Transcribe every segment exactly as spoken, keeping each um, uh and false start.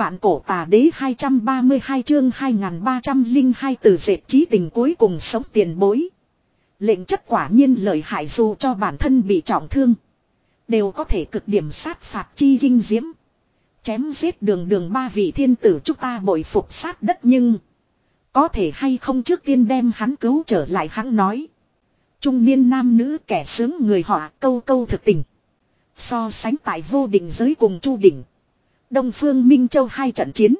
Vạn cổ tà đế hai trăm ba mươi hai chương hai nghìn ba trăm lẻ hai từ dệt chí tình cuối cùng sống tiền bối. Lệnh chất quả nhiên lợi hại dù cho bản thân bị trọng thương. Đều có thể cực điểm sát phạt chi kinh diễm. Chém giết đường đường ba vị thiên tử chúng ta bội phục sát đất nhưng. Có thể hay không trước tiên đem hắn cứu trở lại hắn nói. Trung niên nam nữ kẻ sướng người họ câu câu thực tình. So sánh tại vô định giới cùng Chu Đỉnh. Đông Phương Minh Châu hai trận chiến.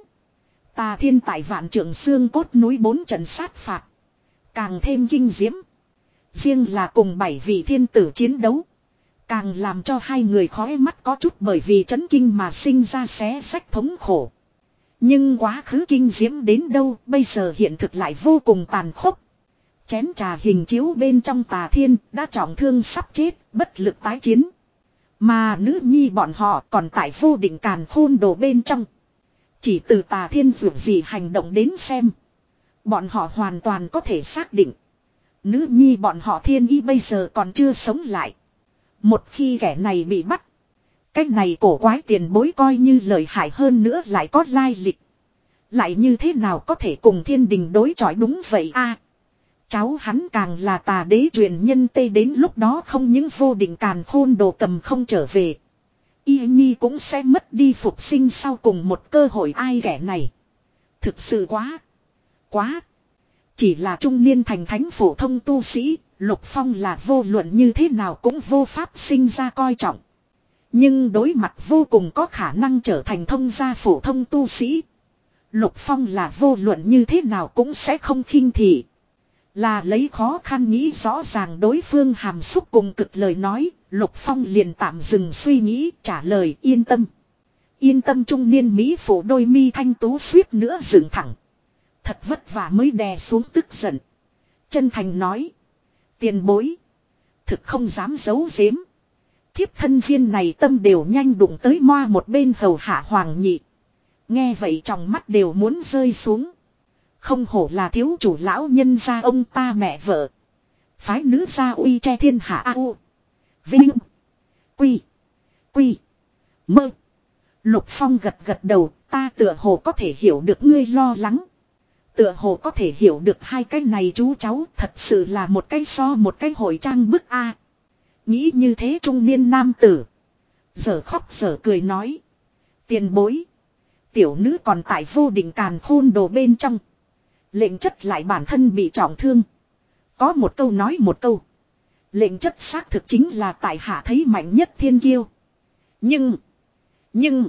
Tà Thiên tại Vạn Trượng Xương Cốt núi bốn trận sát phạt. Càng thêm kinh diễm. Riêng là cùng bảy vị thiên tử chiến đấu. Càng làm cho hai người khói mắt có chút bởi vì chấn kinh mà sinh ra xé sách thống khổ. Nhưng quá khứ kinh diễm đến đâu bây giờ hiện thực lại vô cùng tàn khốc. Chén trà hình chiếu bên trong Tà Thiên đã trọng thương sắp chết, bất lực tái chiến. Mà nữ nhi bọn họ còn tại vô định càn khôn đồ bên trong. Chỉ từ Tà Thiên vượt gì hành động đến xem. Bọn họ hoàn toàn có thể xác định. Nữ nhi bọn họ Thiên Ý bây giờ còn chưa sống lại. Một khi kẻ này bị bắt. Cách này cổ quái tiền bối coi như lợi hại hơn nữa lại có lai lịch. Lại như thế nào có thể cùng thiên đình đối chọi đúng vậy a? Cháu hắn càng là tà đế truyền nhân tê đến lúc đó không những vô định càn khôn đồ cầm không trở về. Y nhi cũng sẽ mất đi phục sinh sau cùng một cơ hội ai kẻ này. Thực sự quá. Quá. Chỉ là trung niên thành thánh phổ thông tu sĩ, Lục Phong là vô luận như thế nào cũng vô pháp sinh ra coi trọng. Nhưng đối mặt vô cùng có khả năng trở thành thông gia phổ thông tu sĩ. Lục Phong là vô luận như thế nào cũng sẽ không khinh thị. Là lấy khó khăn nghĩ rõ ràng đối phương hàm xúc cùng cực lời nói, Lục Phong liền tạm dừng suy nghĩ trả lời yên tâm. Yên tâm trung niên Mỹ phụ đôi mi thanh tú suýt nữa dựng thẳng. Thật vất vả mới đè xuống tức giận. Chân thành nói. Tiền bối. Thực không dám giấu giếm. Thiếp thân viên này tâm đều nhanh đụng tới moa một bên hầu hạ hoàng nhị. Nghe vậy trong mắt đều muốn rơi xuống. Không hổ là thiếu chủ lão nhân gia ông ta mẹ vợ. Phái nữ gia uy che thiên hạ a u. Vinh. Quy. Quy. Mơ. Lục Phong gật gật đầu, ta tựa hồ có thể hiểu được ngươi lo lắng. Tựa hồ có thể hiểu được hai cái này chú cháu thật sự là một cái so một cái hội trang bức a. Nghĩ như thế trung niên nam tử. Giờ khóc giờ cười nói. Tiền bối. Tiểu nữ còn tại vô định càn khôn đồ bên trong. Lệnh chất lại bản thân bị trọng thương. Có một câu nói một câu. Lệnh chất xác thực chính là tại hạ thấy mạnh nhất thiên kiêu. Nhưng. Nhưng.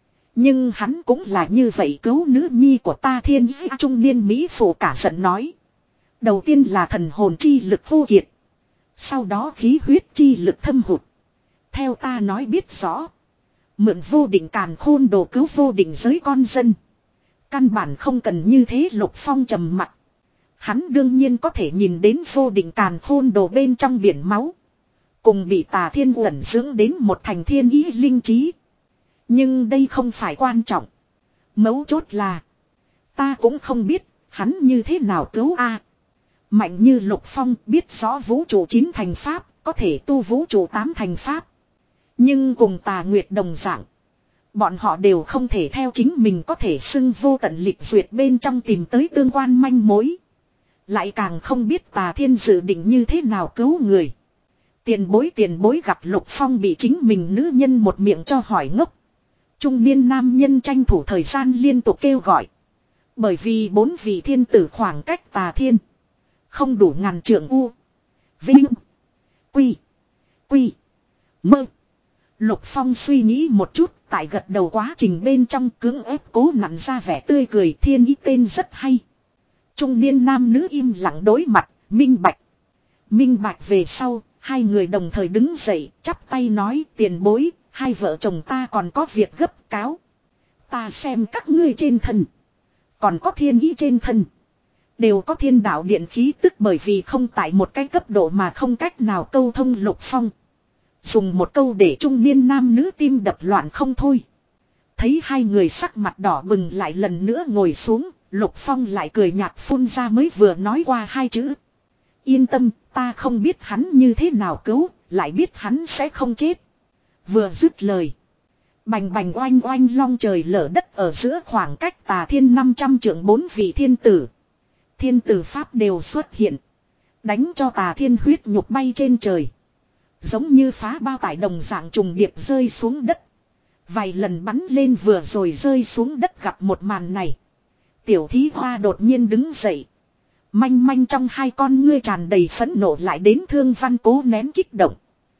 Nhưng hắn cũng là như vậy cứu nữ nhi của ta thiên ý trung niên Mỹ phụ cả giận nói. Đầu tiên là thần hồn chi lực vô kiệt. Sau đó khí huyết chi lực thâm hụt. Theo ta nói biết rõ. Mượn vô định càn khôn đồ cứu vô định giới con dân. Căn bản không cần như thế. Lục Phong trầm mặt. Hắn đương nhiên có thể nhìn đến vô định càn khôn đồ bên trong biển máu. Cùng bị Tà Thiên uẩn dưỡng đến một thành thiên ý linh trí. Nhưng đây không phải quan trọng. Mấu chốt là. Ta cũng không biết hắn như thế nào cứu a. Mạnh như Lục Phong biết rõ vũ trụ chín thành pháp. Có thể tu vũ trụ tám thành pháp. Nhưng cùng Tà Nguyệt đồng dạng. Bọn họ đều không thể theo chính mình có thể xưng vô tận lịch duyệt bên trong tìm tới tương quan manh mối. Lại càng không biết Tà Thiên dự định như thế nào cứu người. Tiền bối tiền bối gặp Lục Phong bị chính mình nữ nhân một miệng cho hỏi ngốc. Trung niên nam nhân tranh thủ thời gian liên tục kêu gọi. Bởi vì bốn vị thiên tử khoảng cách Tà Thiên. Không đủ ngàn trượng u. Vinh. Quy. Quy. Mơ. Lục Phong suy nghĩ một chút. Tại gật đầu quá trình bên trong cưỡng ép cố nặn ra vẻ tươi cười thiên ý tên rất hay. Trung niên nam nữ im lặng đối mặt. Minh bạch. Minh bạch về sau. Hai người đồng thời đứng dậy. Chắp tay nói tiền bối. Hai vợ chồng ta còn có việc gấp cáo. Ta xem các ngươi trên thân. Còn có thiên ý trên thân. Đều có thiên đạo điện khí tức bởi vì không tại một cái cấp độ mà không cách nào câu thông. Lục Phong. Dùng một câu để trung niên nam nữ tim đập loạn không thôi. Thấy hai người sắc mặt đỏ bừng lại lần nữa ngồi xuống. Lục Phong lại cười nhạt phun ra mới vừa nói qua hai chữ. Yên tâm, ta không biết hắn như thế nào cứu, lại biết hắn sẽ không chết. Vừa dứt lời. Bành bành oanh oanh long trời lở đất ở giữa khoảng cách tà thiên năm trăm trượng bốn vị thiên tử. Thiên tử pháp đều xuất hiện. Đánh cho tà thiên huyết nhục bay trên trời. Giống như phá bao tải đồng dạng trùng điệp rơi xuống đất. Vài lần bắn lên vừa rồi rơi xuống đất gặp một màn này. Tiểu thí hoa đột nhiên đứng dậy. Manh manh trong hai con ngươi tràn đầy phẫn nộ lại đến Thương Văn cố nén kích động.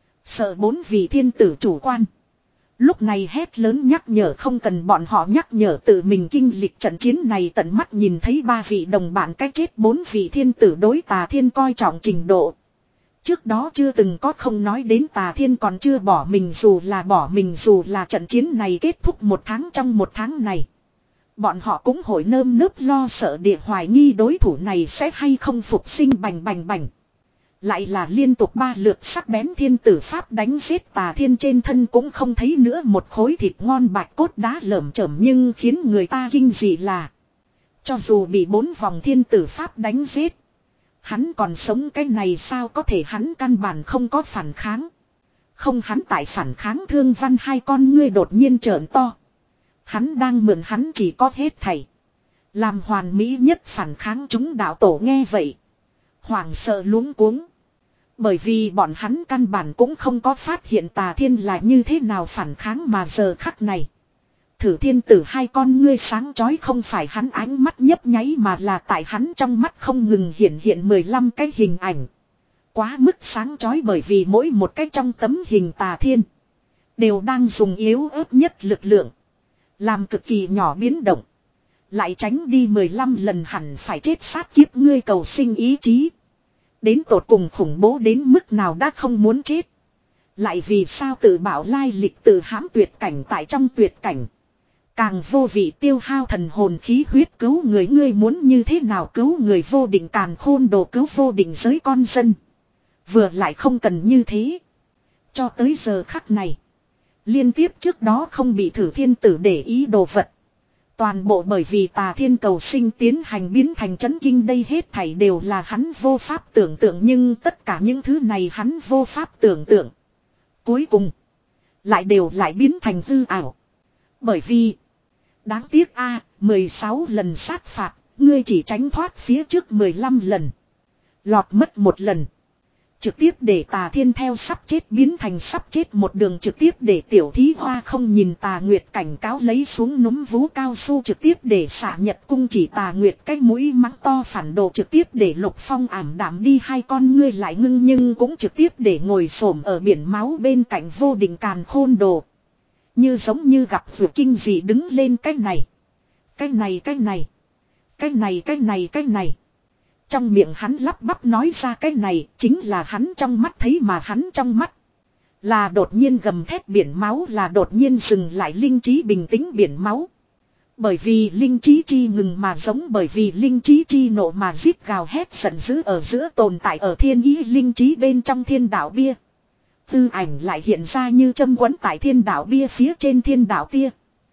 Sợ bốn vị thiên tử chủ quan. Lúc này hét lớn nhắc nhở không cần bọn họ nhắc nhở tự mình kinh lịch trận chiến này tận mắt nhìn thấy ba vị đồng bạn cái chết bốn vị thiên tử đối tà thiên coi trọng trình độ. Trước đó chưa từng có không nói đến tà thiên còn chưa bỏ mình dù là bỏ mình dù là trận chiến này kết thúc một tháng trong một tháng này. Bọn họ cũng hồi nơm nớp lo sợ địa hoài nghi đối thủ này sẽ hay không phục sinh bành bành bành. Lại là liên tục ba lượt sắc bén thiên tử pháp đánh giết tà thiên trên thân cũng không thấy nữa một khối thịt ngon bạch cốt đá lởm chởm nhưng khiến người ta kinh dị là. Cho dù bị bốn vòng thiên tử pháp đánh giết. Hắn còn sống cái này sao có thể hắn căn bản không có phản kháng. Không hắn tại phản kháng Thương Văn hai con ngươi đột nhiên trợn to. Hắn đang mượn hắn chỉ có hết thảy. Làm hoàn mỹ nhất phản kháng chúng đạo tổ nghe vậy. Hoảng sợ luống cuống. Bởi vì bọn hắn căn bản cũng không có phát hiện tà thiên là như thế nào phản kháng mà giờ khắc này. Thử thiên tử hai con ngươi sáng chói không phải hắn ánh mắt nhấp nháy mà là tại hắn trong mắt không ngừng hiện hiện mười lăm cái hình ảnh. Quá mức sáng chói bởi vì mỗi một cái trong tấm hình tà thiên. Đều đang dùng yếu ớt nhất lực lượng. Làm cực kỳ nhỏ biến động. Lại tránh đi mười lăm lần hẳn phải chết sát kiếp ngươi cầu sinh ý chí. Đến tột cùng khủng bố đến mức nào đã không muốn chết. Lại vì sao tự bảo lai lịch tự hãm tuyệt cảnh tại trong tuyệt cảnh. Càng vô vị tiêu hao thần hồn khí huyết cứu người ngươi muốn như thế nào cứu người vô định càn khôn đồ cứu vô định giới con dân. Vừa lại không cần như thế. Cho tới giờ khắc này. Liên tiếp trước đó không bị thử thiên tử để ý đồ vật. Toàn bộ bởi vì tà thiên cầu sinh tiến hành biến thành chấn kinh đây hết thảy đều là hắn vô pháp tưởng tượng nhưng tất cả những thứ này hắn vô pháp tưởng tượng. Cuối cùng. Lại đều lại biến thành hư ảo. Bởi vì. Đáng tiếc a mười sáu lần sát phạt. Ngươi chỉ tránh thoát phía trước mười lăm lần. Lọt mất một lần. Trực tiếp để tà thiên theo sắp chết biến thành sắp chết một đường trực tiếp để tiểu thí hoa không nhìn tà nguyệt cảnh cáo lấy xuống núm vú cao su trực tiếp để xả nhật cung chỉ tà nguyệt cái mũi mắng to phản đồ trực tiếp để lục phong ảm đạm đi hai con ngươi lại ngưng nhưng cũng trực tiếp để ngồi xổm ở biển máu bên cạnh vô định càn khôn đồ. Như giống như gặp vừa kinh dị đứng lên cái này. Cái này cái này. Cái này cái này cái này. Trong miệng hắn lắp bắp nói ra cái này chính là hắn trong mắt thấy mà hắn trong mắt. Là đột nhiên gầm thét biển máu là đột nhiên dừng lại linh trí bình tĩnh biển máu. Bởi vì linh trí chi ngừng mà giống bởi vì linh trí chi nộ mà giết gào hét giận dữ ở giữa tồn tại ở thiên ý linh trí bên trong thiên đạo bia. Tư ảnh lại hiện ra như châm quấn tại thiên đạo bia phía trên thiên đạo tia.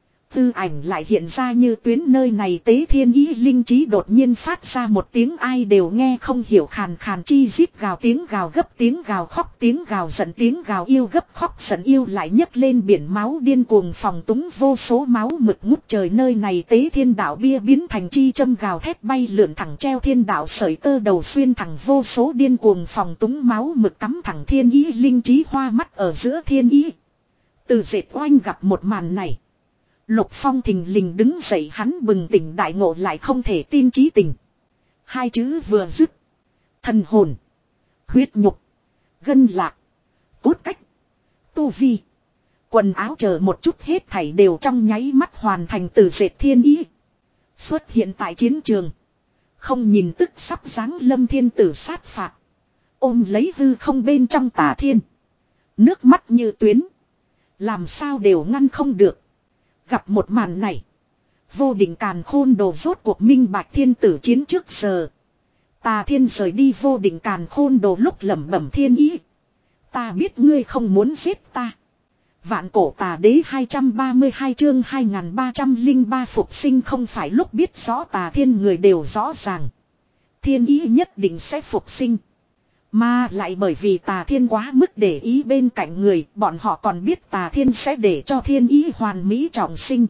Tư ảnh lại hiện ra như tuyến nơi này tế thiên ý linh trí đột nhiên phát ra một tiếng ai đều nghe không hiểu khàn khàn chi rít gào tiếng gào gấp tiếng gào khóc tiếng gào giận tiếng gào yêu gấp khóc giận yêu lại nhấc lên biển máu điên cuồng phòng túng vô số máu mực ngút trời nơi này tế thiên đạo bia biến thành chi châm gào thét bay lượn thẳng treo thiên đạo sợi tơ đầu xuyên thẳng vô số điên cuồng phòng túng máu mực cắm thẳng thiên ý linh trí hoa mắt ở giữa thiên ý. Từ dệt oanh gặp một màn này. Lục Phong thình lình đứng dậy hắn bừng tỉnh đại ngộ lại không thể tin chí tình. Hai chữ vừa dứt. Thần hồn. Huyết nhục. Gân lạc. Cốt cách. Tu vi. Quần áo chờ một chút hết thảy đều trong nháy mắt hoàn thành từ dệt thiên ý. Xuất hiện tại chiến trường. Không nhìn tức sắp giáng lâm thiên tử sát phạt. Ôm lấy hư không bên trong tà thiên. Nước mắt như tuyến. Làm sao đều ngăn không được. Gặp một màn này. Vô định càn khôn đồ rốt cuộc minh bạch thiên tử chiến trước giờ. Tà thiên rời đi vô định càn khôn đồ lúc lẩm bẩm thiên ý. Ta biết ngươi không muốn giết ta. Vạn cổ tà đế hai trăm ba mươi hai chương hai nghìn ba trăm lẻ ba phục sinh không phải lúc biết rõ tà thiên người đều rõ ràng. Thiên ý nhất định sẽ phục sinh. Mà lại bởi vì Tà Thiên quá mức để ý bên cạnh người, bọn họ còn biết Tà Thiên sẽ để cho Thiên Ý hoàn mỹ trọng sinh.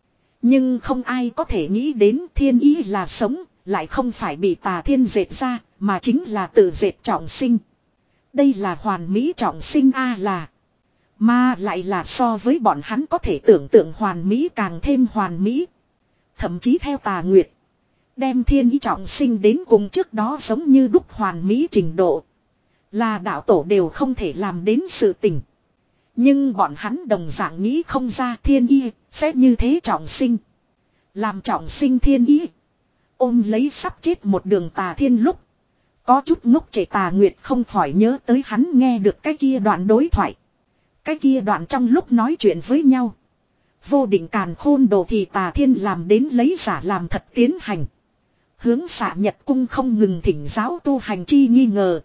Nhưng không ai có thể nghĩ đến Thiên Ý là sống, lại không phải bị Tà Thiên dệt ra, mà chính là tự dệt trọng sinh. Đây là hoàn mỹ trọng sinh a là. Mà lại là so với bọn hắn có thể tưởng tượng hoàn mỹ càng thêm hoàn mỹ. Thậm chí theo Tà Nguyệt, đem Thiên Ý trọng sinh đến cùng trước đó giống như đúc hoàn mỹ trình độ. Là đạo tổ đều không thể làm đến sự tình. Nhưng bọn hắn đồng dạng nghĩ không ra Thiên Ý sẽ như thế trọng sinh. Làm trọng sinh Thiên Ý, ôm lấy sắp chết một đường Tà Thiên lúc, có chút ngốc trệ Tà Nguyệt không khỏi nhớ tới hắn nghe được cái kia đoạn đối thoại. Cái kia đoạn trong lúc nói chuyện với nhau, vô định càn khôn đồ thì Tà Thiên làm đến lấy giả làm thật tiến hành. Hướng Xạ Nhật Cung không ngừng thỉnh giáo tu hành chi nghi ngờ.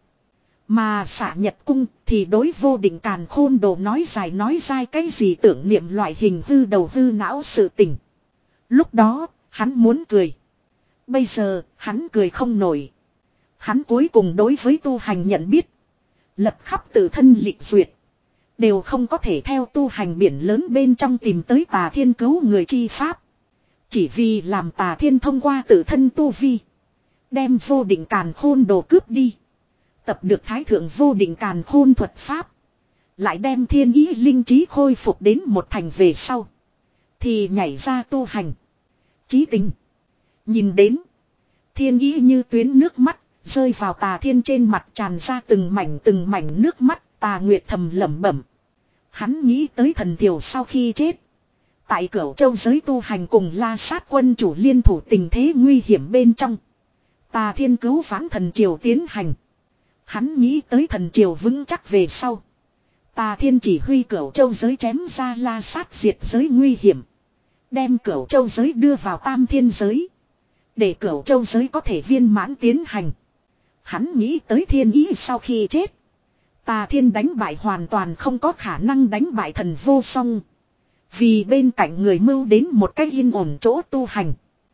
Mà Xạ Nhật Cung thì đối vô định càn khôn đồ nói dài nói dai cái gì tưởng niệm loại hình hư đầu hư não sự tình. Lúc đó, hắn muốn cười. Bây giờ, hắn cười không nổi. Hắn cuối cùng đối với tu hành nhận biết, lập khắp tự thân lịch duyệt, đều không có thể theo tu hành biển lớn bên trong tìm tới Tà Thiên cứu người chi pháp. Chỉ vì làm Tà Thiên thông qua tự thân tu vi, đem vô định càn khôn đồ cướp đi. Tập được thái thượng vô định càn khôn thuật pháp, lại đem Thiên Ý linh trí khôi phục đến một thành về sau, thì nhảy ra tu hành. Chí tình nhìn đến Thiên Ý như tuyến nước mắt rơi vào Tà Thiên trên mặt, tràn ra từng mảnh từng mảnh nước mắt. Tà Nguyệt thầm lẩm bẩm. Hắn nghĩ tới thần thiểu sau khi chết, tại Cửu Châu giới tu hành cùng La Sát quân chủ liên thủ tình thế nguy hiểm bên trong, Tà Thiên cứu vãn thần triều tiến hành. Hắn nghĩ tới thần triều vững chắc về sau, Tà Thiên chỉ huy Cửu Châu giới chém ra La Sát diệt giới nguy hiểm, đem Cửu Châu giới đưa vào Tam Thiên giới, để Cửu Châu giới có thể viên mãn tiến hành. Hắn nghĩ tới Thiên Ý sau khi chết, Tà Thiên đánh bại hoàn toàn không có khả năng đánh bại thần vô song. Vì bên cạnh người mưu đến một cách yên ổn chỗ tu hành.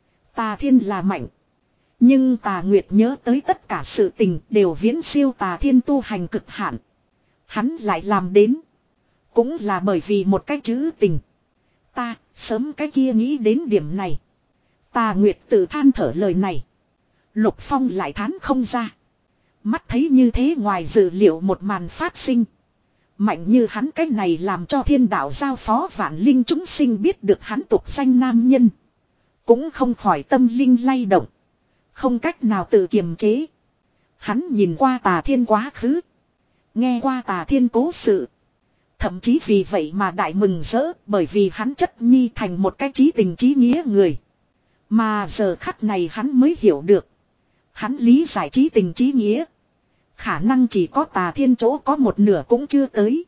Tà Thiên là mạnh. Nhưng Tà Nguyệt nhớ tới tất cả sự tình đều viễn siêu Tà Thiên tu hành cực hạn. Hắn lại làm đến. Cũng là bởi vì một cái chữ tình. Ta sớm cái kia nghĩ đến điểm này. Tà Nguyệt tự than thở lời này. Lục Phong lại thán không ra. Mắt thấy như thế ngoài dự liệu một màn phát sinh. Mạnh như hắn cái này làm cho thiên đạo giao phó vạn linh chúng sinh biết được hắn tục danh nam nhân. Cũng không khỏi tâm linh lay động. Không cách nào tự kiềm chế. Hắn nhìn qua Tà Thiên quá khứ. Nghe qua Tà Thiên cố sự. Thậm chí vì vậy mà đại mừng rỡ, bởi vì hắn chất nhi thành một cái chí tình chí nghĩa người. Mà giờ khắc này hắn mới hiểu được. Hắn lý giải chí tình chí nghĩa. Khả năng chỉ có Tà Thiên chỗ có một nửa cũng chưa tới.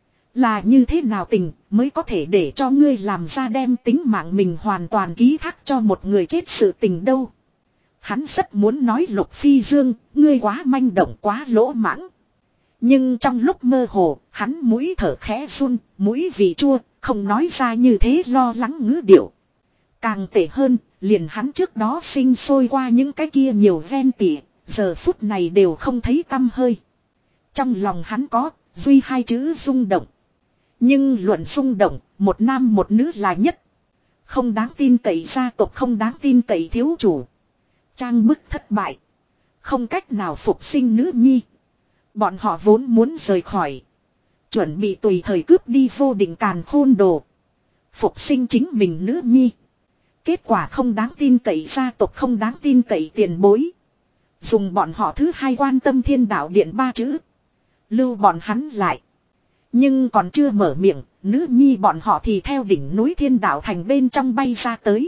Là như thế nào tình mới có thể để cho ngươi làm ra đem tính mạng mình hoàn toàn ký thác cho một người chết sự tình đâu. Hắn rất muốn nói Lục Phi Dương, ngươi quá manh động quá lỗ mãng. Nhưng trong lúc mơ hồ, hắn mũi thở khẽ run, mũi vị chua, không nói ra như thế lo lắng ngữ điệu. Càng tệ hơn, liền hắn trước đó sinh sôi qua những cái kia nhiều ven tỉ, giờ phút này đều không thấy tăm hơi. Trong lòng hắn có, duy hai chữ rung động. Nhưng luận rung động, một nam một nữ là nhất. Không đáng tin cậy gia tộc, không đáng tin cậy thiếu chủ. Trang bức thất bại. Không cách nào phục sinh nữ nhi. Bọn họ vốn muốn rời khỏi. Chuẩn bị tùy thời cướp đi vô định càn khôn đồ. Phục sinh chính mình nữ nhi. Kết quả không đáng tin cậy gia tộc, không đáng tin cậy tiền bối. Dùng bọn họ thứ hai quan tâm thiên đạo điện ba chữ. Lưu bọn hắn lại. Nhưng còn chưa mở miệng, nữ nhi bọn họ thì theo đỉnh núi thiên đạo thành bên trong bay ra tới.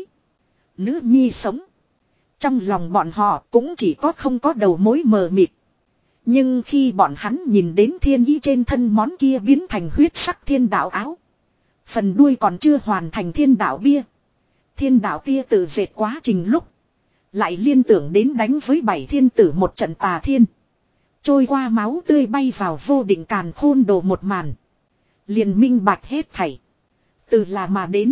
Nữ nhi sống. Trong lòng bọn họ cũng chỉ có không có đầu mối mờ mịt. Nhưng khi bọn hắn nhìn đến Thiên Ý trên thân món kia biến thành huyết sắc thiên đạo áo. Phần đuôi còn chưa hoàn thành thiên đạo bia. Thiên đạo tia tự dệt quá trình lúc. Lại liên tưởng đến đánh với bảy thiên tử một trận Tà Thiên. Trôi qua máu tươi bay vào vô định càn khôn đồ một màn. Liền minh bạch hết thảy. Từ là mà đến.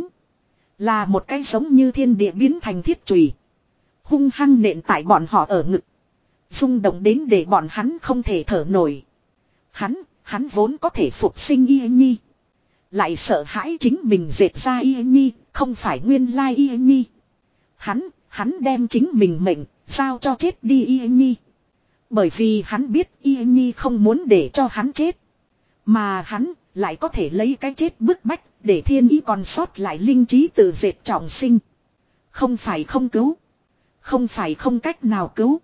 Là một cái giống như thiên địa biến thành thiết chùy. Hung hăng nện tại bọn họ ở ngực. Rung động đến để bọn hắn không thể thở nổi. Hắn, hắn vốn có thể phục sinh Y Nhi. Lại sợ hãi chính mình dệt ra Y Nhi, không phải nguyên lai Y Nhi. Hắn, hắn đem chính mình mệnh, giao cho chết đi Y Nhi. Bởi vì hắn biết Y Nhi không muốn để cho hắn chết. Mà hắn, lại có thể lấy cái chết bức bách, để thiên ý còn sót lại linh trí tự dệt trọng sinh. Không phải không cứu. Không phải không cách nào cứu.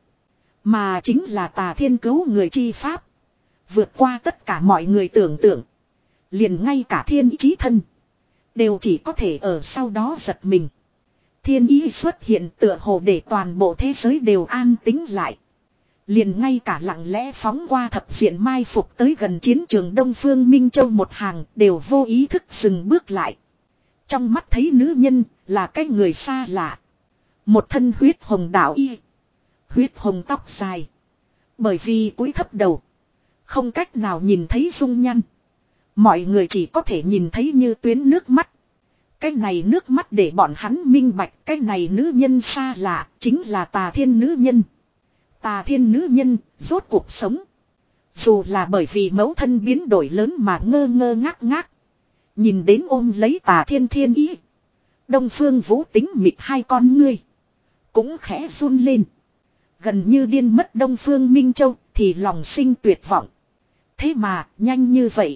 Mà chính là tà thiên cứu người chi pháp. Vượt qua tất cả mọi người tưởng tượng. Liền ngay cả thiên ý chí thân. Đều chỉ có thể ở sau đó giật mình. Thiên ý xuất hiện tựa hồ để toàn bộ thế giới đều an tĩnh lại. Liền ngay cả lặng lẽ phóng qua thập diện mai phục tới gần chiến trường Đông Phương Minh Châu một hàng đều vô ý thức dừng bước lại. Trong mắt thấy nữ nhân là cái người xa lạ. Một thân huyết hồng đạo y. Huyết hồng tóc dài. Bởi vì cúi thấp đầu. Không cách nào nhìn thấy dung nhan. Mọi người chỉ có thể nhìn thấy như tuyến nước mắt. Cái này nước mắt để bọn hắn minh bạch. Cái này nữ nhân xa lạ chính là tà thiên nữ nhân. Tà thiên nữ nhân rốt cuộc sống. Dù là bởi vì mẫu thân biến đổi lớn mà ngơ ngơ ngác ngác. Nhìn đến ôm lấy tà thiên thiên ý. Đông Phương Vũ tính mịt hai con ngươi. Cũng khẽ run lên. Gần như điên mất Đông Phương Minh Châu thì lòng sinh tuyệt vọng. Thế mà nhanh như vậy.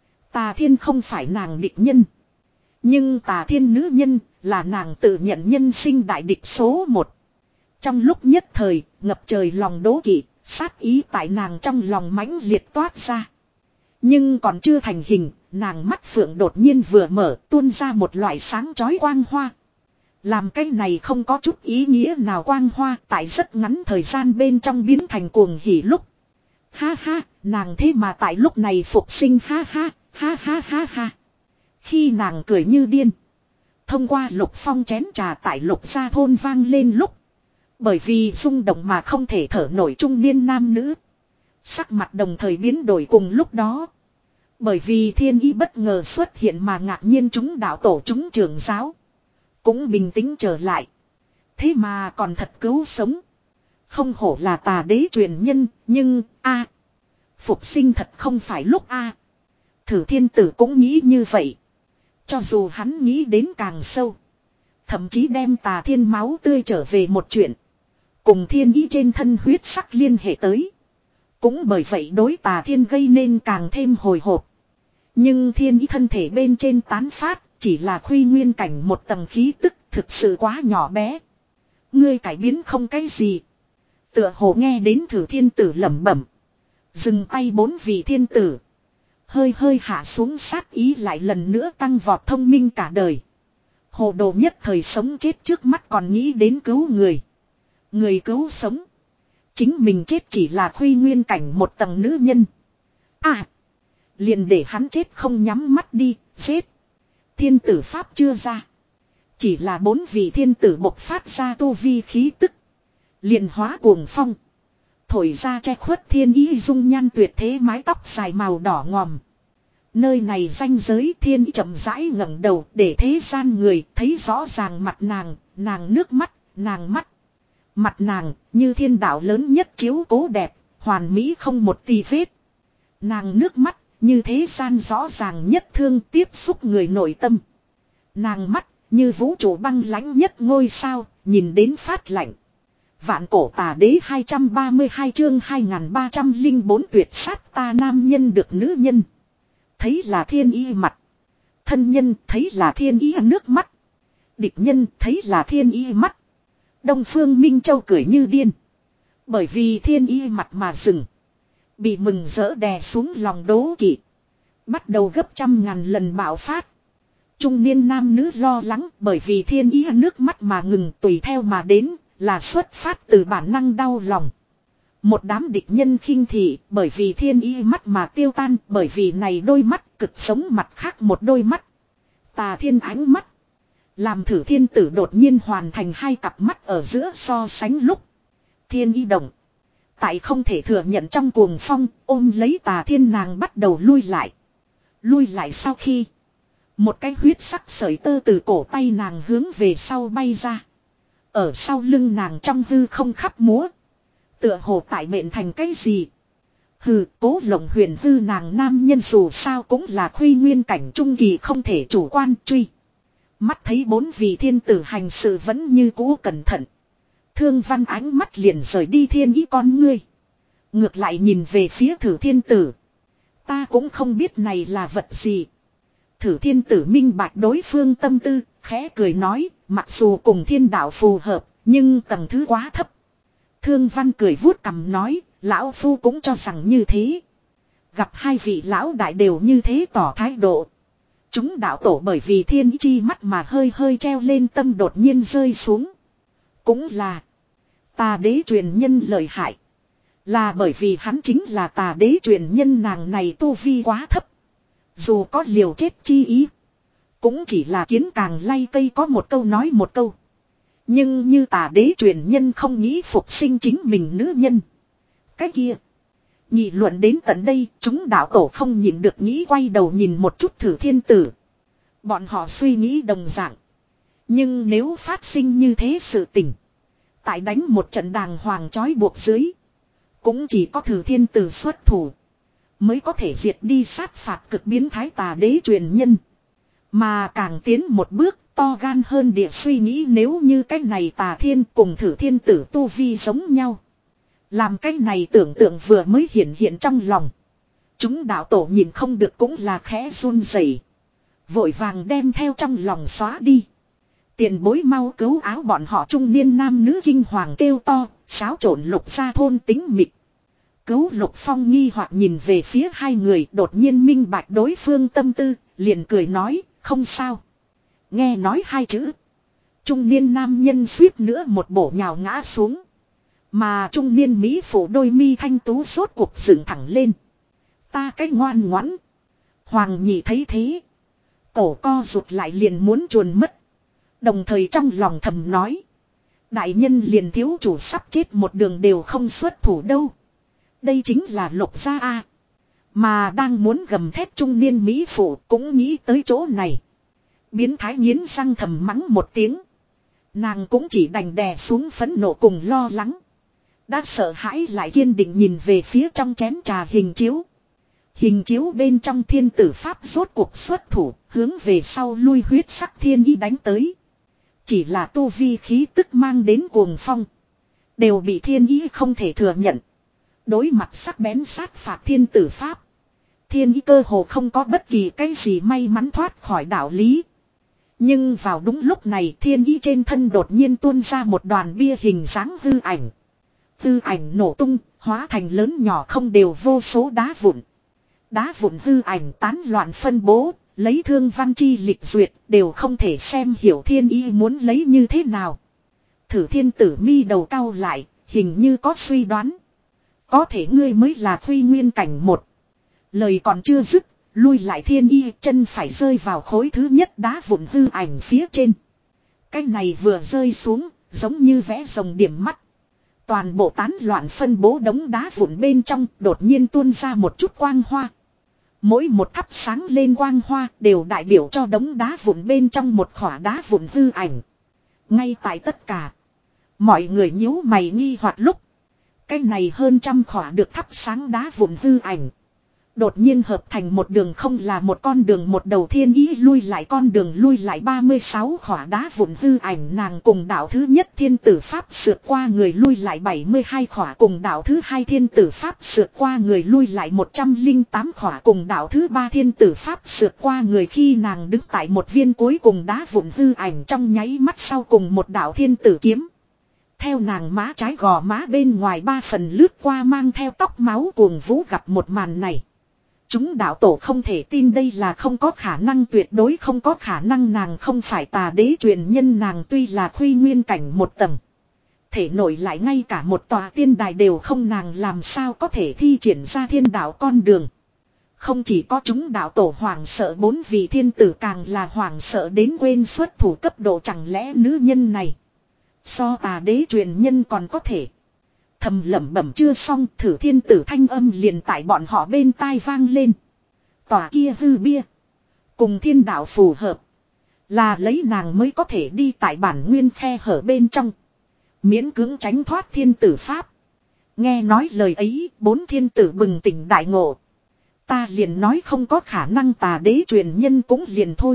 Tà thiên không phải nàng địch nhân. Nhưng tà thiên nữ nhân là nàng tự nhận nhân sinh đại địch số một. Trong lúc nhất thời ngập trời lòng đố kỵ, sát ý tại nàng trong lòng mãnh liệt toát ra. Nhưng còn chưa thành hình, nàng mắt phượng đột nhiên vừa mở tuôn ra một loại sáng chói quang hoa. Làm cái này không có chút ý nghĩa nào quang hoa tại rất ngắn thời gian bên trong biến thành cuồng hỉ lúc. Ha ha, nàng thế mà tại lúc này phục sinh ha ha, ha ha ha ha. Khi nàng cười như điên. Thông qua Lục Phong chén trà tại Lục gia thôn vang lên lúc. Bởi vì rung động mà không thể thở nổi trung niên nam nữ. Sắc mặt đồng thời biến đổi cùng lúc đó. Bởi vì thiên ý bất ngờ xuất hiện mà ngạc nhiên chúng đạo tổ chúng trưởng giáo. Cũng bình tĩnh trở lại. Thế mà còn thật cứu sống. Không hổ là tà đế truyền nhân, nhưng a phục sinh thật không phải lúc a Thử thiên tử cũng nghĩ như vậy. Cho dù hắn nghĩ đến càng sâu. Thậm chí đem tà thiên máu tươi trở về một chuyện. Cùng thiên ý trên thân huyết sắc liên hệ tới. Cũng bởi vậy đối tà thiên gây nên càng thêm hồi hộp. Nhưng thiên ý thân thể bên trên tán phát. Chỉ là khuy nguyên cảnh một tầng khí tức thực sự quá nhỏ bé. Ngươi cải biến không cái gì. Tựa hồ nghe đến thử thiên tử lẩm bẩm. Dừng tay bốn vị thiên tử. Hơi hơi hạ xuống sát ý lại lần nữa tăng vọt thông minh cả đời. Hồ đồ nhất thời sống chết trước mắt còn nghĩ đến cứu người. Người cứu sống. Chính mình chết chỉ là khuy nguyên cảnh một tầng nữ nhân. À. Liền để hắn chết không nhắm mắt đi, chết. Thiên tử pháp chưa ra. Chỉ là bốn vị thiên tử bộc phát ra tu vi khí tức. Liền hóa cuồng phong. Thổi ra che khuất thiên ý dung nhan tuyệt thế mái tóc dài màu đỏ ngòm. Nơi này ranh giới thiên ý chậm rãi ngẩng đầu để thế gian người thấy rõ ràng mặt nàng, nàng nước mắt, nàng mắt. Mặt nàng như thiên đạo lớn nhất chiếu cố đẹp, hoàn mỹ không một tì vết. Nàng nước mắt như thế gian rõ ràng nhất thương tiếp xúc người nội tâm. Nàng mắt như vũ trụ băng lãnh nhất ngôi sao, nhìn đến phát lạnh. Vạn cổ tà đế hai trăm ba mươi hai chương hai nghìn ba trăm lẻ bốn tuyệt sát ta nam nhân được nữ nhân. Thấy là thiên ý mặt. Thân nhân thấy là thiên ý nước mắt. Địch nhân thấy là thiên ý mắt. Đông Phương Minh Châu cười như điên. Bởi vì thiên ý mặt mà dừng. Bị mừng rỡ đè xuống lòng đố kỵ. Bắt đầu gấp trăm ngàn lần bạo phát. Trung niên nam nữ lo lắng bởi vì thiên ý nước mắt mà ngừng tùy theo mà đến là xuất phát từ bản năng đau lòng. Một đám địch nhân khinh thị bởi vì thiên ý mắt mà tiêu tan bởi vì này đôi mắt cực sống mặt khác một đôi mắt. Tà thiên ánh mắt. Làm thử thiên tử đột nhiên hoàn thành hai cặp mắt ở giữa so sánh lúc. Thiên ý động. Tại không thể thừa nhận trong cuồng phong ôm lấy tà thiên nàng bắt đầu lui lại. Lui lại sau khi. Một cái huyết sắc sợi tơ từ cổ tay nàng hướng về sau bay ra. Ở sau lưng nàng trong hư không khắp múa. Tựa hồ tại mệnh thành cái gì. Hừ, Cố Lộng Huyền hư nàng nam nhân dù sao cũng là khuy nguyên cảnh trung kỳ không thể chủ quan truy. Mắt thấy bốn vị thiên tử hành sự vẫn như cũ cẩn thận. Thương Văn ánh mắt liền rời đi thiên ý con ngươi. Ngược lại nhìn về phía Thử Thiên Tử. Ta cũng không biết này là vật gì. Thử Thiên Tử minh bạch đối phương tâm tư, khẽ cười nói, mặc dù cùng thiên đạo phù hợp, nhưng tầng thứ quá thấp. Thương Văn cười vuốt cằm nói, lão phu cũng cho rằng như thế. Gặp hai vị lão đại đều như thế tỏ thái độ. Chúng đạo tổ bởi vì thiên ý chi mắt mà hơi hơi treo lên tâm đột nhiên rơi xuống. Cũng là tà đế truyền nhân lợi hại. Là bởi vì hắn chính là tà đế truyền nhân, nàng này tu vi quá thấp. Dù có liều chết chi ý. Cũng chỉ là kiến càng lay cây có một câu nói một câu. Nhưng như tà đế truyền nhân không nghĩ phục sinh chính mình nữ nhân. Cái kia. Nghị luận đến tận đây, chúng đạo tổ không nhìn được nghĩ quay đầu nhìn một chút Thử Thiên Tử. Bọn họ suy nghĩ đồng dạng. Nhưng nếu phát sinh như thế sự tình. Tại đánh một trận đàng hoàng trói buộc dưới. Cũng chỉ có Thử Thiên Tử xuất thủ. Mới có thể diệt đi sát phạt cực biến thái tà đế truyền nhân. Mà càng tiến một bước to gan hơn địa suy nghĩ, nếu như cái này tà thiên cùng Thử Thiên Tử tu vi giống nhau. Làm cái này tưởng tượng vừa mới hiện hiện trong lòng. Chúng đạo tổ nhìn không được cũng là khẽ run rẩy, vội vàng đem theo trong lòng xóa đi. Tiền bối mau cứu áo, bọn họ trung niên nam nữ kinh hoàng kêu to, xáo trộn Lục gia thôn tính mịt. Cứu Lục Phong nghi hoặc nhìn về phía hai người, đột nhiên minh bạch đối phương tâm tư, liền cười nói, không sao. Nghe nói hai chữ. Trung niên nam nhân suýt nữa một bổ nhào ngã xuống. Mà trung niên mỹ phụ đôi mi thanh tú rốt cuộc dựng thẳng lên. Ta cái ngoan ngoãn. Hoàng nhị thấy thế. Cổ co rụt lại liền muốn chuồn mất. Đồng thời trong lòng thầm nói. Đại nhân liền thiếu chủ sắp chết một đường đều không xuất thủ đâu. Đây chính là Lục gia a. Mà đang muốn gầm thét trung niên mỹ phụ cũng nghĩ tới chỗ này. Biến thái nghiến răng thầm mắng một tiếng. Nàng cũng chỉ đành đè xuống phẫn nộ cùng lo lắng. Đã sợ hãi lại kiên định nhìn về phía trong chén trà hình chiếu. Hình chiếu bên trong thiên tử pháp rốt cuộc xuất thủ, hướng về sau lui huyết sắc thiên ý đánh tới. Chỉ là tu vi khí tức mang đến cuồng phong. Đều bị thiên ý không thể thừa nhận. Đối mặt sắc bén sát phạt thiên tử pháp. Thiên ý cơ hồ không có bất kỳ cái gì may mắn thoát khỏi đạo lý. Nhưng vào đúng lúc này thiên ý trên thân đột nhiên tuôn ra một đoàn bia hình dáng hư ảnh. Hư ảnh nổ tung, hóa thành lớn nhỏ không đều vô số đá vụn. Đá vụn hư ảnh tán loạn phân bố, lấy Thương Văn chi lịch duyệt đều không thể xem hiểu thiên ý muốn lấy như thế nào. Thử Thiên Tử mi đầu cau lại, hình như có suy đoán. Có thể ngươi mới là Khuy Nguyên cảnh một. Lời còn chưa dứt, lui lại thiên y chân phải rơi vào khối thứ nhất đá vụn hư ảnh phía trên. Cái này vừa rơi xuống, giống như vẽ rồng điểm mắt. Toàn bộ tán loạn phân bố đống đá vụn bên trong đột nhiên tuôn ra một chút quang hoa. Mỗi một thắp sáng lên quang hoa đều đại biểu cho đống đá vụn bên trong một khỏa đá vụn hư ảnh. Ngay tại tất cả, mọi người nhíu mày nghi hoặc lúc. Cái này hơn trăm khỏa được thắp sáng đá vụn hư ảnh. Đột nhiên hợp thành một đường, không là một con đường một đầu thiên ý lui lại con đường lui lại ba mươi sáu khỏa đá vụn hư ảnh, nàng cùng đạo thứ nhất thiên tử pháp sượt qua người lui lại bảy mươi hai khỏa, cùng đạo thứ hai thiên tử pháp sượt qua người lui lại một trăm lẻ tám khỏa, cùng đạo thứ ba thiên tử pháp sượt qua người. Khi nàng đứng tại một viên cuối cùng đá vụn hư ảnh trong nháy mắt sau cùng một đạo thiên tử kiếm. Theo nàng má trái gò má bên ngoài ba phần lướt qua mang theo tóc máu cuồng vũ, gặp một màn này. Chúng đạo tổ không thể tin, đây là không có khả năng, tuyệt đối không có khả năng, nàng không phải tà đế truyền nhân, nàng tuy là Khuy Nguyên cảnh một tầng. Thể nổi lại ngay cả một tòa tiên đài đều không, nàng làm sao có thể thi triển ra thiên đạo con đường. Không chỉ có chúng đạo tổ hoảng sợ, bốn vị thiên tử càng là hoảng sợ đến quên xuất thủ cấp độ, chẳng lẽ nữ nhân này so tà đế truyền nhân còn có thể. Thầm lẩm bẩm chưa xong, Thử Thiên Tử thanh âm liền tại bọn họ bên tai vang lên. Tòa kia hư bia cùng thiên đạo phù hợp, là lấy nàng mới có thể đi tại bản nguyên khe hở bên trong, miễn cưỡng tránh thoát thiên tử pháp. Nghe nói lời ấy, bốn thiên tử bừng tỉnh đại ngộ. Ta liền nói không có khả năng tà đế truyền nhân cũng liền thôi.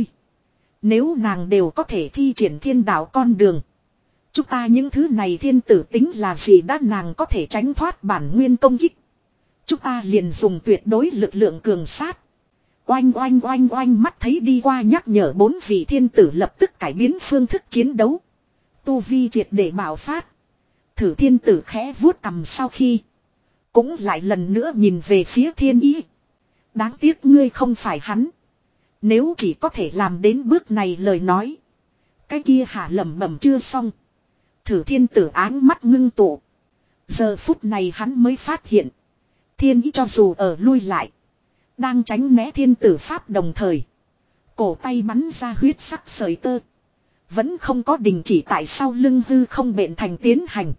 Nếu nàng đều có thể thi triển thiên đạo con đường. Chúng ta những thứ này thiên tử tính là gì đã nàng có thể tránh thoát bản nguyên công kích. Chúng ta liền dùng tuyệt đối lực lượng cường sát. Oanh oanh oanh oanh mắt thấy đi qua nhắc nhở bốn vị thiên tử lập tức cải biến phương thức chiến đấu. Tu vi triệt để bạo phát. Thử thiên tử khẽ vuốt cầm sau khi. Cũng lại lần nữa nhìn về phía thiên ý. Đáng tiếc ngươi không phải hắn. Nếu chỉ có thể làm đến bước này lời nói. Cái kia hạ lẩm bẩm chưa xong. Thử thiên tử áng mắt ngưng tụ. Giờ phút này hắn mới phát hiện. Thiên ý cho dù ở lui lại. Đang tránh né thiên tử pháp đồng thời. Cổ tay bắn ra huyết sắc sợi tơ. Vẫn không có đình chỉ tại sau lưng hư không bện thành tiến hành.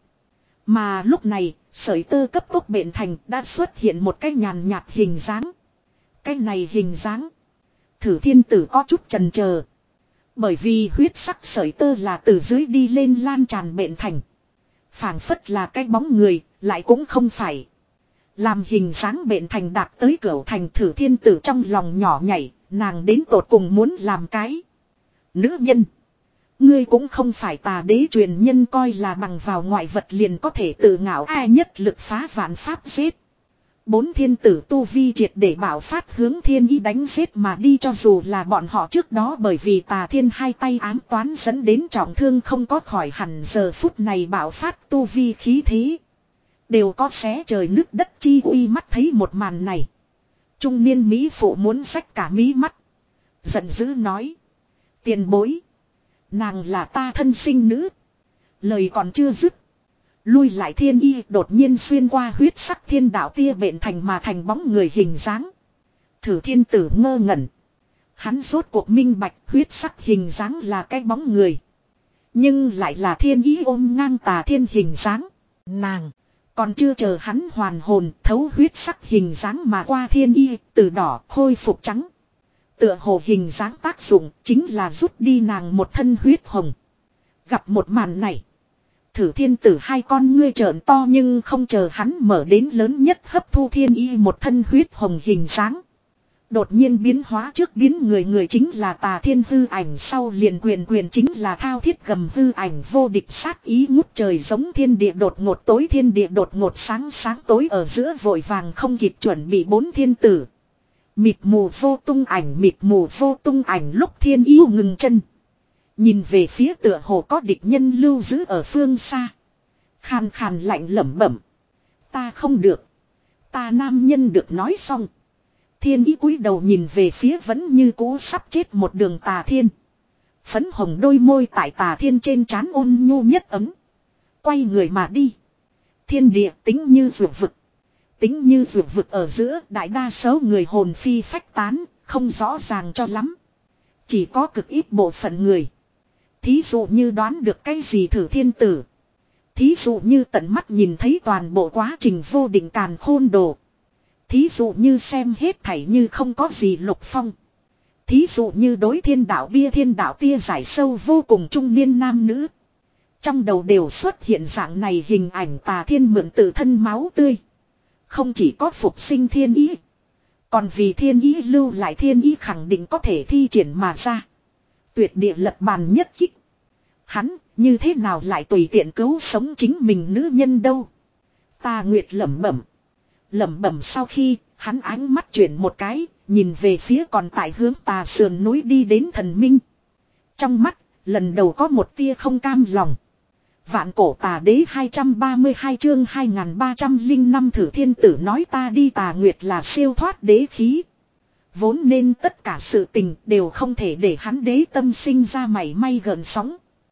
Mà lúc này, sợi tơ cấp tốc bện thành đã xuất hiện một cái nhàn nhạt hình dáng. Cái này hình dáng. Thử thiên tử có chút chần chờ. Bởi vì huyết sắc sợi tơ là từ dưới đi lên lan tràn bện thành. Phảng phất là cái bóng người, lại cũng không phải. Làm hình dáng bện thành đạt tới cửu thành thử thiên tử trong lòng nhỏ nhảy, nàng đến tột cùng muốn làm cái. Nữ nhân. Ngươi cũng không phải tà đế truyền nhân coi là bằng vào ngoại vật liền có thể tự ngạo ai nhất lực phá vạn pháp giết. Bốn thiên tử tu vi triệt để bảo phát hướng thiên ý đánh giết mà đi cho dù là bọn họ trước đó bởi vì tà thiên hai tay ám toán dẫn đến trọng thương không có khỏi hẳn giờ phút này bảo phát tu vi khí thế. Đều có xé trời nước đất chi uy mắt thấy một màn này. Trung niên Mỹ phụ muốn xách cả mí mắt. Giận dữ nói. Tiền bối. Nàng là ta thân sinh nữ. Lời còn chưa dứt. Lui lại thiên y đột nhiên xuyên qua huyết sắc thiên đạo tia bện thành mà thành bóng người hình dáng. Thử thiên tử ngơ ngẩn. Hắn rốt cuộc minh bạch huyết sắc hình dáng là cái bóng người. Nhưng lại là thiên ý ôm ngang tà thiên hình dáng. Nàng. Còn chưa chờ hắn hoàn hồn thấu huyết sắc hình dáng mà qua thiên y từ đỏ khôi phục trắng. Tựa hồ hình dáng tác dụng chính là rút đi nàng một thân huyết hồng. Gặp một màn này. Thử thiên tử hai con ngươi trợn to nhưng không chờ hắn mở đến lớn nhất hấp thu thiên y một thân huyết hồng hình dáng. Đột nhiên biến hóa trước biến người người chính là tà thiên hư ảnh sau liền quyền quyền chính là thao thiết gầm hư ảnh vô địch sát ý ngút trời giống thiên địa đột ngột tối thiên địa đột ngột sáng sáng tối ở giữa vội vàng không kịp chuẩn bị bốn thiên tử. Mịt mù vô tung ảnh mịt mù vô tung ảnh lúc thiên yêu ngừng chân. Nhìn về phía tựa hồ có địch nhân lưu giữ ở phương xa. Khàn khàn lạnh lẩm bẩm. Ta không được. Ta nam nhân được nói xong. Thiên ý cúi đầu nhìn về phía vẫn như cũ sắp chết một đường tà thiên. Phấn hồng đôi môi tại tà thiên trên trán ôn nhu nhất ấm. Quay người mà đi. Thiên địa tính như vượt vực. Tính như vượt vực ở giữa đại đa số người hồn phi phách tán, không rõ ràng cho lắm. Chỉ có cực ít bộ phận người. Thí dụ như đoán được cái gì thử thiên tử. Thí dụ như tận mắt nhìn thấy toàn bộ quá trình vô định càn khôn đồ. Thí dụ như xem hết thảy như không có gì lục phong. Thí dụ như đối thiên đạo bia thiên đạo tia giải sâu vô cùng trung niên nam nữ. Trong đầu đều xuất hiện dạng này hình ảnh tà thiên mượn tự thân máu tươi. Không chỉ có phục sinh thiên ý. Còn vì thiên ý lưu lại thiên ý khẳng định có thể thi triển mà ra. Tuyệt địa lật bàn nhất kích. Hắn như thế nào lại tùy tiện cứu sống chính mình nữ nhân đâu. Tà Nguyệt lẩm bẩm. Lẩm bẩm sau khi hắn ánh mắt chuyển một cái. Nhìn về phía còn tại hướng tà sườn núi đi đến thần minh. Trong mắt lần đầu có một tia không cam lòng. Vạn cổ tà đế hai trăm ba mươi hai chương hai nghìn ba trăm lẻ năm thử thiên tử nói ta đi Tà Nguyệt là siêu thoát đế khí. Vốn nên tất cả sự tình đều không thể để hắn đế tâm sinh ra mảy may gợn sóng.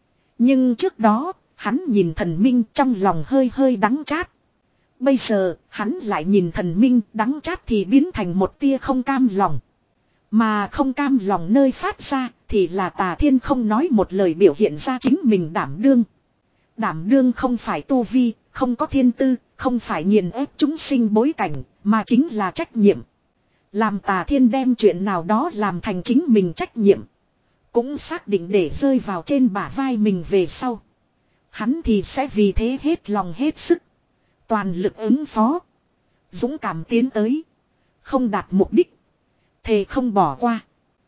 Nhưng trước đó, hắn nhìn thần minh trong lòng hơi hơi đắng chát. Bây giờ, hắn lại nhìn thần minh đắng chát thì biến thành một tia không cam lòng. Mà không cam lòng nơi phát ra thì là tà thiên không nói một lời biểu hiện ra chính mình đảm đương. Đảm đương không phải tu vi, không có thiên tư, không phải nghiền ép chúng sinh bối cảnh, mà chính là trách nhiệm. Làm tà thiên đem chuyện nào đó làm thành chính mình trách nhiệm. Cũng xác định để rơi vào trên bả vai mình về sau. Hắn thì sẽ vì thế hết lòng hết sức. Toàn lực ứng phó. Dũng cảm tiến tới. Không đạt mục đích. Thề không bỏ qua.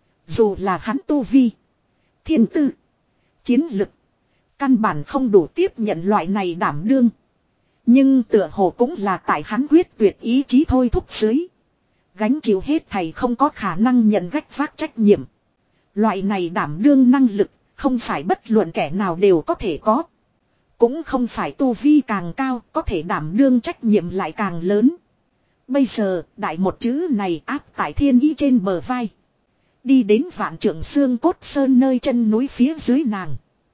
Dù là hắn tu vi. Thiên tư. Chiến lực. Căn bản không đủ tiếp nhận loại này đảm đương. Nhưng tựa hồ cũng là tại hắn quyết tuyệt ý chí thôi thúc dưới. Gánh chịu hết thầy không có khả năng nhận gánh vác trách nhiệm. Loại này đảm đương năng lực. Không phải bất luận kẻ nào đều có thể có. Cũng không phải tu vi càng cao có thể đảm đương trách nhiệm lại càng lớn. Bây giờ đại một chữ này áp tại thiên ý trên bờ vai. Đi đến vạn trượng xương cốt sơn nơi chân núi phía dưới nàng.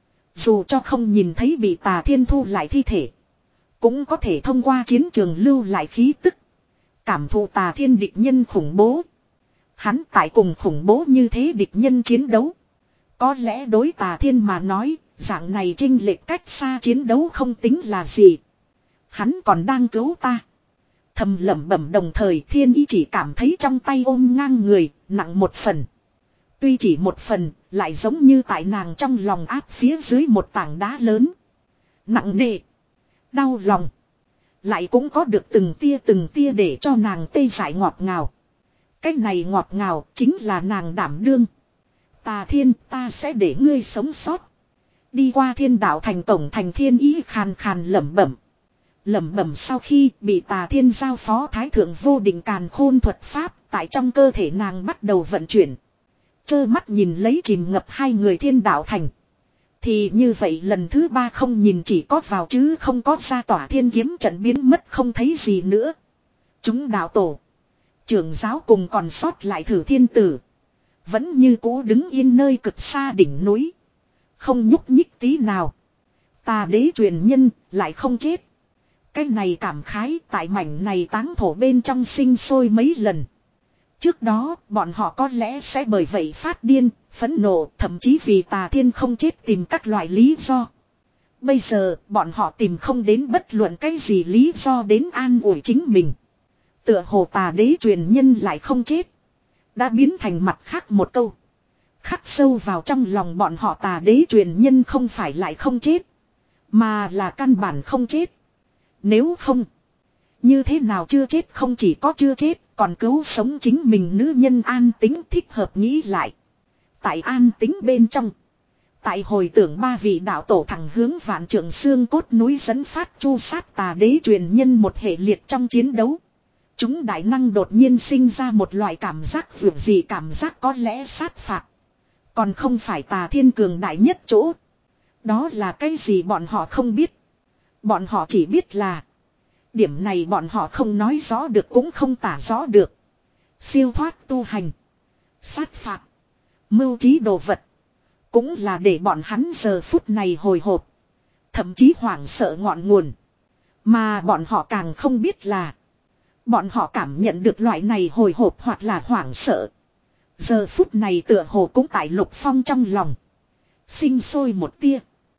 Dù cho không nhìn thấy bị Tà Thiên thu lại thi thể. Cũng có thể thông qua chiến trường lưu lại khí tức. Cảm thụ Tà Thiên địch nhân khủng bố. Hắn tại cùng khủng bố như thế địch nhân chiến đấu. Có lẽ đối Tà Thiên mà nói, dạng này chênh lệch cách xa chiến đấu không tính là gì. Hắn còn đang cứu ta. Thầm lẩm bẩm đồng thời Thiên Ý chỉ cảm thấy trong tay ôm ngang người, nặng một phần. Tuy chỉ một phần, lại giống như tại nàng trong lòng áp phía dưới một tảng đá lớn. Nặng nề. Đau lòng. Lại cũng có được từng tia từng tia để cho nàng tê dại ngọt ngào. Cái này ngọt ngào chính là nàng đảm đương. Tà Thiên, ta sẽ để ngươi sống sót. Đi qua Thiên Đạo thành tổng thành Thiên Ý khàn khàn lẩm bẩm. Lẩm bẩm sau khi bị Tà Thiên giao phó thái thượng vô định càn khôn thuật pháp, tại trong cơ thể nàng bắt đầu vận chuyển. Chơ mắt nhìn lấy chìm ngập hai người Thiên Đạo thành. Thì như vậy lần thứ ba không nhìn chỉ có vào chứ không có ra tỏa thiên kiếm trận biến mất không thấy gì nữa. Chúng đạo tổ. Trưởng giáo cùng còn sót lại thử thiên tử. Vẫn như cũ đứng yên nơi cực xa đỉnh núi. Không nhúc nhích tí nào. Tà đế truyền nhân lại không chết. Cái này cảm khái tại mảnh này táng thổ bên trong sinh sôi mấy lần. Trước đó bọn họ có lẽ sẽ bởi vậy phát điên, phẫn nộ, thậm chí vì Tà Thiên không chết tìm các loại lý do. Bây giờ bọn họ tìm không đến bất luận cái gì lý do đến an ủi chính mình. Tựa hồ Tà đế truyền nhân lại không chết. Đã biến thành mặt khác một câu. Khắc sâu vào trong lòng bọn họ Tà đế truyền nhân không phải lại không chết. Mà là căn bản không chết. Nếu không. Như thế nào chưa chết không chỉ có chưa chết. Còn cứu sống chính mình nữ nhân an tính thích hợp nghĩ lại. Tại an tính bên trong. Tại hồi tưởng ba vị đạo tổ thẳng hướng vạn trượng xương cốt núi dẫn phát chu sát Tà đế truyền nhân một hệ liệt trong chiến đấu. Chúng đại năng đột nhiên sinh ra một loại cảm giác vượt gì cảm giác có lẽ sát phạt. Còn không phải Tà Thiên cường đại nhất chỗ. Đó là cái gì bọn họ không biết. Bọn họ chỉ biết là. Điểm này bọn họ không nói rõ được cũng không tả rõ được. Siêu thoát tu hành. Sát phạt. Mưu trí đồ vật. Cũng là để bọn hắn giờ phút này hồi hộp. Thậm chí hoảng sợ ngọn nguồn. Mà bọn họ càng không biết là. Bọn họ cảm nhận được loại này hồi hộp hoặc là hoảng sợ. Giờ phút này tựa hồ cũng tại Lục Phong trong lòng. Sinh sôi một tia.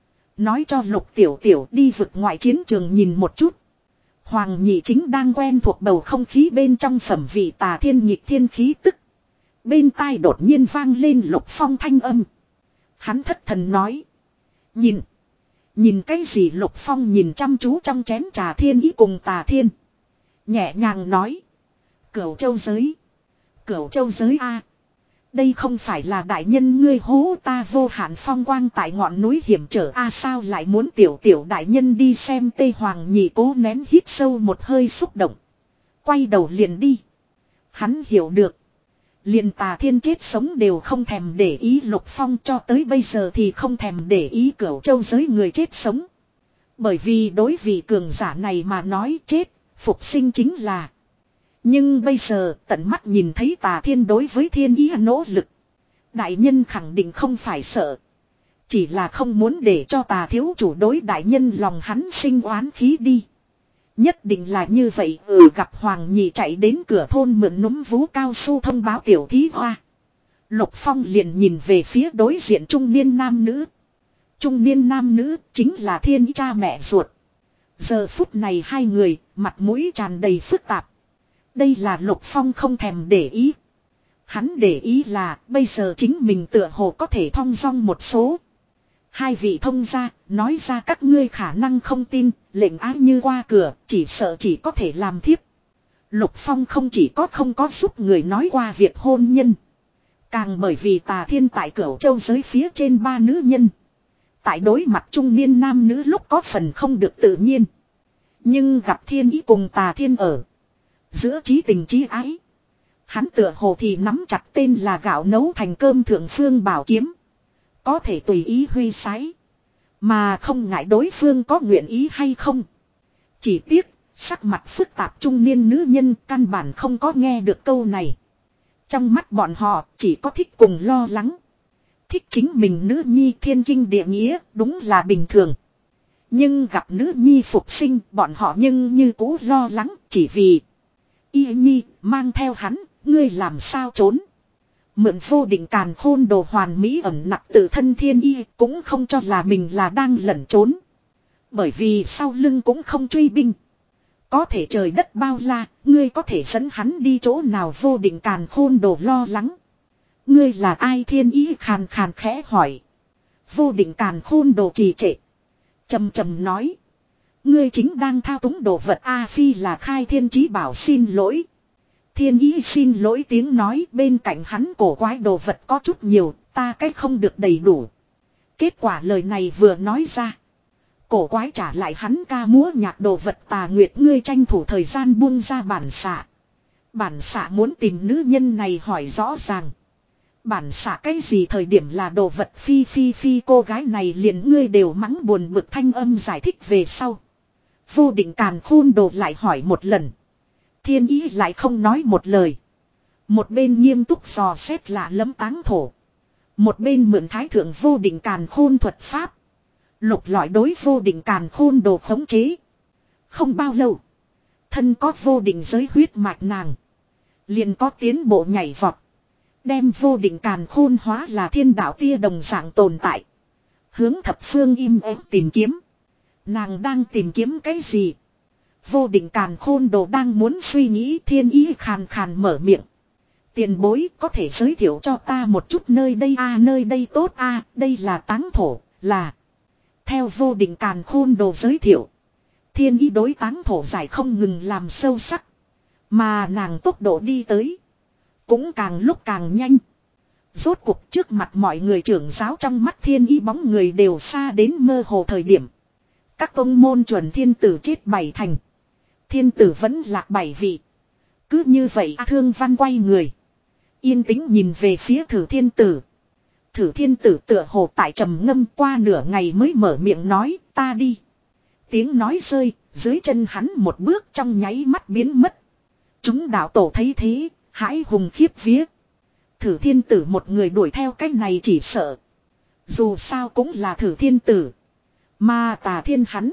Nói cho Lục Tiểu Tiểu đi vực ngoại chiến trường nhìn một chút. Hoàng Nhị chính đang quen thuộc bầu không khí bên trong phẩm vị Tà Thiên nhịp thiên khí tức. Bên tai đột nhiên vang lên Lục Phong thanh âm. Hắn thất thần nói. Nhìn. Nhìn cái gì Lục Phong nhìn chăm chú trong chén trà thiên ý cùng Tà Thiên. Nhẹ nhàng nói. Cửu châu giới. Cửu châu giới a. Đây không phải là đại nhân ngươi hố ta vô hạn phong quang tại ngọn núi hiểm trở a sao lại muốn tiểu tiểu đại nhân đi xem Tây Hoàng Nhị cố nén hít sâu một hơi xúc động. Quay đầu liền đi. Hắn hiểu được. Liền Tà Thiên chết sống đều không thèm để ý Lục Phong cho tới bây giờ thì không thèm để ý Cửu châu giới người chết sống. Bởi vì đối vị cường giả này mà nói chết, phục sinh chính là. Nhưng bây giờ tận mắt nhìn thấy Tà Thiên đối với thiên ý nỗ lực. Đại nhân khẳng định không phải sợ. Chỉ là không muốn để cho Tà thiếu chủ đối đại nhân lòng hắn sinh oán khí đi. Nhất định là như vậy. Ừ gặp Hoàng Nhị chạy đến cửa thôn mượn núm vú cao su thông báo tiểu thí hoa. Lục Phong liền nhìn về phía đối diện trung niên nam nữ. Trung niên nam nữ chính là thiên ý cha mẹ ruột. Giờ phút này hai người mặt mũi tràn đầy phức tạp. Đây là Lục Phong không thèm để ý. Hắn để ý là bây giờ chính mình tựa hồ có thể thong dong một số. Hai vị thông gia, nói ra các ngươi khả năng không tin, lệnh ái như qua cửa, chỉ sợ chỉ có thể làm thiếp. Lục Phong không chỉ có không có giúp người nói qua việc hôn nhân. Càng bởi vì Tà Thiên tại Cửu Châu giới phía trên ba nữ nhân. Tại đối mặt trung niên nam nữ lúc có phần không được tự nhiên. Nhưng gặp Thiên Ý cùng Tà Thiên ở. Giữa chí tình chí ái. Hắn tựa hồ thì nắm chặt tên là gạo nấu thành cơm thượng phương bảo kiếm. Có thể tùy ý huy sái. Mà không ngại đối phương có nguyện ý hay không. Chỉ tiếc, sắc mặt phức tạp trung niên nữ nhân căn bản không có nghe được câu này. Trong mắt bọn họ chỉ có thích cùng lo lắng. Thích chính mình nữ nhi thiên kinh địa nghĩa đúng là bình thường. Nhưng gặp nữ nhi phục sinh bọn họ nhưng như cũ lo lắng chỉ vì. Y nhi mang theo hắn, ngươi làm sao trốn. Mượn vô định càn khôn đồ hoàn mỹ ẩn nặc tự thân thiên y cũng không cho là mình là đang lẩn trốn. Bởi vì sau lưng cũng không truy binh. Có thể trời đất bao la, ngươi có thể dẫn hắn đi chỗ nào vô định càn khôn đồ lo lắng. Ngươi là ai thiên ý khàn khàn khẽ hỏi. Vô định càn khôn đồ trì trệ. Trầm trầm nói. Ngươi chính đang thao túng đồ vật A Phi là khai thiên chí bảo xin lỗi. Thiên ý xin lỗi tiếng nói bên cạnh hắn cổ quái đồ vật có chút nhiều, ta cách không được đầy đủ. Kết quả lời này vừa nói ra. Cổ quái trả lại hắn ca múa nhạc đồ vật Tà Nguyệt ngươi tranh thủ thời gian buông ra bản xạ. Bản xạ muốn tìm nữ nhân này hỏi rõ ràng. Bản xạ cái gì thời điểm là đồ vật phi phi phi cô gái này liền ngươi đều mắng buồn bực thanh âm giải thích về sau. Vô định càn khôn đồ lại hỏi một lần. Thiên ý lại không nói một lời. Một bên nghiêm túc dò xét lạ lẫm táng thổ. Một bên mượn thái thượng vô định càn khôn thuật pháp. Lục lọi đối vô định càn khôn đồ khống chế. Không bao lâu. Thân có vô định giới huyết mạch nàng. Liền có tiến bộ nhảy vọt. Đem vô định càn khôn hóa là thiên đạo tia đồng dạng tồn tại. Hướng thập phương im ắng tìm kiếm. Nàng đang tìm kiếm cái gì? Vô định càn khôn đồ đang muốn suy nghĩ thiên ý khàn khàn mở miệng. Tiền bối có thể giới thiệu cho ta một chút nơi đây a à, nơi đây tốt a à, đây là táng thổ, là. Theo vô định càn khôn đồ giới thiệu. Thiên ý đối táng thổ giải không ngừng làm sâu sắc. Mà nàng tốc độ đi tới. Cũng càng lúc càng nhanh. Rốt cuộc trước mặt mọi người trưởng giáo trong mắt thiên ý bóng người đều xa đến mơ hồ thời điểm. Các tông môn chuẩn thiên tử chết bảy thành. Thiên tử vẫn lạc bảy vị. Cứ như vậy Thương Văn quay người. Yên tĩnh nhìn về phía Thử Thiên Tử. Thử Thiên Tử tựa hồ tại trầm ngâm qua nửa ngày mới mở miệng nói ta đi. Tiếng nói rơi, dưới chân hắn một bước trong nháy mắt biến mất. Chúng đạo tổ thấy thế, hãi hùng khiếp vía. Thử Thiên Tử một người đuổi theo cách này chỉ sợ. Dù sao cũng là Thử Thiên Tử. Mà Tà Thiên hắn.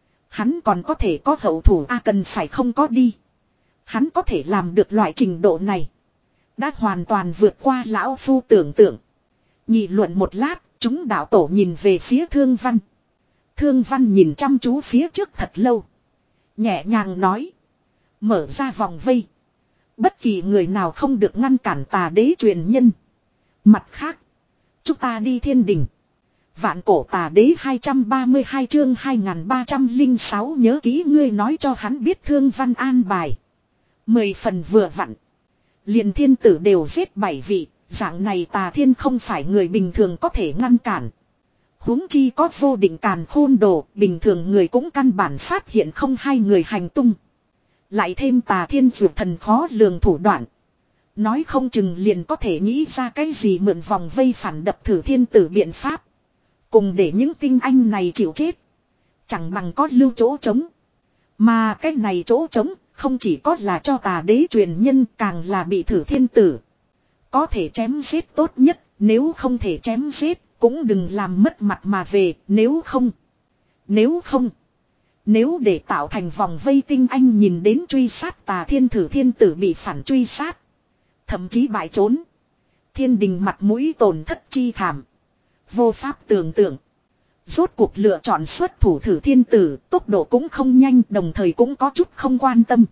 Hắn còn có thể có hậu thủ a à, cần phải không có đi. Hắn có thể làm được loại trình độ này. Đã hoàn toàn vượt qua lão phu tưởng tượng. Nghị luận một lát, chúng đạo tổ nhìn về phía Thương Văn. Thương Văn nhìn chăm chú phía trước thật lâu. Nhẹ nhàng nói. Mở ra vòng vây. Bất kỳ người nào không được ngăn cản Tà đế truyền nhân. Mặt khác. Chúng ta đi thiên đình. Vạn cổ Tà đế hai trăm ba mươi hai chương hai nghìn ba trăm lẻ sáu nhớ kỹ ngươi nói cho hắn biết Thương Văn an bài. Mười phần vừa vặn. Liền thiên tử đều giết bảy vị. Dạng này Tà Thiên không phải người bình thường có thể ngăn cản. Huống chi có vô định càn khôn đồ. Bình thường người cũng căn bản phát hiện không hai người hành tung. Lại thêm Tà Thiên dược thần khó lường thủ đoạn. Nói không chừng liền có thể nghĩ ra cái gì mượn vòng vây phản đập Thử Thiên Tử biện pháp. Cùng để những tinh anh này chịu chết. Chẳng bằng có lưu chỗ trống. Mà cái này chỗ trống không chỉ có là cho Tà đế truyền nhân càng là bị Thử Thiên Tử. Có thể chém giết tốt nhất, nếu không thể chém giết, cũng đừng làm mất mặt mà về, nếu không. Nếu không. Nếu để tạo thành vòng vây tinh anh nhìn đến truy sát Tà Thiên Thử Thiên Tử bị phản truy sát. Thậm chí bại trốn. Thiên đình mặt mũi tổn thất chi thảm. Vô pháp tưởng tượng. Rốt cuộc lựa chọn xuất thủ Thử Thiên Tử, tốc độ cũng không nhanh, đồng thời cũng có chút không quan tâm.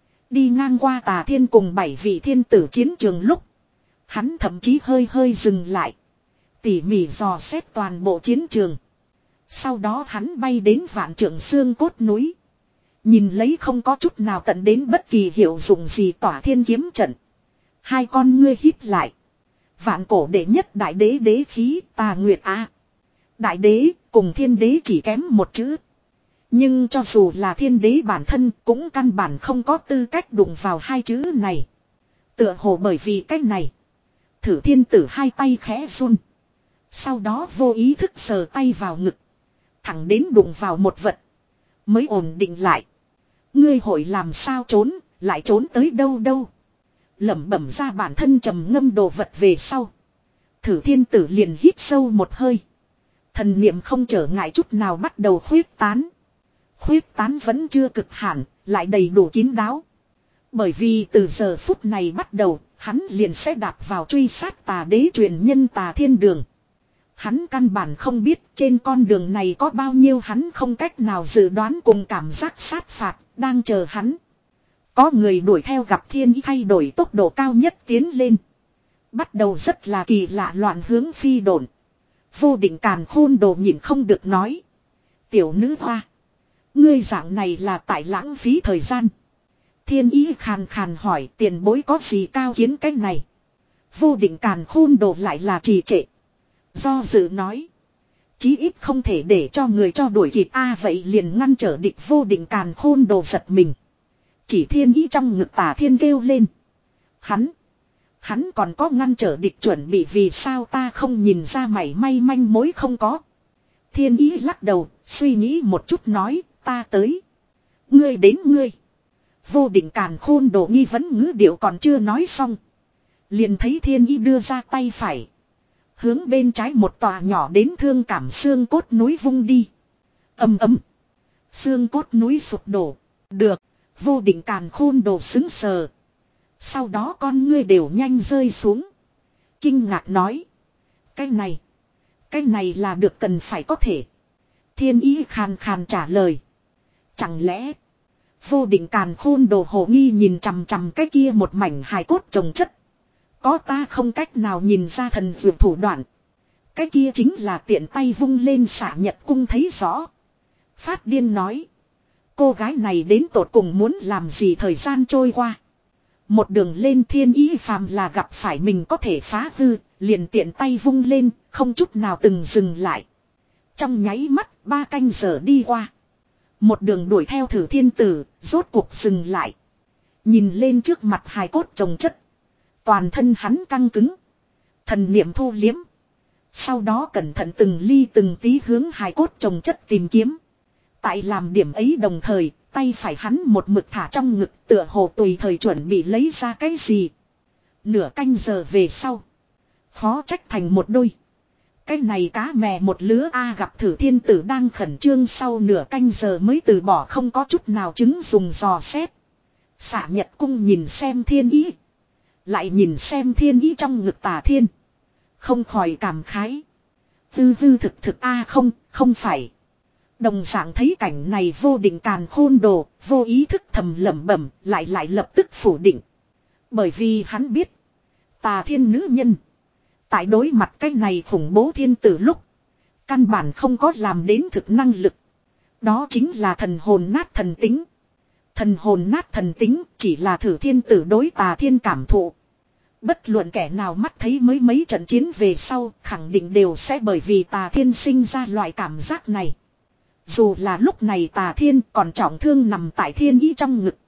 Đi ngang qua Tà Thiên cùng bảy vị thiên tử chiến trường lúc. Hắn thậm chí hơi hơi dừng lại. Tỉ mỉ dò xét toàn bộ chiến trường. Sau đó hắn bay đến vạn trượng xương cốt núi. Nhìn lấy không có chút nào tận đến bất kỳ hiệu dụng gì tỏa thiên kiếm trận. Hai con ngươi hít lại. Vạn cổ đệ nhất đại đế đế khí Tà Nguyệt A. Đại đế cùng thiên đế chỉ kém một chữ. Nhưng cho dù là thiên đế bản thân cũng căn bản không có tư cách đụng vào hai chữ này. Tựa hồ bởi vì cách này. Thử thiên tử hai tay khẽ run. Sau đó vô ý thức sờ tay vào ngực. Thẳng đến đụng vào một vật. Mới ổn định lại. Ngươi hội làm sao trốn, lại trốn tới đâu đâu. Lẩm bẩm ra bản thân trầm ngâm đồ vật về sau. Thử thiên tử liền hít sâu một hơi. Thần niệm không trở ngại chút nào bắt đầu khuyết tán. Khuyết tán vẫn chưa cực hạn, lại đầy đủ kín đáo. Bởi vì từ giờ phút này bắt đầu, hắn liền sẽ đạp vào truy sát tà đế truyền nhân Tà Thiên Đường. Hắn căn bản không biết trên con đường này có bao nhiêu hắn không cách nào dự đoán cùng cảm giác sát phạt, đang chờ hắn. Có người đuổi theo gặp thiên ý thay đổi tốc độ cao nhất tiến lên. Bắt đầu rất là kỳ lạ loạn hướng phi độn. Vô Định Càn Khôn Đồ nhìn không được nói. Tiểu nữ hoa. Ngươi dạng này là tại lãng phí thời gian. Thiên ý khàn khàn hỏi tiền bối có gì cao kiến cách này. Vô Định Càn Khôn Đồ lại là trì trệ. Do dự nói. Chí ít không thể để cho người cho đuổi kịp a vậy liền ngăn trở địch. Vô Định Càn Khôn Đồ giật mình. Chỉ thiên ý trong ngực Tà Thiên kêu lên. Hắn. Hắn còn có ngăn trở địch chuẩn bị vì sao ta không nhìn ra mảy may manh mối không có. Thiên ý lắc đầu, suy nghĩ một chút nói, ta tới. Ngươi đến ngươi. Vô Định Càn Khôn Đồ nghi vấn ngữ điệu còn chưa nói xong. Liền thấy thiên ý đưa ra tay phải. Hướng bên trái một tòa nhỏ đến thương cảm xương cốt núi vung đi. Ầm ầm. Xương cốt núi sụp đổ. Được. Vô Định Càn Khôn Đồ xứng sờ. Sau đó con ngươi đều nhanh rơi xuống. Kinh ngạc nói. Cái này. Cái này là được cần phải có thể. Thiên ý khàn khàn trả lời. Chẳng lẽ. Vô Định Càn Khôn Đồ hồ nghi nhìn chằm chằm cái kia một mảnh hài cốt trồng chất. Có ta không cách nào nhìn ra thần vượt thủ đoạn. Cái kia chính là tiện tay vung lên xả nhật cung thấy rõ. Phát điên nói. Cô gái này đến tột cùng muốn làm gì thời gian trôi qua. Một đường lên thiên ý phàm là gặp phải mình có thể phá hư, liền tiện tay vung lên, không chút nào từng dừng lại. Trong nháy mắt, ba canh giờ đi qua. Một đường đuổi theo Thử Thiên Tử, rốt cuộc dừng lại. Nhìn lên trước mặt hài cốt chồng chất. Toàn thân hắn căng cứng. Thần niệm thu liếm. Sau đó cẩn thận từng ly từng tí hướng hài cốt chồng chất tìm kiếm. Tại làm điểm ấy đồng thời, tay phải hắn một mực thả trong ngực tựa hồ tùy thời chuẩn bị lấy ra cái gì. Nửa canh giờ về sau. Khó trách thành một đôi. Cái này cá mè một lứa A gặp Thử Thiên Tử đang khẩn trương sau nửa canh giờ mới từ bỏ không có chút nào chứng dùng dò xét. Xả nhật cung nhìn xem thiên ý. Lại nhìn xem thiên ý trong ngực Tà Thiên. Không khỏi cảm khái. Hư hư thực thực A không, không phải. Đồng dạng thấy cảnh này Vô Định Càn Khôn Đồ, vô ý thức thầm lẩm bẩm, lại lại lập tức phủ định. Bởi vì hắn biết, Tà Thiên nữ nhân, tại đối mặt cái này khủng bố thiên tử lúc, căn bản không có làm đến thực năng lực. Đó chính là thần hồn nát thần tính. Thần hồn nát thần tính chỉ là Thử Thiên Tử đối Tà Thiên cảm thụ. Bất luận kẻ nào mắt thấy mới mấy trận chiến về sau, khẳng định đều sẽ bởi vì Tà Thiên sinh ra loại cảm giác này. Dù là lúc này Tà Thiên còn trọng thương nằm tại thiên ý trong ngực.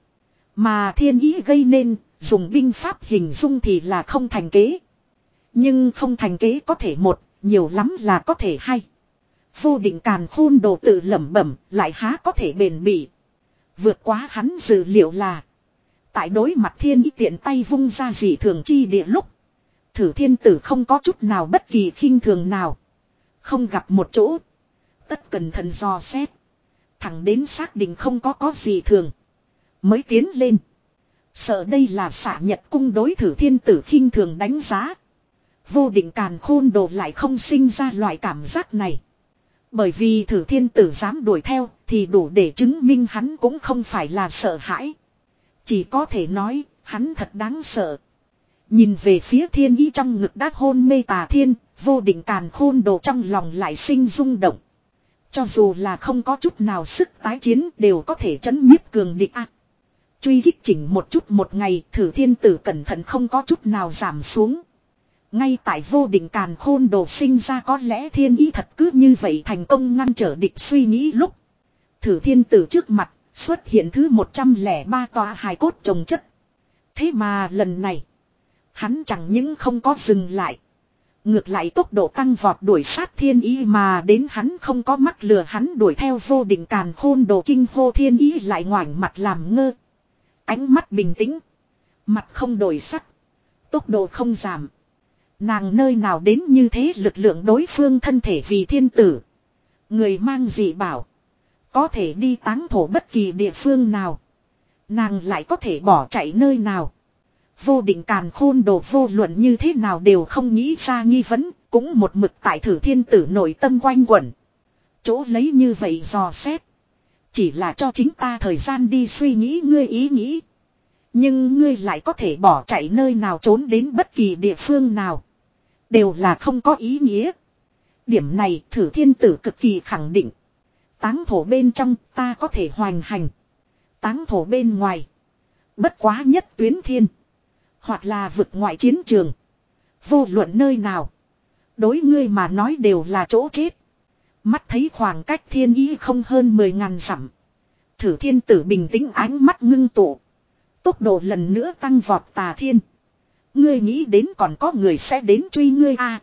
Mà thiên ý gây nên, dùng binh pháp hình dung thì là không thành kế. Nhưng không thành kế có thể một, nhiều lắm là có thể hai. Vô Định Càn Khôn Đồ tự lẩm bẩm, lại há có thể bền bỉ. Vượt quá hắn dự liệu là, tại đối mặt thiên ý tiện tay vung ra dị thường chi địa lúc, Thử Thiên Tử không có chút nào bất kỳ khinh thường nào. Không gặp một chỗ. Tất cẩn thận dò xét. Thẳng đến xác định không có có gì thường. Mới tiến lên. Sợ đây là xả nhật cung đối Thử Thiên Tử khinh thường đánh giá. Vô Định Càn Khôn Đồ lại không sinh ra loại cảm giác này. Bởi vì Thử Thiên Tử dám đuổi theo thì đủ để chứng minh hắn cũng không phải là sợ hãi. Chỉ có thể nói hắn thật đáng sợ. Nhìn về phía thiên ý trong ngực đã hôn mê Tà Thiên, vô định càn khôn đồ trong lòng lại sinh rung động. Cho dù là không có chút nào sức tái chiến đều có thể trấn nhiếp cường địch a. Truy kích chỉnh một chút một ngày, Thử Thiên Tử cẩn thận không có chút nào giảm xuống. Ngay tại vô định càn khôn đồ sinh ra có lẽ thiên ý thật cứ như vậy thành công ngăn trở địch suy nghĩ lúc. Thử Thiên Tử trước mặt xuất hiện thứ một trăm lẻ ba tòa hài cốt chồng chất. Thế mà lần này, hắn chẳng những không có dừng lại. Ngược lại tốc độ tăng vọt đuổi sát thiên ý mà đến hắn không có mắc lừa hắn đuổi theo vô định càn khôn đồ kinh hô thiên ý lại ngoảnh mặt làm ngơ. Ánh mắt bình tĩnh. Mặt không đổi sắc. Tốc độ không giảm. Nàng nơi nào đến như thế lực lượng đối phương thân thể vì thiên tử. Người mang dị bảo. Có thể đi táng thổ bất kỳ địa phương nào. Nàng lại có thể bỏ chạy nơi nào. Vô định càn khôn đồ vô luận như thế nào đều không nghĩ ra nghi vấn. Cũng một mực tại Thử Thiên Tử nội tâm quanh quẩn. Chỗ lấy như vậy dò xét. Chỉ là cho chính ta thời gian đi suy nghĩ ngươi ý nghĩ. Nhưng ngươi lại có thể bỏ chạy nơi nào trốn đến bất kỳ địa phương nào. Đều là không có ý nghĩa. Điểm này Thử Thiên Tử cực kỳ khẳng định. Táng thổ bên trong ta có thể hoành hành. Táng thổ bên ngoài. Bất quá nhất tuyến thiên. Hoặc là vực ngoại chiến trường. Vô luận nơi nào. Đối ngươi mà nói đều là chỗ chết. Mắt thấy khoảng cách thiên ý không hơn mười ngàn dặm. Thử Thiên Tử bình tĩnh ánh mắt ngưng tụ. Tốc độ lần nữa tăng vọt Tà Thiên. Ngươi nghĩ đến còn có người sẽ đến truy ngươi à.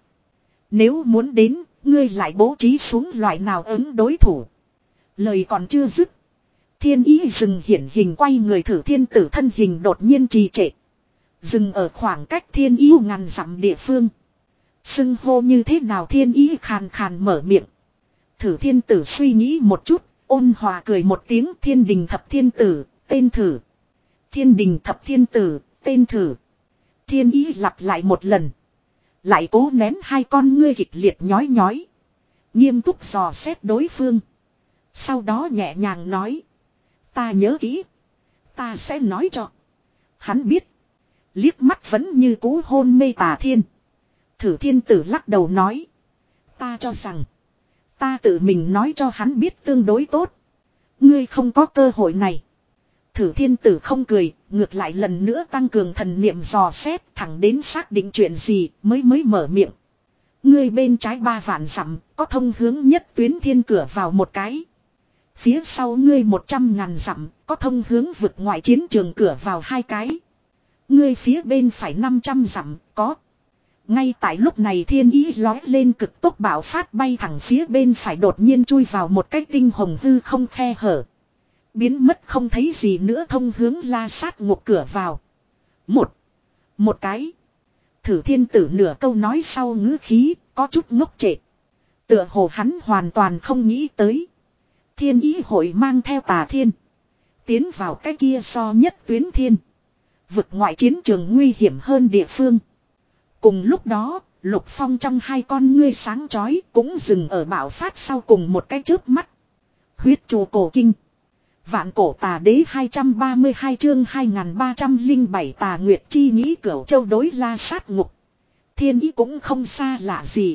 Nếu muốn đến, ngươi lại bố trí xuống loại nào ứng đối thủ. Lời còn chưa dứt. Thiên ý dừng hiển hình quay người Thử Thiên Tử thân hình đột nhiên trì trệ. Dừng ở khoảng cách thiên ý ngàn dặm địa phương. Xưng hô như thế nào thiên ý khàn khàn mở miệng. Thử Thiên Tử suy nghĩ một chút, ôn hòa cười một tiếng Thiên Đình Thập Thiên Tử, tên Thử. Thiên Đình Thập Thiên Tử, tên Thử. Thiên ý lặp lại một lần. Lại cố nén hai con ngươi kịch liệt nhói nhói. Nghiêm túc dò xét đối phương. Sau đó nhẹ nhàng nói. Ta nhớ kỹ. Ta sẽ nói cho. Hắn biết. Liếc mắt vẫn như cú hôn mê Tà Thiên. Thử Thiên Tử lắc đầu nói. Ta cho rằng. Ta tự mình nói cho hắn biết tương đối tốt. Ngươi không có cơ hội này. Thử Thiên Tử không cười, ngược lại lần nữa tăng cường thần niệm dò xét thẳng đến xác định chuyện gì mới mới mở miệng. Ngươi bên trái ba vạn dặm có thông hướng nhất tuyến thiên cửa vào một cái. Phía sau ngươi một trăm ngàn dặm có thông hướng vực ngoại chiến trường cửa vào hai cái. Ngươi phía bên phải năm trăm dặm có. Ngay tại lúc này thiên ý lói lên cực tốc bạo phát bay thẳng phía bên phải đột nhiên chui vào một cái tinh hồng hư không khe hở. Biến mất không thấy gì nữa thông hướng La Sát Ngục cửa vào. Một. Một cái. Thử Thiên Tử nửa câu nói sau ngữ khí có chút ngốc trệ. Tựa hồ hắn hoàn toàn không nghĩ tới. Thiên ý hội mang theo Tà Thiên. Tiến vào cái kia so nhất tuyến thiên. Vực ngoại chiến trường nguy hiểm hơn địa phương. Cùng lúc đó, Lục Phong trong hai con ngươi sáng chói cũng dừng ở bạo phát sau cùng một cái chớp mắt. Huyết Trù Cổ Kinh. Vạn Cổ Tà Đế hai trăm ba mươi hai chương hai nghìn ba trăm lẻ bảy Tà Nguyệt Chi nghĩ Cửu Châu đối La Sát Ngục. Thiên ý cũng không xa lạ gì.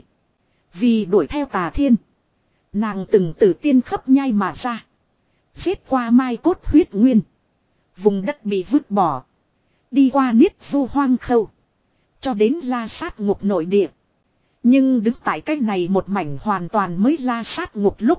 Vì đuổi theo Tà Thiên. Nàng từng từ tiên khấp nhai mà ra. Giết qua mai cốt huyết nguyên. Vùng đất bị vứt bỏ. Đi qua niết vu hoang khâu. Cho đến La Sát Ngục nội địa. Nhưng đứng tại cách này một mảnh hoàn toàn mới La Sát Ngục lúc.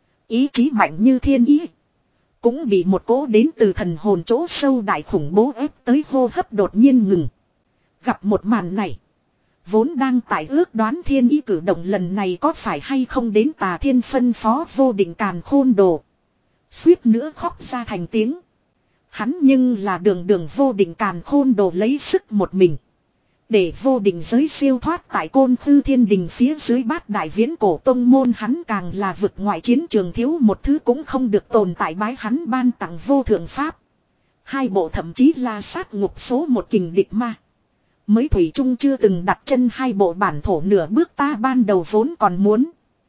Ý chí mạnh như thiên ý. Cũng bị một cỗ đến từ thần hồn chỗ sâu đại khủng bố ép tới hô hấp đột nhiên ngừng. Gặp một màn này. Vốn đang tại ước đoán thiên ý cử động lần này có phải hay không đến Tà Thiên phân phó vô định càn khôn đồ. Suýt nữa khóc ra thành tiếng. Hắn nhưng là đường đường vô định càn khôn đồ lấy sức một mình. Để vô định giới siêu thoát tại Côn Khư Thiên Đình phía dưới bát đại viễn cổ tông môn hắn càng là vực ngoại chiến trường thiếu một thứ cũng không được tồn tại bái hắn ban tặng vô thượng pháp. Hai bộ thậm chí La Sát Ngục số một kình địch ma. Mới Thủy Trung chưa từng đặt chân hai bộ bản thổ nửa bước ta ban đầu vốn còn muốn.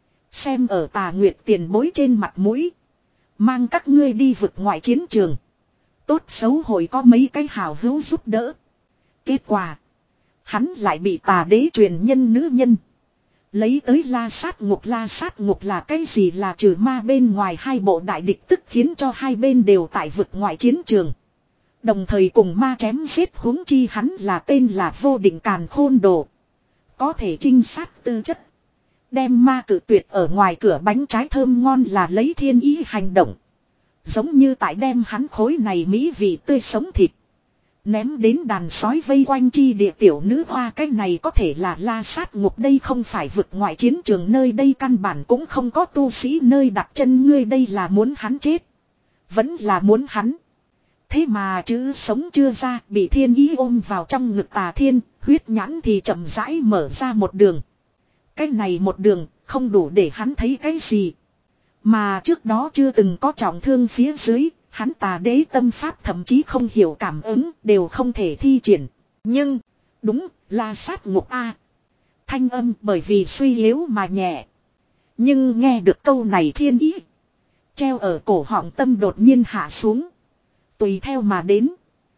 Xem ở Tà Nguyệt tiền bối trên mặt mũi. Mang các ngươi đi vực ngoại chiến trường. Tốt xấu hồi có mấy cái hào hữu giúp đỡ. Kết quả. Hắn lại bị Tà Đế truyền nhân nữ nhân. Lấy tới la sát ngục. La sát ngục là cái gì? Là trừ ma bên ngoài hai bộ đại địch, tức khiến cho hai bên đều tại vực ngoại chiến trường. Đồng thời cùng ma chém giết, huống chi hắn là tên là Vô Định Càn Khôn Đồ. Có thể trinh sát tư chất. Đem ma cự tuyệt ở ngoài cửa bánh trái thơm ngon là lấy thiên ý hành động. Giống như tại đem hắn khối này mỹ vị tươi sống thịt. Ném đến đàn sói vây quanh chi địa tiểu nữ hoa, cái này có thể là la sát ngục. Đây không phải vực ngoại chiến trường, nơi đây căn bản cũng không có tu sĩ nơi đặt chân. Ngươi đây là muốn hắn chết. Vẫn là muốn hắn. Thế mà chữ sống chưa ra, bị thiên ý ôm vào trong ngực Tà Thiên, huyết nhãn thì chậm rãi mở ra một đường. Cái này một đường không đủ để hắn thấy cái gì. Mà trước đó chưa từng có trọng thương phía dưới, hắn tà đế tâm pháp thậm chí không hiểu cảm ứng, đều không thể thi triển. Nhưng, đúng, la sát ngục A. Thanh âm bởi vì suy yếu mà nhẹ. Nhưng nghe được câu này thiên ý. Treo ở cổ họng tâm đột nhiên hạ xuống. Tùy theo mà đến.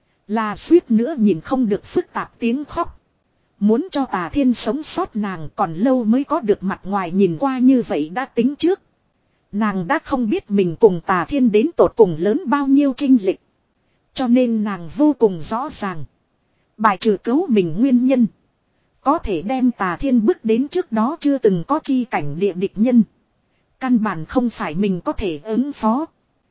Là suýt nữa nhìn không được phức tạp tiếng khóc. Muốn cho Tà Thiên sống sót nàng còn lâu mới có được, mặt ngoài nhìn qua như vậy đã tính trước. Nàng đã không biết mình cùng Tà Thiên đến tột cùng lớn bao nhiêu chênh lệch. Cho nên nàng vô cùng rõ ràng. Bài trừ cứu mình nguyên nhân. Có thể đem Tà Thiên bước đến trước đó chưa từng có chi cảnh địa địch nhân. Căn bản không phải mình có thể ứng phó.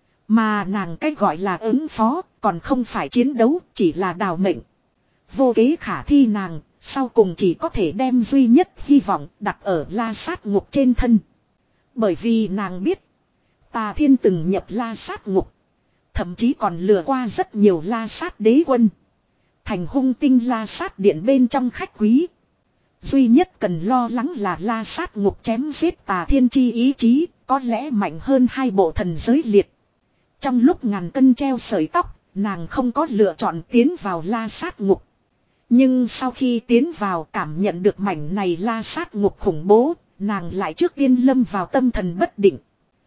Mà nàng cách gọi là ứng phó, còn không phải chiến đấu, chỉ là đào mệnh. Vô kế khả thi nàng, sau cùng chỉ có thể đem duy nhất hy vọng đặt ở la sát ngục trên thân. Bởi vì nàng biết, Tà Thiên từng nhập la sát ngục. Thậm chí còn lừa qua rất nhiều la sát đế quân. Thành hung tinh la sát điện bên trong khách quý. Duy nhất cần lo lắng là la sát ngục chém giết Tà Thiên chi ý chí, có lẽ mạnh hơn hai bộ thần giới liệt. Trong lúc ngàn cân treo sợi tóc, nàng không có lựa chọn tiến vào la sát ngục. Nhưng sau khi tiến vào cảm nhận được mảnh này la sát ngục khủng bố, nàng lại trước tiên lâm vào tâm thần bất định.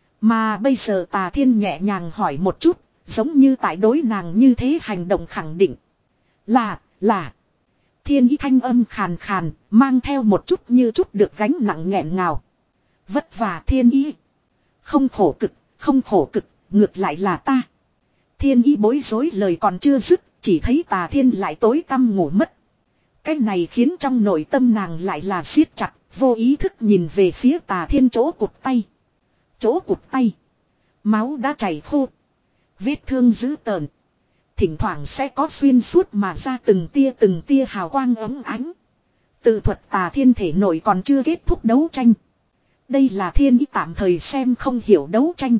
Mà bây giờ Tà Thiên nhẹ nhàng hỏi một chút, giống như tại đối nàng như thế hành động khẳng định. Là, là. Thiên ý thanh âm khàn khàn, mang theo một chút như chút được gánh nặng nghẹn ngào. Vất vả Thiên ý. Không khổ cực, không khổ cực, ngược lại là ta. Thiên ý bối rối lời còn chưa dứt, chỉ thấy Tà Thiên lại tối tăm ngủ mất. Cái này khiến trong nội tâm nàng lại là siết chặt, vô ý thức nhìn về phía Tà Thiên chỗ cụt tay. Chỗ cụt tay. Máu đã chảy khô. Vết thương dữ tợn. Thỉnh thoảng sẽ có xuyên suốt mà ra từng tia từng tia hào quang ấm ánh. Tự thuật Tà Thiên thể nội còn chưa kết thúc đấu tranh. Đây là thiên ý tạm thời xem không hiểu đấu tranh.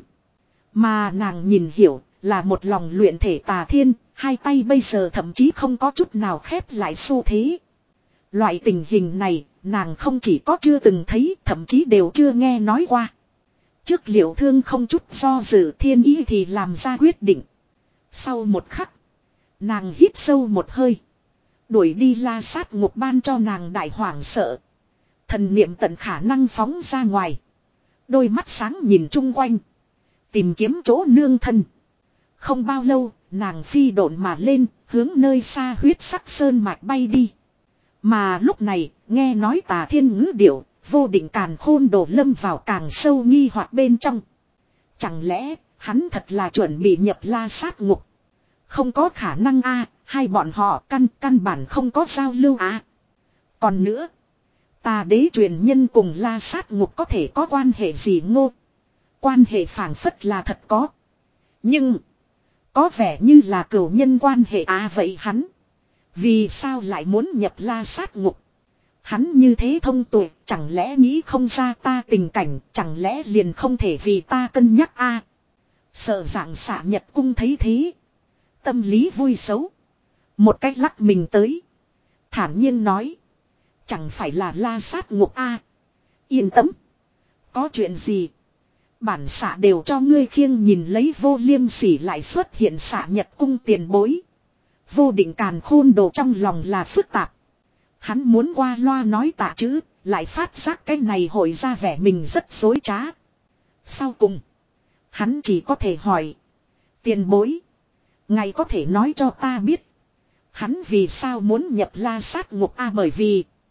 Mà nàng nhìn hiểu là một lòng luyện thể Tà Thiên, hai tay bây giờ thậm chí không có chút nào khép lại xu thế. Loại tình hình này, nàng không chỉ có chưa từng thấy, thậm chí đều chưa nghe nói qua. Trước Liệu Thương không chút do dự, thiên ý thì làm ra quyết định. Sau một khắc, nàng hít sâu một hơi. Đuổi đi la sát ngục ban cho nàng đại hoảng sợ. Thần niệm tận khả năng phóng ra ngoài. Đôi mắt sáng nhìn chung quanh. Tìm kiếm chỗ nương thân. Không bao lâu, nàng phi độn mà lên, hướng nơi xa huyết sắc sơn mạch bay đi. Mà lúc này, nghe nói Tà Thiên ngữ điệu, Vô Định Càn Khôn Đồ lâm vào càng sâu nghi hoặc bên trong. Chẳng lẽ, hắn thật là chuẩn bị nhập la sát ngục? Không có khả năng a, hai bọn họ căn căn bản không có giao lưu a. Còn nữa, Tà đế truyền nhân cùng la sát ngục có thể có quan hệ gì ngô? Quan hệ phảng phất là thật có. Nhưng, có vẻ như là cửu nhân quan hệ à, vậy hắn vì sao lại muốn nhập la sát ngục? Hắn như thế thông tuệ, chẳng lẽ nghĩ không ra ta tình cảnh, chẳng lẽ liền không thể vì ta cân nhắc a? À, sợ dạng xạ nhật cung thấy thế, tâm lý vui xấu, một cách lắc mình tới, thản nhiên nói, chẳng phải là la sát ngục a? À, yên tâm, có chuyện gì bản xạ đều cho ngươi khiêng. Nhìn lấy Vô Liêm Sỉ lại xuất hiện xạ nhật cung tiền bối. Vô Định Càn Khôn Đồ trong lòng là phức tạp. Hắn muốn qua loa nói tạ chữ, lại phát giác cái này hội ra vẻ mình rất dối trá. Sau cùng, hắn chỉ có thể hỏi. Tiền bối, ngài có thể nói cho ta biết, hắn vì sao muốn nhập la sát ngục a? À, bởi vì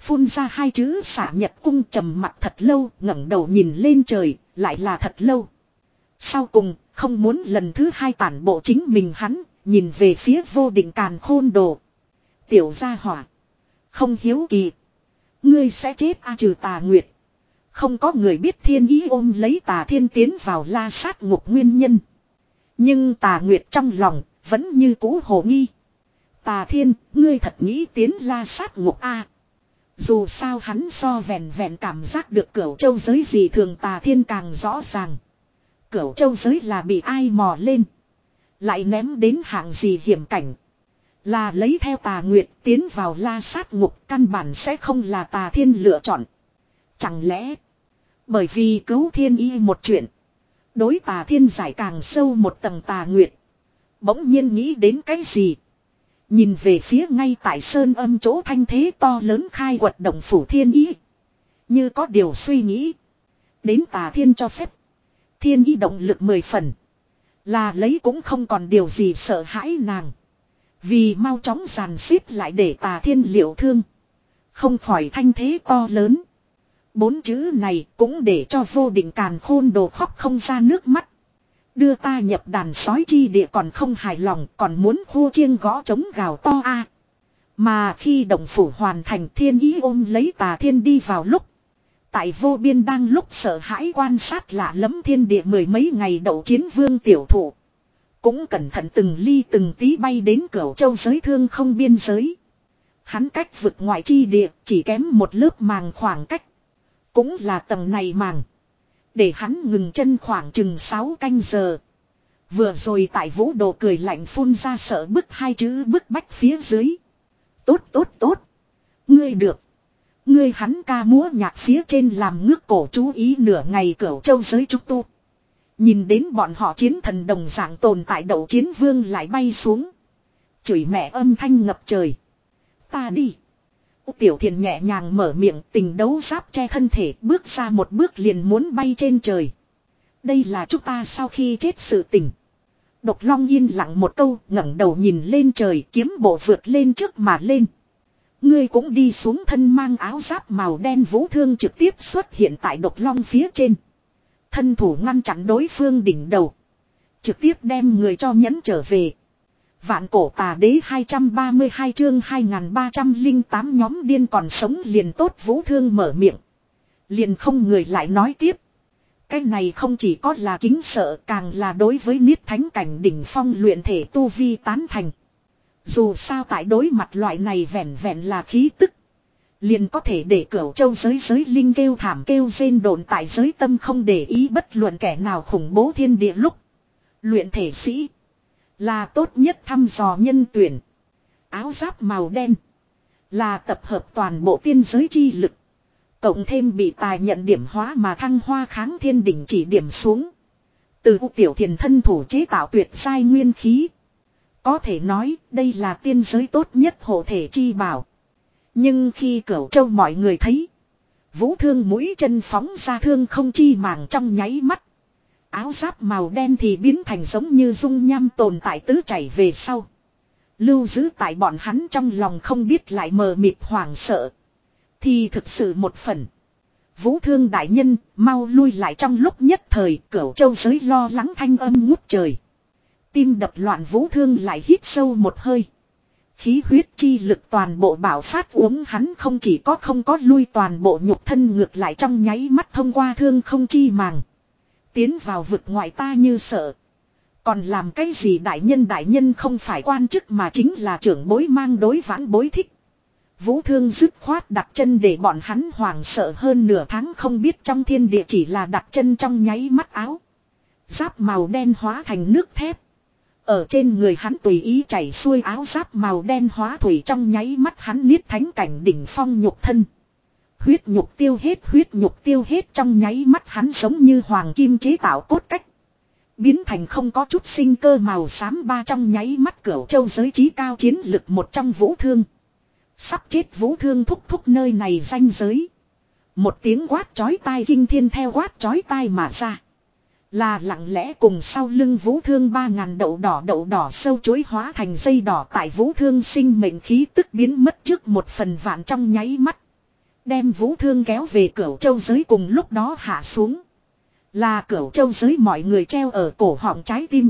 Phun ra hai chữ xả nhật cung trầm mặt thật lâu, ngẩng đầu nhìn lên trời, lại là thật lâu. Sau cùng, không muốn lần thứ hai tản bộ chính mình hắn, nhìn về phía vô định càn khôn đồ. Tiểu gia hỏa. Không hiếu kỳ. Ngươi sẽ chết a trừ Tà Nguyệt. Không có người biết thiên ý ôm lấy Tà Thiên tiến vào la sát ngục nguyên nhân. Nhưng Tà Nguyệt trong lòng, vẫn như cũ hồ nghi. Tà Thiên, ngươi thật nghĩ tiến la sát ngục a? Dù sao hắn so vẹn vẹn cảm giác được Cửu Châu giới gì thường Tà Thiên càng rõ ràng. Cửu Châu giới là bị ai mò lên. Lại ném đến hạng gì hiểm cảnh. Là lấy theo Tà Nguyệt tiến vào la sát ngục căn bản sẽ không là Tà Thiên lựa chọn. Chẳng lẽ bởi vì cứu thiên y một chuyện. Đối Tà Thiên giải càng sâu một tầng Tà Nguyệt. Bỗng nhiên nghĩ đến cái gì. Nhìn về phía ngay tại sơn âm chỗ thanh thế to lớn khai quật động phủ thiên ý. Như có điều suy nghĩ. Đến Tà Thiên cho phép. Thiên ý động lực mười phần. Là lấy cũng không còn điều gì sợ hãi nàng. Vì mau chóng giàn xếp lại để Tà Thiên liệu thương. Không khỏi thanh thế to lớn. Bốn chữ này cũng để cho vô định càn khôn đồ khóc không ra nước mắt. Đưa ta nhập đàn sói chi địa còn không hài lòng còn muốn khua chiêng gõ trống gào to a. Mà khi động phủ hoàn thành thiên ý ôm lấy Tà Thiên đi vào lúc. Tại vô biên đang lúc sợ hãi quan sát lạ lẫm thiên địa mười mấy ngày đậu chiến vương tiểu thụ. Cũng cẩn thận từng ly từng tí bay đến Cửu Châu giới thương không biên giới. Hắn cách vực ngoại chi địa chỉ kém một lớp màng khoảng cách. Cũng là tầng này màng. Để hắn ngừng chân khoảng chừng sáu canh giờ. Vừa rồi tại vũ đồ cười lạnh phun ra sợ bức hai chữ bức bách phía dưới. Tốt tốt tốt. Ngươi được. Ngươi hắn ca múa nhạc phía trên làm ngước cổ chú ý nửa ngày Cửu Châu giới trúc tu. Nhìn đến bọn họ chiến thần đồng dạng tồn tại đậu chiến vương lại bay xuống. Chửi mẹ âm thanh ngập trời. Ta đi. Tiểu Thiền nhẹ nhàng mở miệng tình đấu giáp che thân thể bước ra một bước liền muốn bay trên trời. Đây là chúng ta sau khi chết sự tình. Độc Long yên lặng một câu ngẩng đầu nhìn lên trời kiếm bộ vượt lên trước mà lên. Ngươi cũng đi xuống thân mang áo giáp màu đen vũ thương trực tiếp xuất hiện tại Độc Long phía trên. Thân thủ ngăn chặn đối phương đỉnh đầu. Trực tiếp đem người cho nhẫn trở về. Vạn cổ tà đế hai trăm ba mươi hai chương hai nghìn ba trăm lẻ tám nhóm điên còn sống liền tốt vũ thương mở miệng. Liền không người lại nói tiếp. Cái này không chỉ có là kính sợ càng là đối với niết thánh cảnh đỉnh phong luyện thể tu vi tán thành. Dù sao tại đối mặt loại này vẹn vẹn là khí tức. Liền có thể để Cửu Châu giới giới linh kêu thảm kêu rên đồn tại giới tâm không để ý bất luận kẻ nào khủng bố thiên địa lúc. Luyện thể sĩ. Là tốt nhất thăm dò nhân tuyển. Áo giáp màu đen. Là tập hợp toàn bộ tiên giới chi lực. Cộng thêm bị tài nhận điểm hóa mà thăng hoa kháng thiên đỉnh chỉ điểm xuống. Từ Tiểu Thiền thân thủ chế tạo tuyệt giai nguyên khí. Có thể nói đây là tiên giới tốt nhất hộ thể chi bảo. Nhưng khi Cửu Châu mọi người thấy. Vũ thương mũi chân phóng ra thương không chi màng trong nháy mắt. Áo giáp màu đen thì biến thành giống như dung nham tồn tại tứ chảy về sau. Lưu giữ tại bọn hắn trong lòng không biết lại mờ mịt hoảng sợ. Thì thực sự một phần. Vũ thương đại nhân mau lui lại trong lúc nhất thời Cửu Châu giới lo lắng thanh âm ngút trời. Tim đập loạn vũ thương lại hít sâu một hơi. Khí huyết chi lực toàn bộ bảo phát uống hắn không chỉ có không có lui toàn bộ nhục thân ngược lại trong nháy mắt thông qua thương không chi màng. Tiến vào vực ngoại ta như sợ. Còn làm cái gì đại nhân đại nhân không phải quan chức mà chính là trưởng bối mang đối vãn bối thích. Vũ thương dứt khoát đặt chân để bọn hắn hoảng sợ hơn nửa tháng không biết trong thiên địa chỉ là đặt chân trong nháy mắt áo. Giáp màu đen hóa thành nước thép. Ở trên người hắn tùy ý chảy xuôi áo giáp màu đen hóa thủy trong nháy mắt hắn niết thánh cảnh đỉnh phong nhục thân. Huyết nhục tiêu hết huyết nhục tiêu hết trong nháy mắt hắn giống như hoàng kim chế tạo cốt cách. Biến thành không có chút sinh cơ màu xám ba trong nháy mắt Cửu Châu giới trí cao chiến lực một trong vũ thương. Sắp chết vũ thương thúc thúc nơi này danh giới. Một tiếng quát chói tai kinh thiên theo quát chói tai mà ra. Là lặng lẽ cùng sau lưng vũ thương ba ngàn đậu đỏ đậu đỏ sâu chuối hóa thành dây đỏ tại vũ thương sinh mệnh khí tức biến mất trước một phần vạn trong nháy mắt. Đem Vũ Thương kéo về Cửu Châu giới cùng lúc đó hạ xuống. Là Cửu Châu giới mọi người treo ở cổ họng trái tim.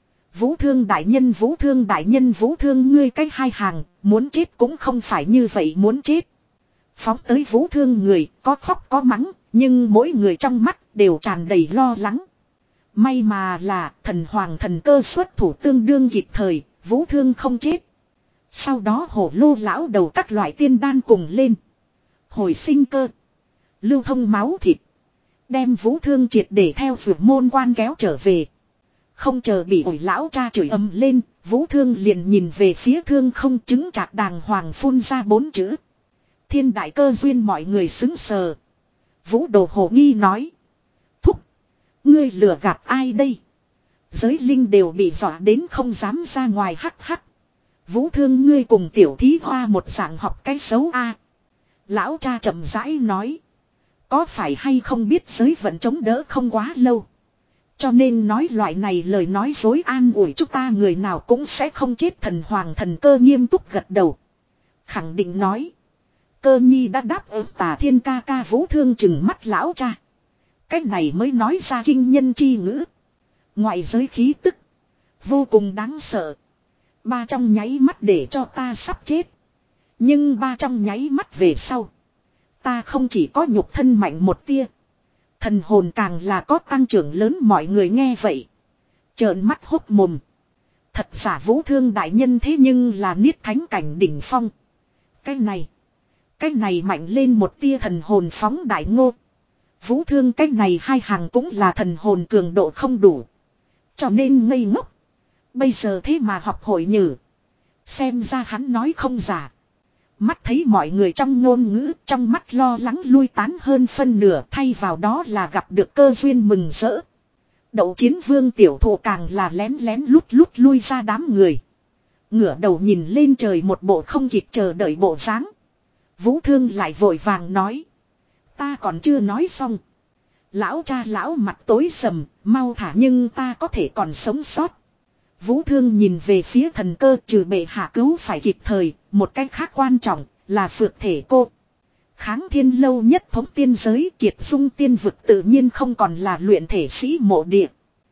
Vũ Thương đại nhân, Vũ Thương đại nhân, Vũ Thương ngươi cách hai hàng, muốn chết cũng không phải như vậy muốn chết. Phóng tới Vũ Thương người, có khóc có mắng, nhưng mỗi người trong mắt đều tràn đầy lo lắng. May mà là thần hoàng thần cơ xuất thủ tương đương kịp thời, Vũ Thương không chết. Sau đó hổ lô lão đầu các loại tiên đan cùng lên. Hồi sinh cơ. Lưu thông máu thịt. Đem Vũ Thương triệt để theo vượt môn quan kéo trở về. Không chờ bị ổi lão cha chửi ầm lên, Vũ Thương liền nhìn về phía Thương không, chứng chạc đàng hoàng phun ra bốn chữ. Thiên đại cơ duyên, mọi người xứng sờ. Vũ Đồ hồ nghi nói. Thúc. Ngươi lừa gạt ai đây? Giới linh đều bị dọa đến không dám ra ngoài, hắc hắc. Vũ Thương ngươi cùng tiểu thí hoa một dạng học cái xấu a. Lão cha chậm rãi nói. Có phải hay không biết giới vận chống đỡ không quá lâu. Cho nên nói loại này lời nói dối an ủi chúng ta người nào cũng sẽ không chết. Thần hoàng thần cơ nghiêm túc gật đầu. Khẳng định nói. Cơ nhi đã đáp ứng Tà Thiên ca ca. Vũ Thương chừng mắt lão cha. Cách này mới nói ra kinh nhân chi ngữ. Ngoại giới khí tức. Vô cùng đáng sợ. Ba trong nháy mắt để cho ta sắp chết. Nhưng ba trong nháy mắt về sau. Ta không chỉ có nhục thân mạnh một tia. Thần hồn càng là có tăng trưởng lớn, mọi người nghe vậy. Trợn mắt hốt mồm. Thật giả Vũ Thương đại nhân thế nhưng là niết thánh cảnh đỉnh phong. Cái này. Cái này mạnh lên một tia thần hồn phóng đại ngô. Vũ Thương cái này hai hàng cũng là thần hồn cường độ không đủ. Cho nên ngây ngốc. Bây giờ thế mà học hội nhử. Xem ra hắn nói không giả. Mắt thấy mọi người trong ngôn ngữ, trong mắt lo lắng lui tán hơn phân nửa, thay vào đó là gặp được cơ duyên mừng rỡ. Đậu Chiến Vương tiểu thụ càng là lén lén lút lút lui ra đám người. Ngửa đầu nhìn lên trời một bộ không kịp chờ đợi bộ dáng. Vũ Thương lại vội vàng nói. Ta còn chưa nói xong. Lão cha lão mặt tối sầm, mau thả nhưng ta có thể còn sống sót. Vũ Thương nhìn về phía thần cơ, trừ bệ hạ cứu phải kịp thời, một cách khác quan trọng là phược thể cô. Kháng thiên lâu nhất thống tiên giới, kiệt dung tiên vực tự nhiên không còn là luyện thể sĩ mộ địa.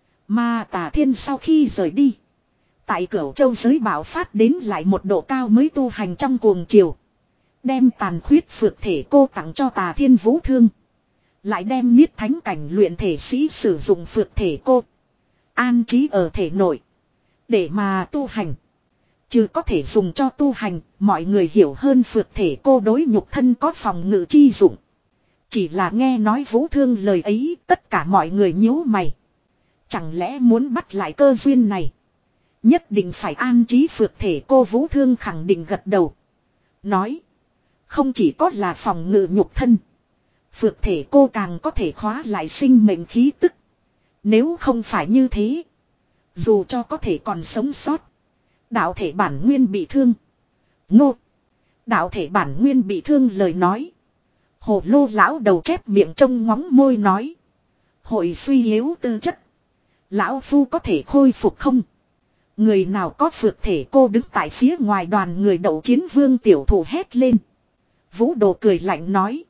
Mà Tà Thiên sau khi rời đi, tại Cửu Châu giới bạo phát đến lại một độ cao mới tu hành trong cuồng triều. Đem tàn khuyết phược thể cô tặng cho Tà Thiên Vũ Thương. Lại đem niết thánh cảnh luyện thể sĩ sử dụng phược thể cô. An trí ở thể nội. Để mà tu hành. Chứ có thể dùng cho tu hành, mọi người hiểu hơn phược thể cô đối nhục thân có phòng ngự chi dụng. Chỉ là nghe nói Vũ Thương lời ấy, tất cả mọi người nhíu mày. Chẳng lẽ muốn bắt lại cơ duyên này? Nhất định phải an trí phược thể cô. Vũ Thương khẳng định gật đầu. Nói. Không chỉ có là phòng ngự nhục thân. Phược thể cô càng có thể khóa lại sinh mệnh khí tức. Nếu không phải như thế. Dù cho có thể còn sống sót. Đạo thể bản nguyên bị thương. Ngô. Đạo thể bản nguyên bị thương lời nói. Hồ lô lão đầu chép miệng trông ngóng môi nói. Hội suy yếu tư chất. Lão phu có thể khôi phục không? Người nào có phược thể cô đứng tại phía ngoài đoàn người Đậu Chiến Vương tiểu thủ hét lên. Vũ Đồ cười lạnh nói.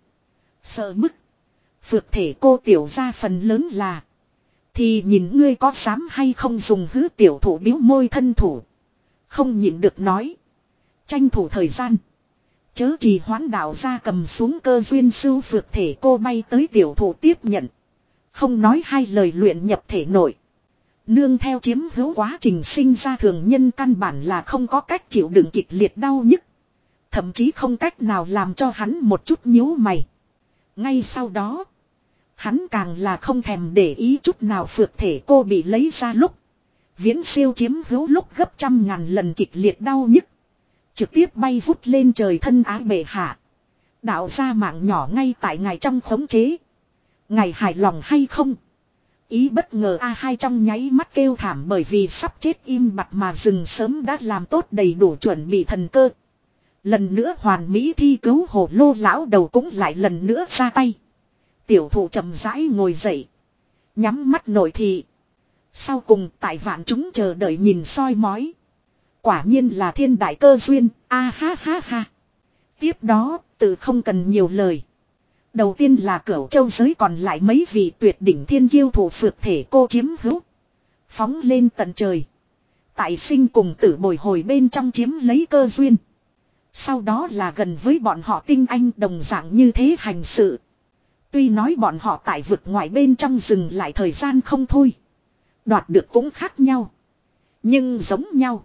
Sợ bức. Phược thể cô tiểu ra phần lớn là. Thì nhìn ngươi có dám hay không dùng hứ tiểu thủ biếu môi thân thủ. Không nhịn được nói. Tranh thủ thời gian. Chớ trì hoãn đạo ra cầm xuống cơ duyên sưu phược thể cô bay tới tiểu thủ tiếp nhận. Không nói hai lời luyện nhập thể nội. Nương theo chiếm hữu quá trình sinh ra thường nhân căn bản là không có cách chịu đựng kịch liệt đau nhức. Thậm chí không cách nào làm cho hắn một chút nhíu mày. Ngay sau đó. Hắn càng là không thèm để ý chút nào phược thể cô bị lấy ra lúc. Viễn siêu chiếm hữu lúc gấp trăm ngàn lần kịch liệt đau nhức. Trực tiếp bay vút lên trời thân ái bệ hạ. Đạo ra mạng nhỏ ngay tại ngài trong khống chế. Ngài hài lòng hay không? Ý bất ngờ A hai trong nháy mắt kêu thảm bởi vì sắp chết im bặt mà rừng sớm đã làm tốt đầy đủ chuẩn bị thần cơ. Lần nữa hoàn mỹ thi cứu hồ lô lão đầu cũng lại lần nữa ra tay. Tiểu thụ chậm rãi ngồi dậy. Nhắm mắt nội thị. Sau cùng tại vạn chúng chờ đợi nhìn soi mói. Quả nhiên là thiên đại cơ duyên. A ha ha ha. Tiếp đó, tự không cần nhiều lời. Đầu tiên là Cửu Châu giới còn lại mấy vị tuyệt đỉnh thiên kiêu thủ phược thể cô chiếm hữu. Phóng lên tận trời. Tại sinh cùng tử bồi hồi bên trong chiếm lấy cơ duyên. Sau đó là gần với bọn họ tinh anh đồng dạng như thế hành sự. Tuy nói bọn họ tại vực ngoại bên trong dừng lại thời gian không thôi. Đoạt được cũng khác nhau. Nhưng giống nhau.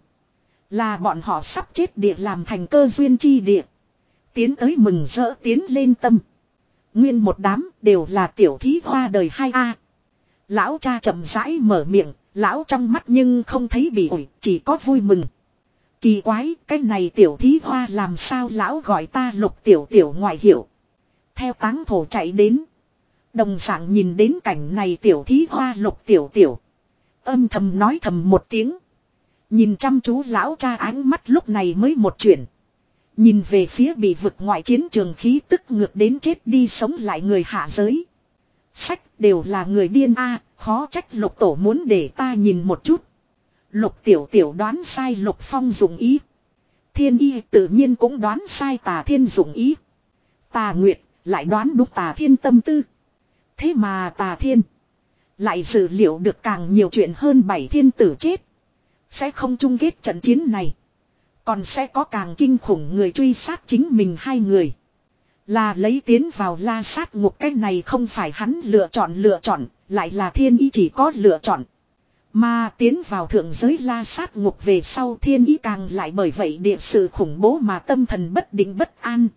Là bọn họ sắp chết địa làm thành cơ duyên chi địa. Tiến tới mừng rỡ tiến lên tâm. Nguyên một đám đều là tiểu thí hoa đời hai a. Lão cha chậm rãi mở miệng. Lão trong mắt nhưng không thấy bị ủi, chỉ có vui mừng. Kỳ quái, cái này tiểu thí hoa làm sao lão gọi ta Lục tiểu tiểu ngoại hiệu. Theo táng thổ chạy đến. Đồng dạng nhìn đến cảnh này tiểu thí hoa Lục tiểu tiểu. Âm thầm nói thầm một tiếng. Nhìn chăm chú lão cha ánh mắt lúc này mới một chuyển. Nhìn về phía bị vực ngoại chiến trường khí tức ngược đến chết đi sống lại người hạ giới. Sách đều là người điên a, khó trách Lục tổ muốn để ta nhìn một chút. Lục tiểu tiểu đoán sai Lục Phong dụng ý. Thiên y tự nhiên cũng đoán sai Tà Thiên dụng ý. Tà Nguyệt lại đoán đúng Tà Thiên tâm tư. Thế mà Tà Thiên lại dự liệu được càng nhiều chuyện hơn bảy thiên tử chết. Sẽ không chung kết trận chiến này. Còn sẽ có càng kinh khủng người truy sát chính mình hai người. Là lấy tiến vào la sát ngục, cái này không phải hắn lựa chọn lựa chọn, lại là thiên ý chỉ có lựa chọn. Mà tiến vào thượng giới la sát ngục về sau thiên ý càng lại bởi vậy địa sự khủng bố mà tâm thần bất định bất an.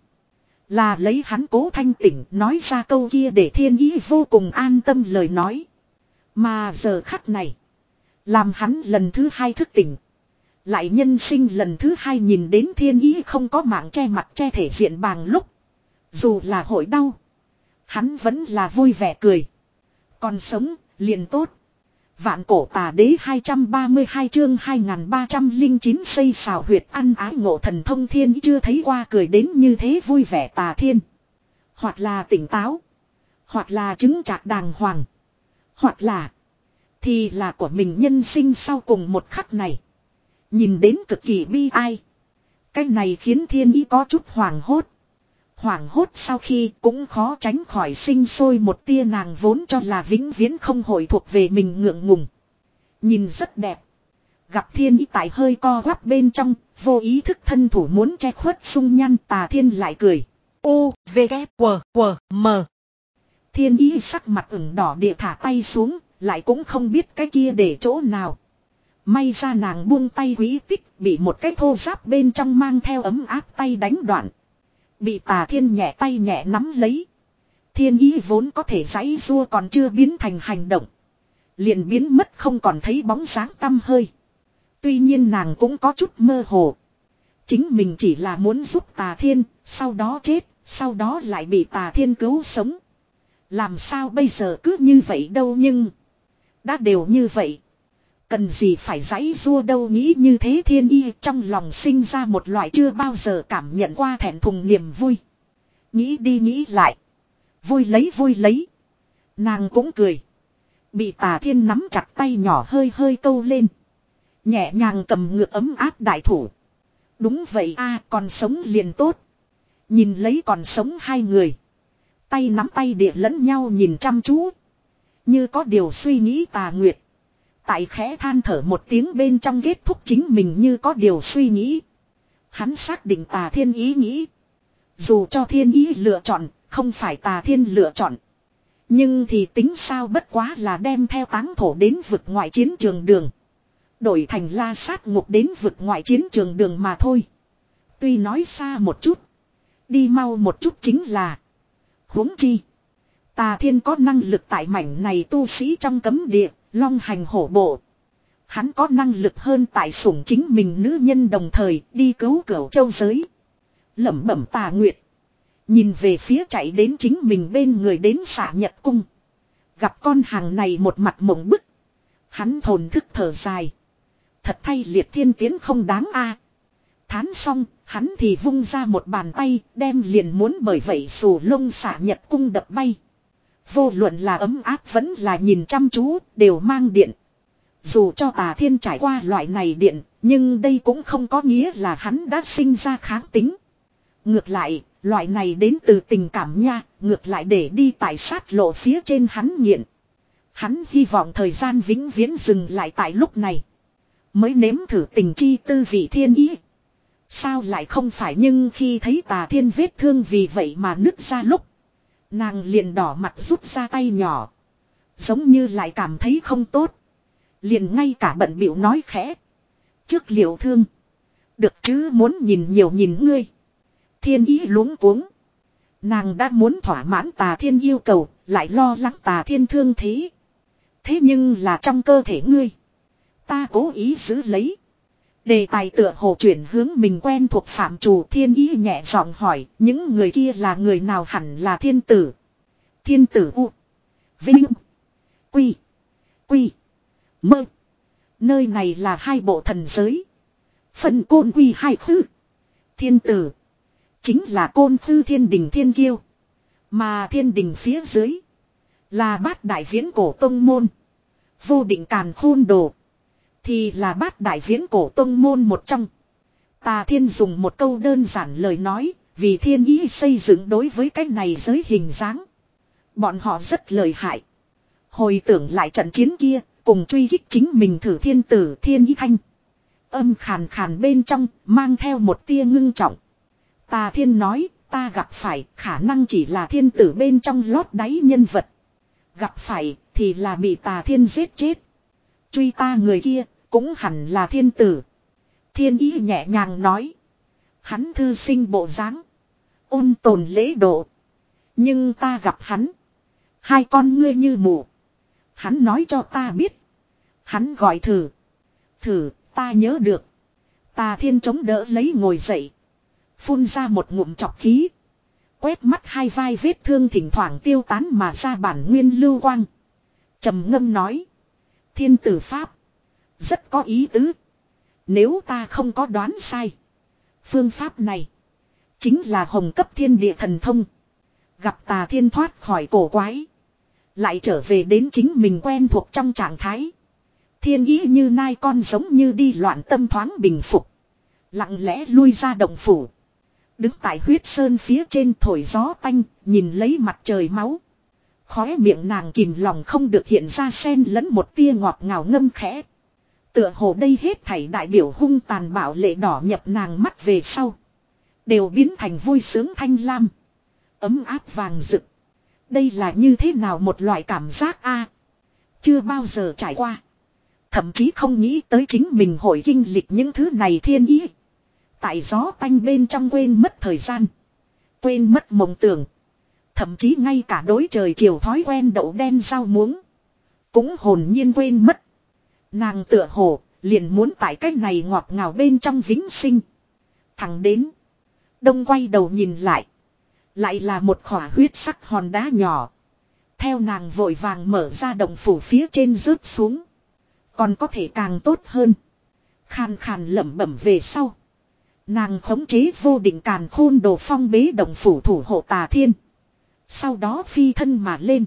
Là lấy hắn cố thanh tỉnh nói ra câu kia để thiên ý vô cùng an tâm lời nói. Mà giờ khắc này, làm hắn lần thứ hai thức tỉnh. Lại nhân sinh lần thứ hai nhìn đến thiên ý không có mạng che mặt che thể diện bàng lúc. Dù là hội đau, hắn vẫn là vui vẻ cười. Còn sống, liền tốt. Vạn cổ tà đế hai trăm ba mươi hai chương hai nghìn ba trăm lẻ chín xây xào huyệt ăn ái ngộ thần thông thiên chưa thấy qua cười đến như thế vui vẻ Tà Thiên. Hoặc là tỉnh táo, hoặc là chứng chạc đàng hoàng, hoặc là thì là của mình nhân sinh sau cùng một khắc này. Nhìn đến cực kỳ bi ai. Cái này khiến thiên ý có chút hoảng hốt. Hoảng hốt sau khi cũng khó tránh khỏi sinh sôi một tia nàng vốn cho là vĩnh viễn không hội thuộc về mình ngượng ngùng. Nhìn rất đẹp. Gặp thiên ý tại hơi co quắp bên trong, vô ý thức thân thủ muốn che khuất sung nhan Tà Thiên lại cười. U, V, K, W, W, M. Thiên ý sắc mặt ửng đỏ địa thả tay xuống, lại cũng không biết cái kia để chỗ nào. May ra nàng buông tay quý tích, bị một cái thô giáp bên trong mang theo ấm áp tay đánh đoạn. Bị Tà Thiên nhẹ tay nhẹ nắm lấy. Thiên ý vốn có thể giãy giụa còn chưa biến thành hành động. Liền biến mất không còn thấy bóng dáng tăm hơi. Tuy nhiên nàng cũng có chút mơ hồ. Chính mình chỉ là muốn giúp Tà Thiên, sau đó chết, sau đó lại bị Tà Thiên cứu sống. Làm sao bây giờ cứ như vậy đâu nhưng. Đã đều như vậy. Cần gì phải giãy giụa đâu nghĩ như thế thiên y trong lòng sinh ra một loại chưa bao giờ cảm nhận qua thẹn thùng niềm vui. Nghĩ đi nghĩ lại. Vui lấy vui lấy. Nàng cũng cười. Bị Tà Thiên nắm chặt tay nhỏ hơi hơi câu lên. Nhẹ nhàng cầm ngược ấm áp đại thủ. Đúng vậy a, còn sống liền tốt. Nhìn lấy còn sống hai người. Tay nắm tay địa lẫn nhau nhìn chăm chú. Như có điều suy nghĩ Tà Nguyệt. Tại khẽ than thở một tiếng bên trong kết thúc chính mình như có điều suy nghĩ. Hắn xác định Tà Thiên ý nghĩ. Dù cho thiên ý lựa chọn, không phải Tà Thiên lựa chọn. Nhưng thì tính sao bất quá là đem theo táng thổ đến vực ngoại chiến trường đường. Đổi thành la sát ngục đến vực ngoại chiến trường đường mà thôi. Tuy nói xa một chút. Đi mau một chút chính là. Huống chi. Tà Thiên có năng lực tại mảnh này tu sĩ trong cấm địa. Long hành hổ bộ. Hắn có năng lực hơn tại sủng chính mình nữ nhân đồng thời đi cứu Cửu Châu giới. Lẩm bẩm Tà Nguyệt. Nhìn về phía chạy đến chính mình bên người đến Xạ Nhật Cung. Gặp con hàng này một mặt mộng bức. Hắn thồn thức thở dài. Thật thay Liệt Thiên Tiến không đáng a. Thán xong, hắn thì vung ra một bàn tay, đem liền muốn bởi vậy xù lông Xạ Nhật Cung đập bay. Vô luận là ấm áp vẫn là nhìn chăm chú, đều mang điện. Dù cho Tà Thiên trải qua loại này điện, nhưng đây cũng không có nghĩa là hắn đã sinh ra kháng tính. Ngược lại, loại này đến từ tình cảm nha, ngược lại để đi tại sát lộ phía trên hắn nghiện. Hắn hy vọng thời gian vĩnh viễn dừng lại tại lúc này. Mới nếm thử tình chi tư vị thiên ý. Sao lại không phải, nhưng khi thấy Tà Thiên vết thương vì vậy mà nứt ra lúc. Nàng liền đỏ mặt rút ra tay nhỏ. Giống như lại cảm thấy không tốt. Liền ngay cả bận bịu nói khẽ. Trước liệu thương. Được chứ, muốn nhìn nhiều nhìn ngươi. Thiên ý luống cuống. Nàng đã muốn thỏa mãn Tà Thiên yêu cầu, lại lo lắng Tà Thiên thương thế. Thế nhưng là trong cơ thể ngươi. Ta cố ý giữ lấy. Đề tài tựa hồ chuyển hướng mình quen thuộc phạm trù. Thiên ý nhẹ giọng hỏi, những người kia là người nào? Hẳn là thiên tử. Thiên tử U. Vinh. Quy. Quy. Mơ. Nơi này là hai bộ thần giới. Phần côn quy hai khư. Thiên tử. Chính là côn khư thiên đình thiên kiêu. Mà thiên đình phía dưới. Là bát đại viễn cổ tông môn. Vô định càn khôn đồ. Thì là bát đại viễn cổ tông môn một trong. Tà Thiên dùng một câu đơn giản lời nói. Vì thiên ý xây dựng đối với cái này giới hình dáng. Bọn họ rất lợi hại. Hồi tưởng lại trận chiến kia. Cùng truy kích chính mình thử thiên tử thiên ý thanh. Âm khàn khàn bên trong mang theo một tia ngưng trọng. Tà Thiên nói, ta gặp phải khả năng chỉ là thiên tử bên trong lót đáy nhân vật. Gặp phải thì là bị Tà Thiên giết chết. Truy ta người kia cũng hẳn là thiên tử. Thiên ý nhẹ nhàng nói. Hắn thư sinh bộ dáng, ôn tồn lễ độ. Nhưng ta gặp hắn, hai con ngươi như mù. Hắn nói cho ta biết. Hắn gọi thử. Thử, ta nhớ được. Tà Thiên chống đỡ lấy ngồi dậy. Phun ra một ngụm trọc khí. Quét mắt hai vai vết thương thỉnh thoảng tiêu tán mà ra bản nguyên lưu quang. Trầm ngâm nói. Thiên tử pháp. Rất có ý tứ. Nếu ta không có đoán sai. Phương pháp này. Chính là hồng cấp thiên địa thần thông. Gặp Tà Thiên thoát khỏi cổ quái. Lại trở về đến chính mình quen thuộc trong trạng thái. Thiên ý như nai con giống như đi loạn tâm thoáng bình phục. Lặng lẽ lui ra động phủ. Đứng tại huyết sơn phía trên thổi gió tanh, nhìn lấy mặt trời máu. Khóe miệng nàng kìm lòng không được hiện ra xen lẫn một tia ngọt ngào ngâm khẽ. Tựa hồ đây hết thảy đại biểu hung tàn bạo lệ đỏ nhập nàng mắt về sau. Đều biến thành vui sướng thanh lam. Ấm áp vàng rực. Đây là như thế nào một loại cảm giác a? Chưa bao giờ trải qua. Thậm chí không nghĩ tới chính mình hội kinh lịch những thứ này thiên ý. Tại gió tanh bên trong quên mất thời gian. Quên mất mộng tưởng. Thậm chí ngay cả đối trời chiều thói quen đậu đen rau muống. Cũng hồn nhiên quên mất. Nàng tựa hồ liền muốn tại cách này ngọt ngào bên trong vĩnh sinh. Thẳng đến. Đông quay đầu nhìn lại. Lại là một khỏa huyết sắc hòn đá nhỏ. Theo nàng vội vàng mở ra động phủ phía trên rớt xuống. Còn có thể càng tốt hơn. Khàn khàn lẩm bẩm về sau. Nàng khống chế vô định càn khôn đồ phong bế động phủ thủ hộ Tà Thiên. Sau đó phi thân mà lên.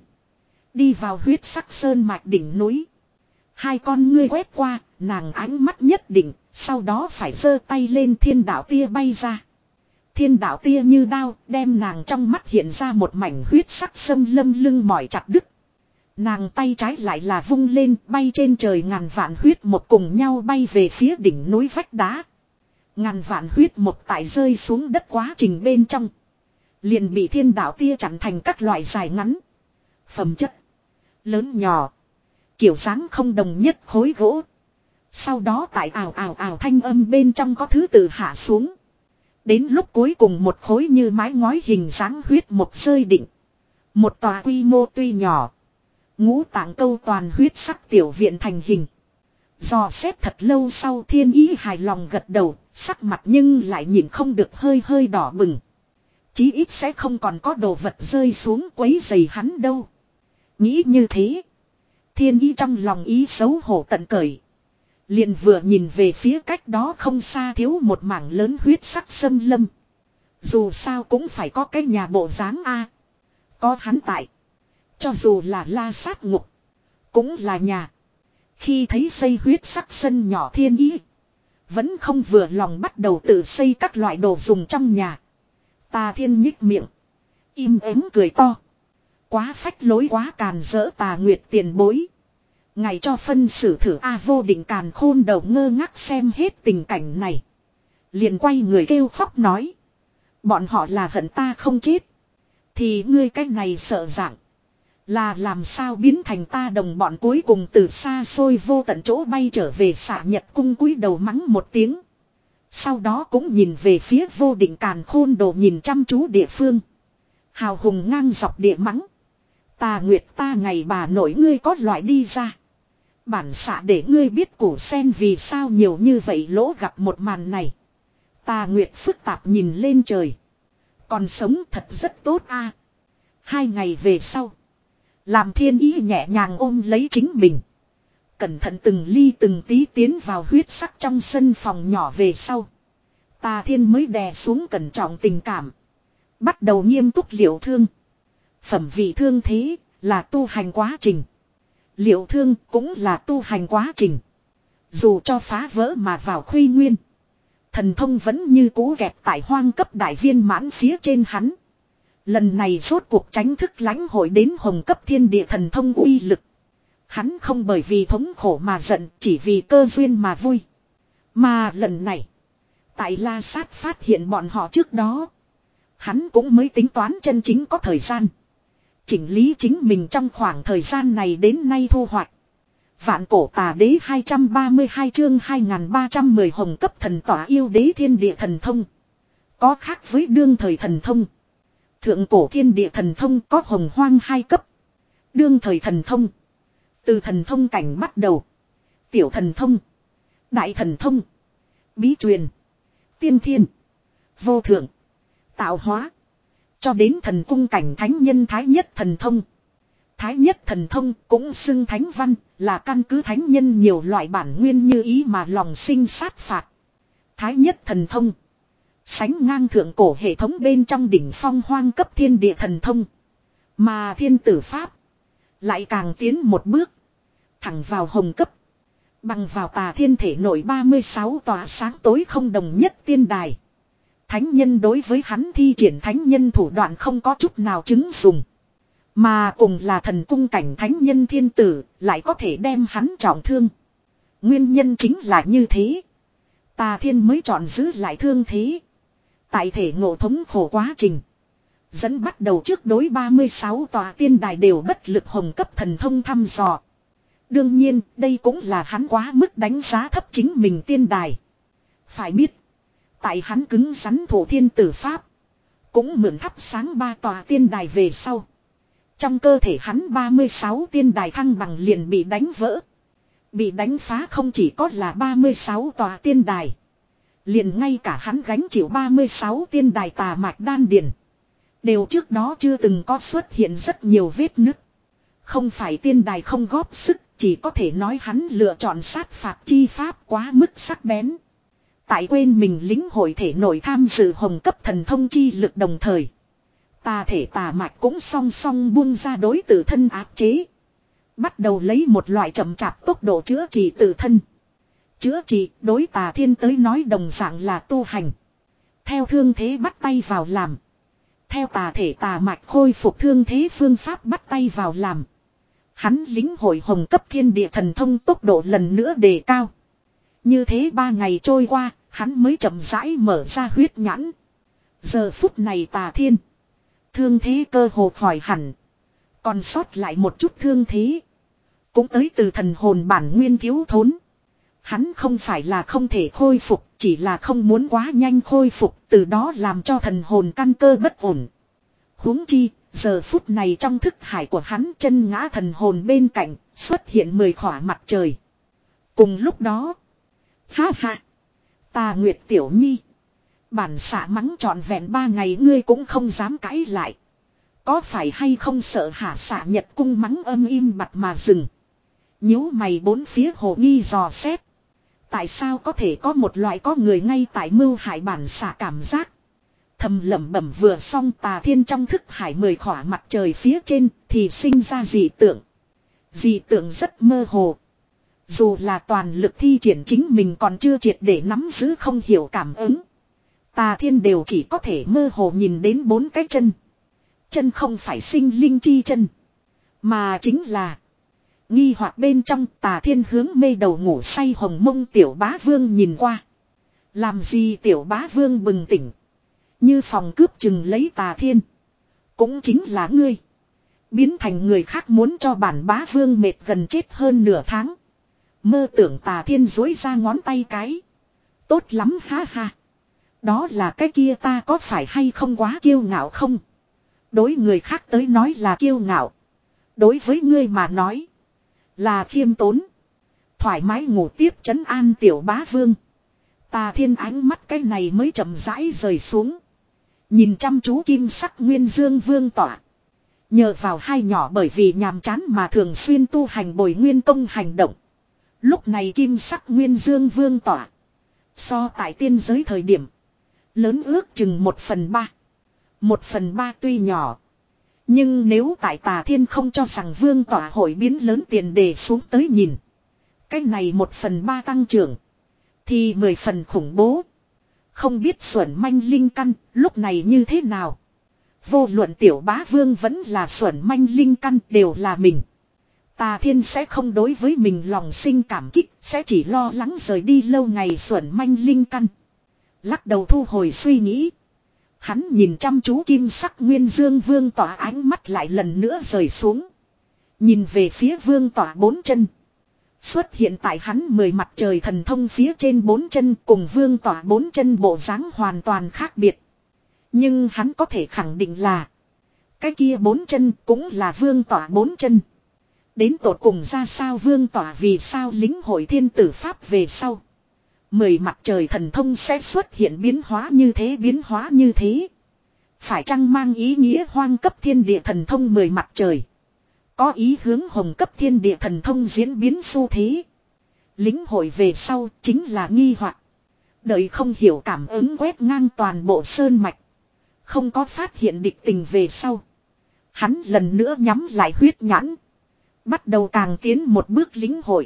Đi vào huyết sắc sơn mạch đỉnh núi. Hai con ngươi quét qua, nàng ánh mắt nhất định, sau đó phải giơ tay lên thiên đạo tia bay ra. Thiên đạo tia như đao, đem nàng trong mắt hiện ra một mảnh huyết sắc xâm lâm lưng mỏi chặt đứt. Nàng tay trái lại là vung lên, bay trên trời ngàn vạn huyết một cùng nhau bay về phía đỉnh núi vách đá. Ngàn vạn huyết một tại rơi xuống đất quá trình bên trong. Liền bị thiên đạo tia chặn thành các loại dài ngắn. Phẩm chất. Lớn nhỏ. Kiểu dáng không đồng nhất khối gỗ. Sau đó tại ào ào ào thanh âm bên trong có thứ tự hạ xuống. Đến lúc cuối cùng một khối như mái ngói hình dáng huyết một rơi định. Một tòa quy mô tuy nhỏ. Ngũ tạng câu toàn huyết sắc tiểu viện thành hình. Dò xét thật lâu sau thiên ý hài lòng gật đầu. Sắc mặt nhưng lại nhìn không được hơi hơi đỏ bừng. Chí ít sẽ không còn có đồ vật rơi xuống quấy rầy hắn đâu. Nghĩ như thế. Thiên ý trong lòng ý xấu hổ tận cởi. Liền vừa nhìn về phía cách đó không xa thiếu một mảng lớn huyết sắc xâm lâm. Dù sao cũng phải có cái nhà bộ dáng a. Có hắn tại. Cho dù là la sát ngục. Cũng là nhà. Khi thấy xây huyết sắc sân nhỏ thiên ý. Vẫn không vừa lòng bắt đầu tự xây các loại đồ dùng trong nhà. Tà Thiên nhích miệng. Im ắng cười to. Quá phách lối quá càn rỡ Tà Nguyệt tiền bối. Ngày cho phân xử thử A Vô Định càn khôn đầu ngơ ngác xem hết tình cảnh này. Liền quay người kêu khóc nói. Bọn họ là hận ta không chết. Thì ngươi cách này sợ dạng. Là làm sao biến thành ta đồng bọn cuối cùng từ xa xôi vô tận chỗ bay trở về xạ nhật cung cúi đầu mắng một tiếng. Sau đó cũng nhìn về phía Vô Định càn khôn đồ nhìn chăm chú địa phương. Hào hùng ngang dọc địa mắng. Tà Nguyệt ta ngày bà nội ngươi có loại đi ra. Bản xạ để ngươi biết củ sen vì sao nhiều như vậy lỗ gặp một màn này. Tà Nguyệt phức tạp nhìn lên trời. Còn sống thật rất tốt a. Hai ngày về sau. Làm Thiên Ý nhẹ nhàng ôm lấy chính mình. Cẩn thận từng ly từng tí tiến vào huyết sắc trong sân phòng nhỏ về sau. Tà Thiên mới đè xuống cẩn trọng tình cảm. Bắt đầu nghiêm túc liệu thương. Phẩm vị thương thế là tu hành quá trình. Liệu thương cũng là tu hành quá trình. Dù cho phá vỡ mà vào khuy nguyên. Thần thông vẫn như cũ gẹp tại hoang cấp đại viên mãn phía trên hắn. Lần này rốt cuộc tránh thức lãnh hội đến hồng cấp thiên địa thần thông uy lực. Hắn không bởi vì thống khổ mà giận, chỉ vì cơ duyên mà vui. Mà lần này, tại La Sát phát hiện bọn họ trước đó, hắn cũng mới tính toán chân chính có thời gian. Chỉnh lý chính mình trong khoảng thời gian này đến nay thu hoạch. Vạn cổ tà đế hai trăm ba mươi hai chương hai nghìn ba trăm mười hồng cấp thần tỏa yêu đế thiên địa thần thông. Có khác với đương thời thần thông. Thượng cổ thiên địa thần thông có hồng hoang hai cấp. Đương thời thần thông. Từ thần thông cảnh bắt đầu. Tiểu thần thông. Đại thần thông. Bí truyền. Tiên thiên. Vô thượng. Tạo hóa. Cho đến thần cung cảnh thánh nhân thái nhất thần thông. Thái nhất thần thông cũng xưng thánh văn, là căn cứ thánh nhân nhiều loại bản nguyên như ý mà lòng sinh sát phạt. Thái nhất thần thông. Sánh ngang thượng cổ hệ thống bên trong đỉnh phong hoang cấp thiên địa thần thông. Mà thiên tử pháp. Lại càng tiến một bước. Thẳng vào hồng cấp. Bằng vào tà thiên thể nội ba mươi sáu tòa sáng tối không đồng nhất tiên đài. Thánh nhân đối với hắn thi triển thánh nhân thủ đoạn không có chút nào chứng dùng. Mà cùng là thần cung cảnh thánh nhân thiên tử lại có thể đem hắn trọng thương. Nguyên nhân chính là như thế. Tà thiên mới chọn giữ lại thương thế. Tại thể ngộ thống khổ quá trình. Dẫn bắt đầu trước đối ba mươi sáu tòa tiên đài đều bất lực hồng cấp thần thông thăm dò. Đương nhiên đây cũng là hắn quá mức đánh giá thấp chính mình tiên đài. Phải biết. Tại hắn cứng rắn thủ thiên tử pháp. Cũng mượn thắp sáng ba tòa tiên đài về sau. Trong cơ thể hắn ba mươi sáu tiên đài thăng bằng liền bị đánh vỡ. Bị đánh phá không chỉ có là ba mươi sáu tòa tiên đài. Liền ngay cả hắn gánh chịu ba mươi sáu tiên đài tà mạch đan điền. Đều trước đó chưa từng có xuất hiện rất nhiều vết nứt. Không phải tiên đài không góp sức, chỉ có thể nói hắn lựa chọn sát phạt chi pháp quá mức sắc bén. Tại quên mình lính hội thể nội tham dự hồng cấp thần thông chi lực đồng thời. Tà thể tà mạch cũng song song buông ra đối tự thân áp chế. Bắt đầu lấy một loại chậm chạp tốc độ chữa trị tự thân. Chữa trị đối tà thiên tới nói đồng dạng là tu hành. Theo thương thế bắt tay vào làm. Theo tà thể tà mạch khôi phục thương thế phương pháp bắt tay vào làm. Hắn lính hội hồng cấp thiên địa thần thông tốc độ lần nữa đề cao. Như thế ba ngày trôi qua, hắn mới chậm rãi mở ra huyết nhãn. Giờ phút này tà thiên. Thương thế cơ hồ khỏi hẳn. Còn sót lại một chút thương thế. Cũng tới từ thần hồn bản nguyên thiếu thốn. Hắn không phải là không thể khôi phục, chỉ là không muốn quá nhanh khôi phục, từ đó làm cho thần hồn căn cơ bất ổn. Huống chi, giờ phút này trong thức hải của hắn chân ngã thần hồn bên cạnh, xuất hiện mười khỏa mặt trời. Cùng lúc đó, ha ha, Tà Nguyệt tiểu nhi. Bản xạ mắng trọn vẹn ba ngày ngươi cũng không dám cãi lại. Có phải hay không sợ hả xạ nhật cung mắng âm im bặt mà dừng. Nhíu mày bốn phía hồ nghi dò xét. Tại sao có thể có một loại có người ngay tại mưu hại bản xạ cảm giác. Thầm lẩm bẩm vừa xong tà thiên trong thức hải mười khỏa mặt trời phía trên thì sinh ra dị tượng. Dị tượng rất mơ hồ. Dù là toàn lực thi triển chính mình còn chưa triệt để nắm giữ không hiểu cảm ứng. Tà Thiên đều chỉ có thể mơ hồ nhìn đến bốn cái chân. Chân không phải sinh linh chi chân, mà chính là nghi hoặc bên trong. Tà Thiên hướng mê đầu ngủ say hồng mông Tiểu Bá Vương nhìn qua. Làm gì Tiểu Bá Vương bừng tỉnh. Như phòng cướp chừng lấy Tà Thiên. Cũng chính là ngươi. Biến thành người khác muốn cho bản Bá Vương mệt gần chết hơn nửa tháng. Mơ tưởng. Tà Thiên dối ra ngón tay cái. Tốt lắm ha ha. Đó là cái kia ta có phải hay không quá kiêu ngạo không? Đối người khác tới nói là kiêu ngạo. Đối với ngươi mà nói là khiêm tốn. Thoải mái ngủ tiếp trấn an Tiểu Bá Vương. Tà Thiên ánh mắt cái này mới chậm rãi rời xuống. Nhìn chăm chú kim sắc Nguyên Dương Vương tỏa. Nhờ vào hai nhỏ bởi vì nhàm chán mà thường xuyên tu hành bồi nguyên công hành động. Lúc này kim sắc Nguyên Dương Vương tỏa. So tại tiên giới thời điểm. Lớn ước chừng một phần ba. Một phần ba tuy nhỏ. Nhưng nếu tại Tà Thiên không cho rằng vương tỏa hội biến lớn tiền đề xuống tới nhìn. Cái này một phần ba tăng trưởng. Thì mười phần khủng bố. Không biết xuẩn manh linh căn lúc này như thế nào. Vô luận Tiểu Bá Vương vẫn là xuẩn manh linh căn đều là mình. Tà Thiên sẽ không đối với mình lòng sinh cảm kích. Sẽ chỉ lo lắng rời đi lâu ngày xuẩn manh linh căn. Lắc đầu thu hồi suy nghĩ. Hắn nhìn chăm chú kim sắc Nguyên Dương Vương tỏa, ánh mắt lại lần nữa rời xuống. Nhìn về phía vương tỏa bốn chân. Xuất hiện tại hắn mười mặt trời thần thông phía trên bốn chân cùng vương tỏa bốn chân bộ dáng hoàn toàn khác biệt. Nhưng hắn có thể khẳng định là cái kia bốn chân cũng là vương tỏa bốn chân. Đến tột cùng ra sao vương tỏa vì sao lính hội thiên tử pháp về sau. Mười mặt trời thần thông sẽ xuất hiện biến hóa như thế biến hóa như thế. Phải chăng mang ý nghĩa hoang cấp thiên địa thần thông mười mặt trời. Có ý hướng hồng cấp thiên địa thần thông diễn biến xu thế. Lính hội về sau chính là nghi hoặc. Đợi không hiểu cảm ứng quét ngang toàn bộ sơn mạch. Không có phát hiện địch tình về sau. Hắn lần nữa nhắm lại huyết nhãn. Bắt đầu càng tiến một bước lính hội.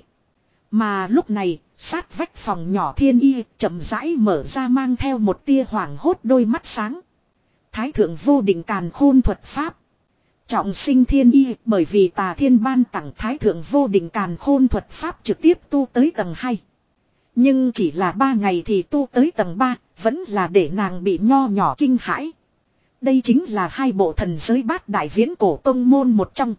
Mà lúc này, sát vách phòng nhỏ Thiên Y chậm rãi mở ra mang theo một tia hoảng hốt đôi mắt sáng. Thái thượng vô định càn khôn thuật pháp. Trọng sinh Thiên Y bởi vì Tà Thiên ban tặng Thái thượng vô định càn khôn thuật pháp trực tiếp tu tới tầng hai. Nhưng chỉ là ba ngày thì tu tới tầng ba, vẫn là để nàng bị nho nhỏ kinh hãi. Đây chính là hai bộ thần giới bát đại viễn cổ tông môn một trong.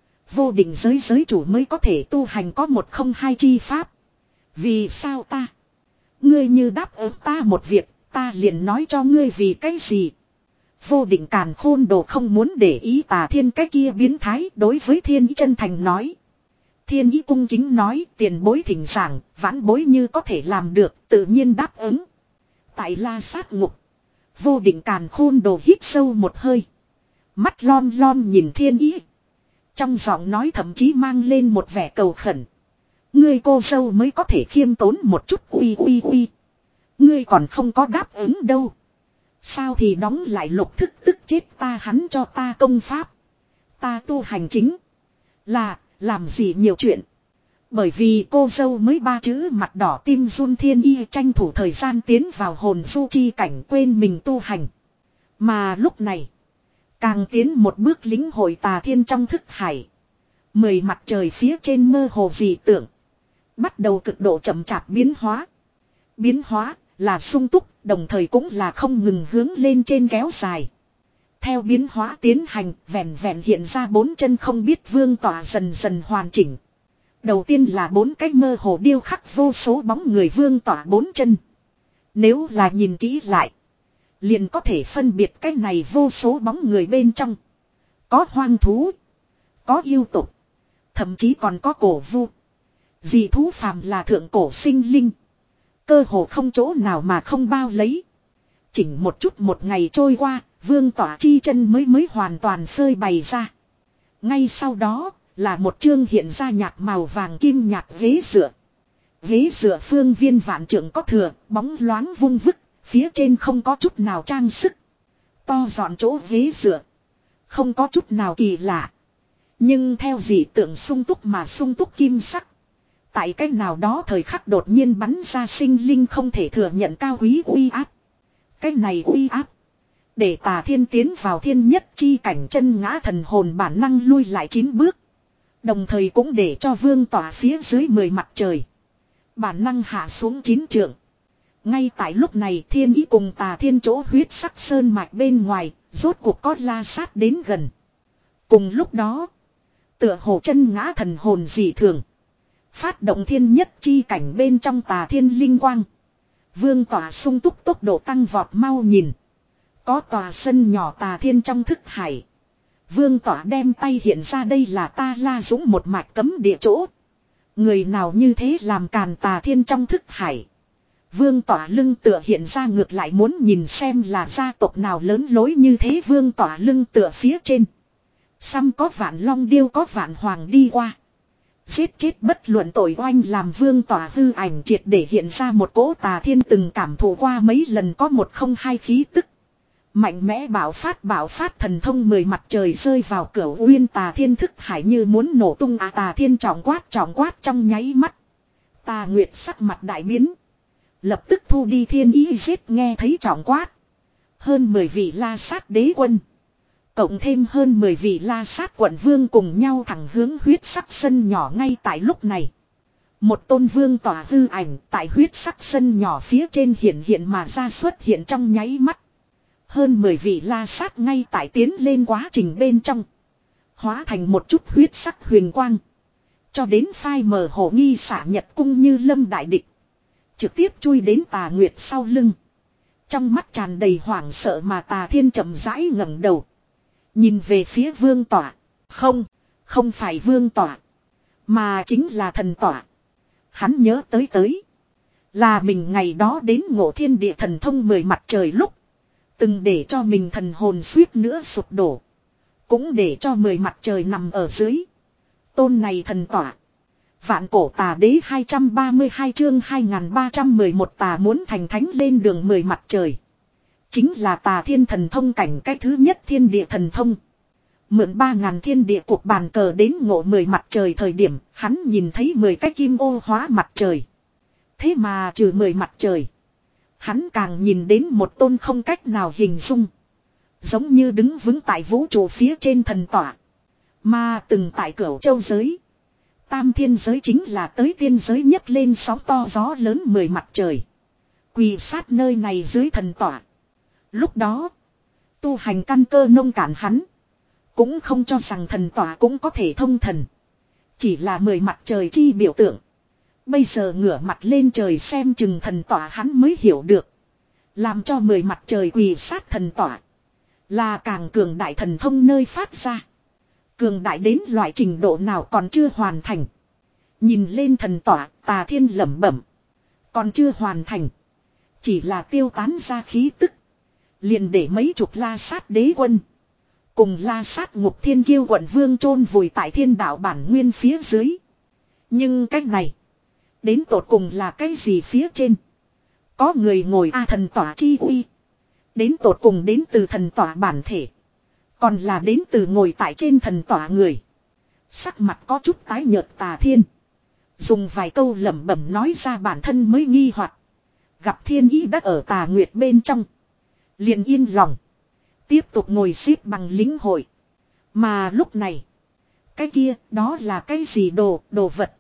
Vô định giới giới chủ mới có thể tu hành có một không hai chi pháp. Vì sao ta? Ngươi như đáp ứng ta một việc, ta liền nói cho ngươi vì cái gì. Vô định càn khôn đồ không muốn để ý Tà Thiên cái kia biến thái đối với Thiên Ý chân thành nói. Thiên Ý cung kính nói tiền bối thỉnh giảng, vãn bối như có thể làm được, tự nhiên đáp ứng. Tại La Sát Ngục, vô định càn khôn đồ hít sâu một hơi. Mắt lom lom nhìn Thiên Ý. Trong giọng nói thậm chí mang lên một vẻ cầu khẩn. Ngươi cô dâu mới có thể khiêm tốn một chút uy uy uy. Ngươi còn không có đáp ứng đâu. Sao thì đóng lại lục thức tức chết ta hắn cho ta công pháp. Ta tu hành chính. Là, làm gì nhiều chuyện. Bởi vì cô dâu mới ba chữ mặt đỏ tim run Thiên Y tranh thủ thời gian tiến vào hồn du chi cảnh quên mình tu hành. Mà lúc này. Càng tiến một bước lính hội Tà Thiên trong thức hải. Mười mặt trời phía trên mơ hồ dị tượng. Bắt đầu cực độ chậm chạp biến hóa. Biến hóa là sung túc, đồng thời cũng là không ngừng hướng lên trên kéo dài. Theo biến hóa tiến hành, vẹn vẹn hiện ra bốn chân không biết vương tỏa dần dần hoàn chỉnh. Đầu tiên là bốn cái mơ hồ điêu khắc vô số bóng người vương tỏa bốn chân. Nếu là nhìn kỹ lại, liền có thể phân biệt cái này vô số bóng người bên trong. Có hoang thú, có yêu tục, thậm chí còn có cổ vu. Dị thú phàm là thượng cổ sinh linh. Cơ hồ không chỗ nào mà không bao lấy. Chỉnh một chút một ngày trôi qua, vương tỏa chi chân mới mới hoàn toàn phơi bày ra. Ngay sau đó, là một chương hiện ra nhạt màu vàng kim nhạt ghế dựa. Ghế dựa phương viên vạn trượng có thừa, bóng loáng vung vức, phía trên không có chút nào trang sức. To dọn chỗ ghế dựa. Không có chút nào kỳ lạ. Nhưng theo dị tượng sung túc mà sung túc kim sắc. Tại cách nào đó thời khắc đột nhiên bắn ra sinh linh không thể thừa nhận cao quý uy áp. Cái này uy áp. Để Tà Thiên tiến vào thiên nhất chi cảnh, chân ngã thần hồn bản năng lui lại chín bước. Đồng thời cũng để cho vương tỏa phía dưới mười mặt trời. Bản năng hạ xuống chín trượng. Ngay tại lúc này Thiên Ý cùng Tà Thiên chỗ huyết sắc sơn mạch bên ngoài, rốt cuộc có La Sát đến gần. Cùng lúc đó, tựa hồ chân ngã thần hồn dị thường. Phát động thiên nhất chi cảnh bên trong Tà Thiên linh quang. Vương tỏa sung túc tốc độ tăng vọt, mau nhìn. Có tòa sân nhỏ Tà Thiên trong thức hải. Vương tỏa đem tay hiện ra, đây là ta La Dũng một mạch cấm địa chỗ. Người nào như thế làm càn Tà Thiên trong thức hải. Vương tỏa lưng tựa hiện ra, ngược lại muốn nhìn xem là gia tộc nào lớn lối như thế. Vương tỏa lưng tựa phía trên. Xăm có vạn long điêu, có vạn hoàng đi qua. Giết chết bất luận tội oanh, làm vương tỏa hư ảnh triệt để hiện ra một cỗ Tà Thiên từng cảm thụ qua mấy lần có một không hai khí tức. Mạnh mẽ bạo phát bạo phát thần thông mười mặt trời rơi vào cửa uyên Tà Thiên thức hải như muốn nổ tung. À, Tà Thiên trọng quát trọng quát trong nháy mắt. Tà Nguyệt sắc mặt đại biến. Lập tức thu đi thiên ý giết, nghe thấy trọng quát. Hơn mười vị La Sát đế quân. Cộng thêm hơn mười vị La Sát quận vương cùng nhau thẳng hướng huyết sắc sân nhỏ. Ngay tại lúc này. Một tôn vương tỏa hư ảnh tại huyết sắc sân nhỏ phía trên hiện hiện mà ra, xuất hiện trong nháy mắt. Hơn mười vị La Sát ngay tại tiến lên quá trình bên trong. Hóa thành một chút huyết sắc huyền quang. Cho đến phai mờ hồ nghi xả nhật cung như lâm đại địch. Trực tiếp chui đến Tà Nguyệt sau lưng. Trong mắt tràn đầy hoảng sợ mà Tà Thiên chậm rãi ngẩng đầu. Nhìn về phía vương tỏa. Không, không phải vương tỏa. Mà chính là thần tỏa. Hắn nhớ tới tới. Là mình ngày đó đến ngộ thiên địa thần thông mười mặt trời lúc. Từng để cho mình thần hồn suýt nữa sụp đổ. Cũng để cho mười mặt trời nằm ở dưới. Tôn này thần tỏa. Vạn cổ tà đế hai trăm ba mươi hai chương hai nghìn ba trăm mười một tà muốn thành thánh lên đường mười mặt trời. Chính là Tà Thiên thần thông cảnh cái thứ nhất thiên địa thần thông. Mượn ba ngàn thiên địa cuộc bàn cờ đến ngộ mười mặt trời thời điểm, hắn nhìn thấy mười cái kim ô hóa mặt trời. Thế mà trừ mười mặt trời. Hắn càng nhìn đến một tôn không cách nào hình dung. Giống như đứng vững tại vũ trụ phía trên thần tỏa. Mà từng tại Cửu Châu giới. Tam thiên giới chính là tới tiên giới nhấc lên sóng to gió lớn mười mặt trời. Quỳ sát nơi này dưới thần tỏa. Lúc đó, tu hành căn cơ nông cạn hắn. Cũng không cho rằng thần tỏa cũng có thể thông thần. Chỉ là mười mặt trời chi biểu tượng. Bây giờ ngửa mặt lên trời xem chừng thần tỏa hắn mới hiểu được. Làm cho mười mặt trời quỳ sát thần tỏa. Là càng cường đại thần thông nơi phát ra. Cường đại đến loại trình độ nào còn chưa hoàn thành. Nhìn lên thần tỏa, Tà Thiên lẩm bẩm. Còn chưa hoàn thành. Chỉ là tiêu tán ra khí tức. Liền để mấy chục La Sát đế quân. Cùng La Sát ngục thiên kiêu quận vương chôn vùi tại thiên đạo bản nguyên phía dưới. Nhưng cách này. Đến tột cùng là cái gì phía trên. Có người ngồi a thần tỏa chi uy. Đến tột cùng đến từ thần tỏa bản thể. Còn là đến từ ngồi tại trên thần tỏa người. Sắc mặt có chút tái nhợt Tà Thiên. Dùng vài câu lẩm bẩm nói ra bản thân mới nghi hoặc. Gặp thiên ý đã ở Tà Nguyệt bên trong. Liền yên lòng. Tiếp tục ngồi xếp bằng lính hội. Mà lúc này. Cái kia đó là cái gì đồ, đồ vật.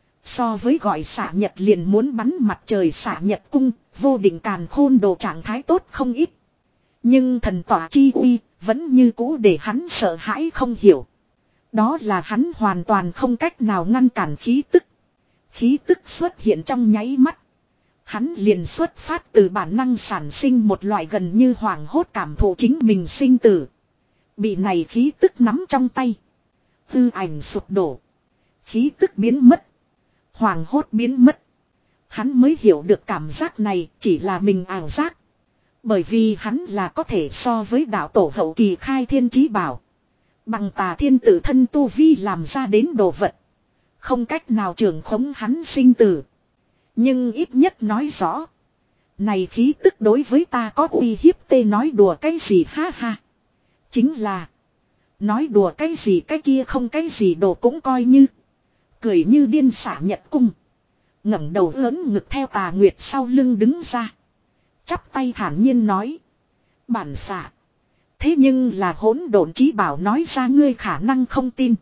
So với gọi xạ nhật liền muốn bắn mặt trời xạ nhật cung. Vô định càn khôn đồ trạng thái tốt không ít. Nhưng thần tỏa chi uy vẫn như cũ để hắn sợ hãi không hiểu. Đó là hắn hoàn toàn không cách nào ngăn cản khí tức. Khí tức xuất hiện trong nháy mắt. Hắn liền xuất phát từ bản năng sản sinh một loại gần như hoảng hốt cảm thụ chính mình sinh tử. Bị này khí tức nắm trong tay. Tư ảnh sụp đổ. Khí tức biến mất. Hoảng hốt biến mất. Hắn mới hiểu được cảm giác này chỉ là mình ảo giác. Bởi vì hắn là có thể so với đạo tổ hậu kỳ khai thiên chí bảo. Bằng Tà Thiên tự thân tu vi làm ra đến đồ vật. Không cách nào trưởng khống hắn sinh tử. Nhưng ít nhất nói rõ. Này khí tức đối với ta có uy hiếp tê nói đùa cái gì ha ha. Chính là. Nói đùa cái gì cái kia không cái gì đồ cũng coi như. Cười như điên xả nhật cung. ngẩng đầu lớn ngực theo Tà Nguyệt sau lưng đứng ra. Chắp tay thản nhiên nói. Bản xạ. Thế nhưng là hỗn độn chí bảo nói ra ngươi khả năng không tin.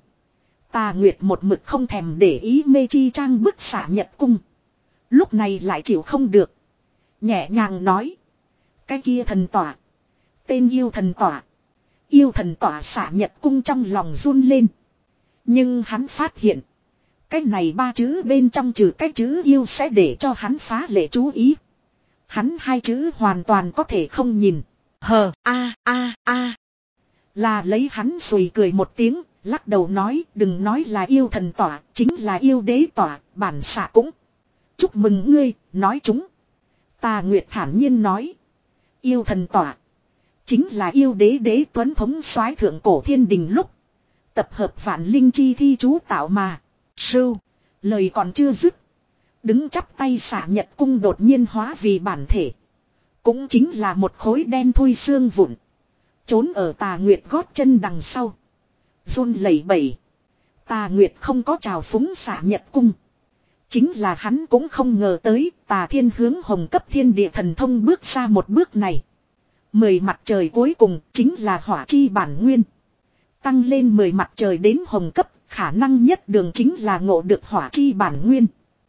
Tà Nguyệt một mực không thèm để ý mê chi trang bức xạ nhật cung. Lúc này lại chịu không được. Nhẹ nhàng nói. Cái kia thần tỏa. Tên yêu thần tỏa. Yêu thần tỏa xạ nhật cung trong lòng run lên. Nhưng hắn phát hiện. Cái này ba chữ bên trong trừ cái chữ yêu sẽ để cho hắn phá lệ chú ý. Hắn hai chữ hoàn toàn có thể không nhìn. Hờ a a a. Là lấy hắn rồi cười một tiếng. Lắc đầu nói đừng nói là yêu thần tỏa. Chính là yêu đế tỏa. Bản xạ cũng. Chúc mừng ngươi. Nói chúng. Tà Nguyệt thản nhiên nói. Yêu thần tỏa. Chính là yêu đế đế tuấn thống soái thượng cổ thiên đình lúc. Tập hợp vạn linh chi thi chú tạo mà. Sưu. Lời còn chưa dứt. Đứng chắp tay xạ nhật cung đột nhiên hóa vì bản thể. Cũng chính là một khối đen thui xương vụn. Trốn ở Tà Nguyệt gót chân đằng sau. Run lẩy bẩy. Tà Nguyệt không có trào phúng xạ nhật cung. Chính là hắn cũng không ngờ tới Tà Thiên hướng hồng cấp thiên địa thần thông bước ra một bước này. Mười mặt trời cuối cùng chính là hỏa chi bản nguyên. Tăng lên mười mặt trời đến hồng cấp, khả năng nhất đường chính là ngộ được hỏa chi bản nguyên.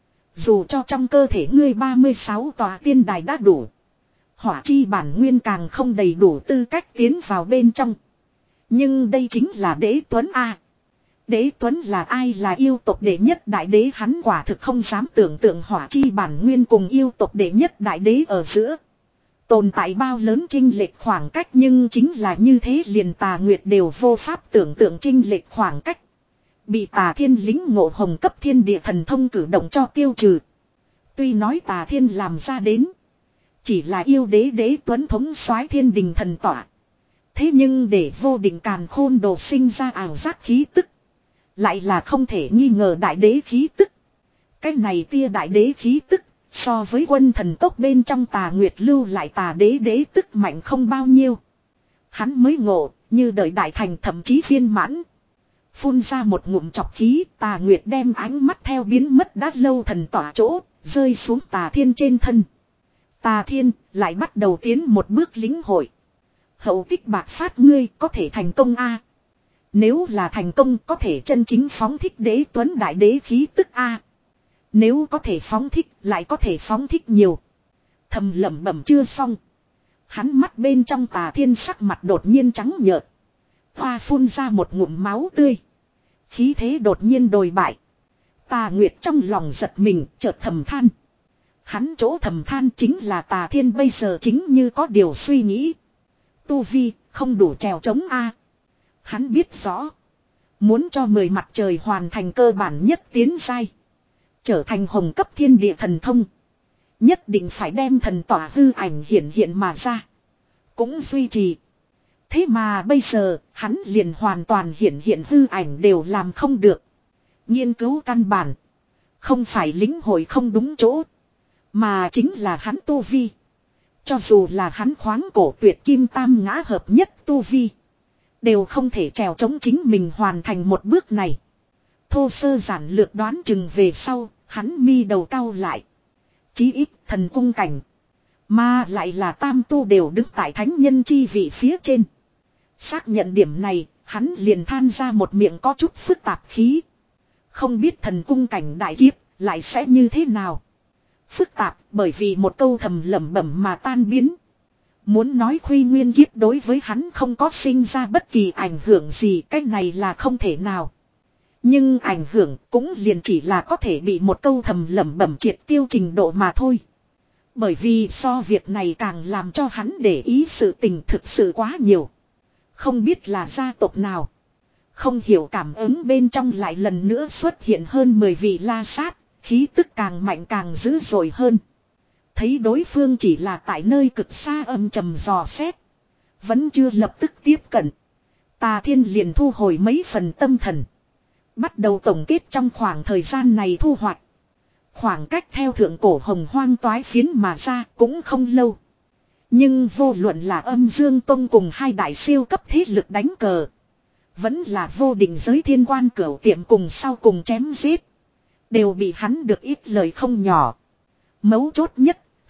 Dù cho trong cơ thể ngươi ba mươi sáu tòa tiên đài đã đủ. Hỏa chi bản nguyên càng không đầy đủ tư cách tiến vào bên trong. Nhưng đây chính là đế tuấn A. Đế tuấn là ai? Là yêu tộc đệ nhất đại đế. Hắn quả thực không dám tưởng tượng hỏa chi bản nguyên cùng yêu tộc đệ nhất đại đế ở giữa. Tồn tại bao lớn chênh lệch khoảng cách, nhưng chính là như thế liền Tà Nguyệt đều vô pháp tưởng tượng chênh lệch khoảng cách. Bị Tà Thiên lính ngộ hồng cấp thiên địa thần thông cử động cho tiêu trừ. Tuy nói Tà Thiên làm ra đến. Chỉ là yêu đế đế tuấn thống soái thiên đình thần tỏa. Thế nhưng để vô định càn khôn đồ sinh ra ảo giác khí tức. Lại là không thể nghi ngờ đại đế khí tức. Cái này tia đại đế khí tức. So với quân thần tốc bên trong Tà Nguyệt lưu lại tà đế đế tức mạnh không bao nhiêu. Hắn mới ngộ, như đợi đại thành thậm chí viên mãn. Phun ra một ngụm chọc khí, Tà Nguyệt đem ánh mắt theo biến mất đã lâu thần tỏa chỗ, rơi xuống Tà Thiên trên thân. Tà Thiên lại bắt đầu tiến một bước lĩnh hội. Hậu tích bạc phát ngươi có thể thành công a. Nếu là thành công có thể chân chính phóng thích đế tuấn đại đế khí tức a. Nếu có thể phóng thích lại có thể phóng thích nhiều. Thầm lẩm bẩm chưa xong. Hắn mắt bên trong Tà Thiên sắc mặt đột nhiên trắng nhợt. Hoa phun ra một ngụm máu tươi. Khí thế đột nhiên đồi bại. Tà Nguyệt trong lòng giật mình chợt thầm than. Hắn chỗ thầm than chính là Tà Thiên bây giờ chính như có điều suy nghĩ. Tu vi không đủ trèo trống a. Hắn biết rõ. Muốn cho mười mặt trời hoàn thành cơ bản nhất tiến giai. Trở thành hồng cấp thiên địa thần thông. Nhất định phải đem thần tỏa hư ảnh hiện hiện mà ra. Cũng duy trì. Thế mà bây giờ hắn liền hoàn toàn hiện hiện hư ảnh đều làm không được. Nghiên cứu căn bản. Không phải lĩnh hội không đúng chỗ. Mà chính là hắn tu vi. Cho dù là hắn khoáng cổ tuyệt kim tam ngã hợp nhất tu vi. Đều không thể trèo chống chính mình hoàn thành một bước này. Thô sơ giản lược đoán chừng về sau, hắn mi đầu cau lại. Chí ít thần cung cảnh. Mà lại là tam tu đều đứng tại thánh nhân chi vị phía trên. Xác nhận điểm này, hắn liền than ra một miệng có chút phức tạp khí. Không biết thần cung cảnh đại kiếp, lại sẽ như thế nào. Phức tạp bởi vì một câu thầm lẩm bẩm mà tan biến. Muốn nói Khuy Nguyên kiếp đối với hắn không có sinh ra bất kỳ ảnh hưởng gì, cái này là không thể nào. Nhưng ảnh hưởng cũng liền chỉ là có thể bị một câu thầm lẩm bẩm triệt tiêu trình độ mà thôi. Bởi vì so việc này càng làm cho hắn để ý sự tình thực sự quá nhiều. Không biết là gia tộc nào. Không hiểu cảm ứng bên trong lại lần nữa xuất hiện hơn mười vị la sát, khí tức càng mạnh càng dữ dội hơn. Thấy đối phương chỉ là tại nơi cực xa âm trầm dò xét. Vẫn chưa lập tức tiếp cận. Tà Thiên liền thu hồi mấy phần tâm thần. Bắt đầu tổng kết trong khoảng thời gian này thu hoạch. Khoảng cách theo thượng cổ hồng hoang toái phiến mà ra cũng không lâu. Nhưng vô luận là âm dương tông cùng hai đại siêu cấp thế lực đánh cờ. Vẫn là vô định giới thiên quan cửu tiệm cùng sau cùng chém giết. Đều bị hắn được ít lời không nhỏ. Mấu chốt nhất,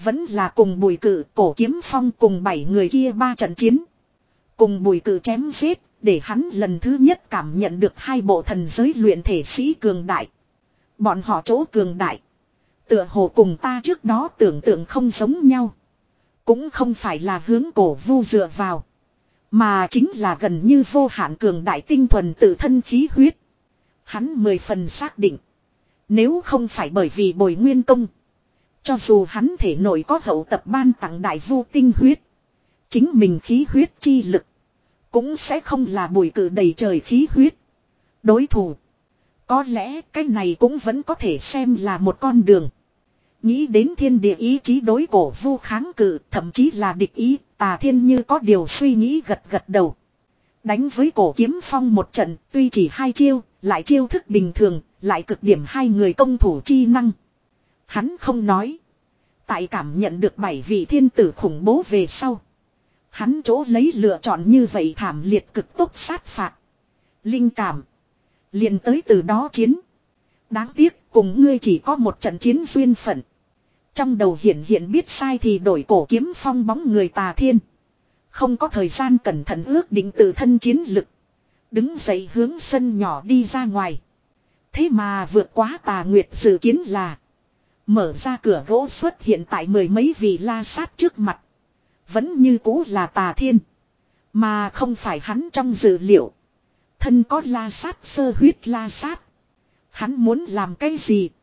Vẫn là cùng Bùi Cự, Cổ Kiếm Phong cùng bảy người kia ba trận chiến. Cùng Bùi Cự chém giết, để hắn lần thứ nhất cảm nhận được hai bộ thần giới luyện thể sĩ cường đại. Bọn họ chỗ cường đại. Tựa hồ cùng ta trước đó tưởng tượng không giống nhau. Cũng không phải là hướng cổ vu dựa vào. Mà chính là gần như vô hạn cường đại tinh thuần tự thân khí huyết. Hắn mười phần xác định. Nếu không phải bởi vì Bồi Nguyên Công. Cho dù hắn thể nội có hậu tập ban tặng đại vu tinh huyết. Chính mình khí huyết chi lực. Cũng sẽ không là Bùi Cự đầy trời khí huyết. Đối thủ. Có lẽ cái này cũng vẫn có thể xem là một con đường. Nghĩ đến thiên địa ý chí đối cổ vu kháng cự, thậm chí là địch ý, Tà Thiên như có điều suy nghĩ gật gật đầu. Đánh với Cổ Kiếm Phong một trận, tuy chỉ hai chiêu, lại chiêu thức bình thường, lại cực điểm hai người công thủ chi năng. Hắn không nói. Tại cảm nhận được bảy vị thiên tử khủng bố về sau. Hắn chỗ lấy lựa chọn như vậy thảm liệt cực tốc sát phạt. Linh cảm. Liền tới từ đó chiến. Đáng tiếc cùng ngươi chỉ có một trận chiến duyên phận. Trong đầu hiện hiện biết sai thì đổi Cổ Kiếm Phong bóng người Tà Thiên. Không có thời gian cẩn thận ước định tự thân chiến lực. Đứng dậy hướng sân nhỏ đi ra ngoài. Thế mà vượt quá Tà Nguyệt dự kiến là. Mở ra cửa gỗ xuất hiện tại mười mấy vị la sát trước mặt. Vẫn như cũ là Tà Thiên. Mà không phải hắn trong dự liệu. Thân có la sát sơ huyết la sát. Hắn muốn làm cái gì?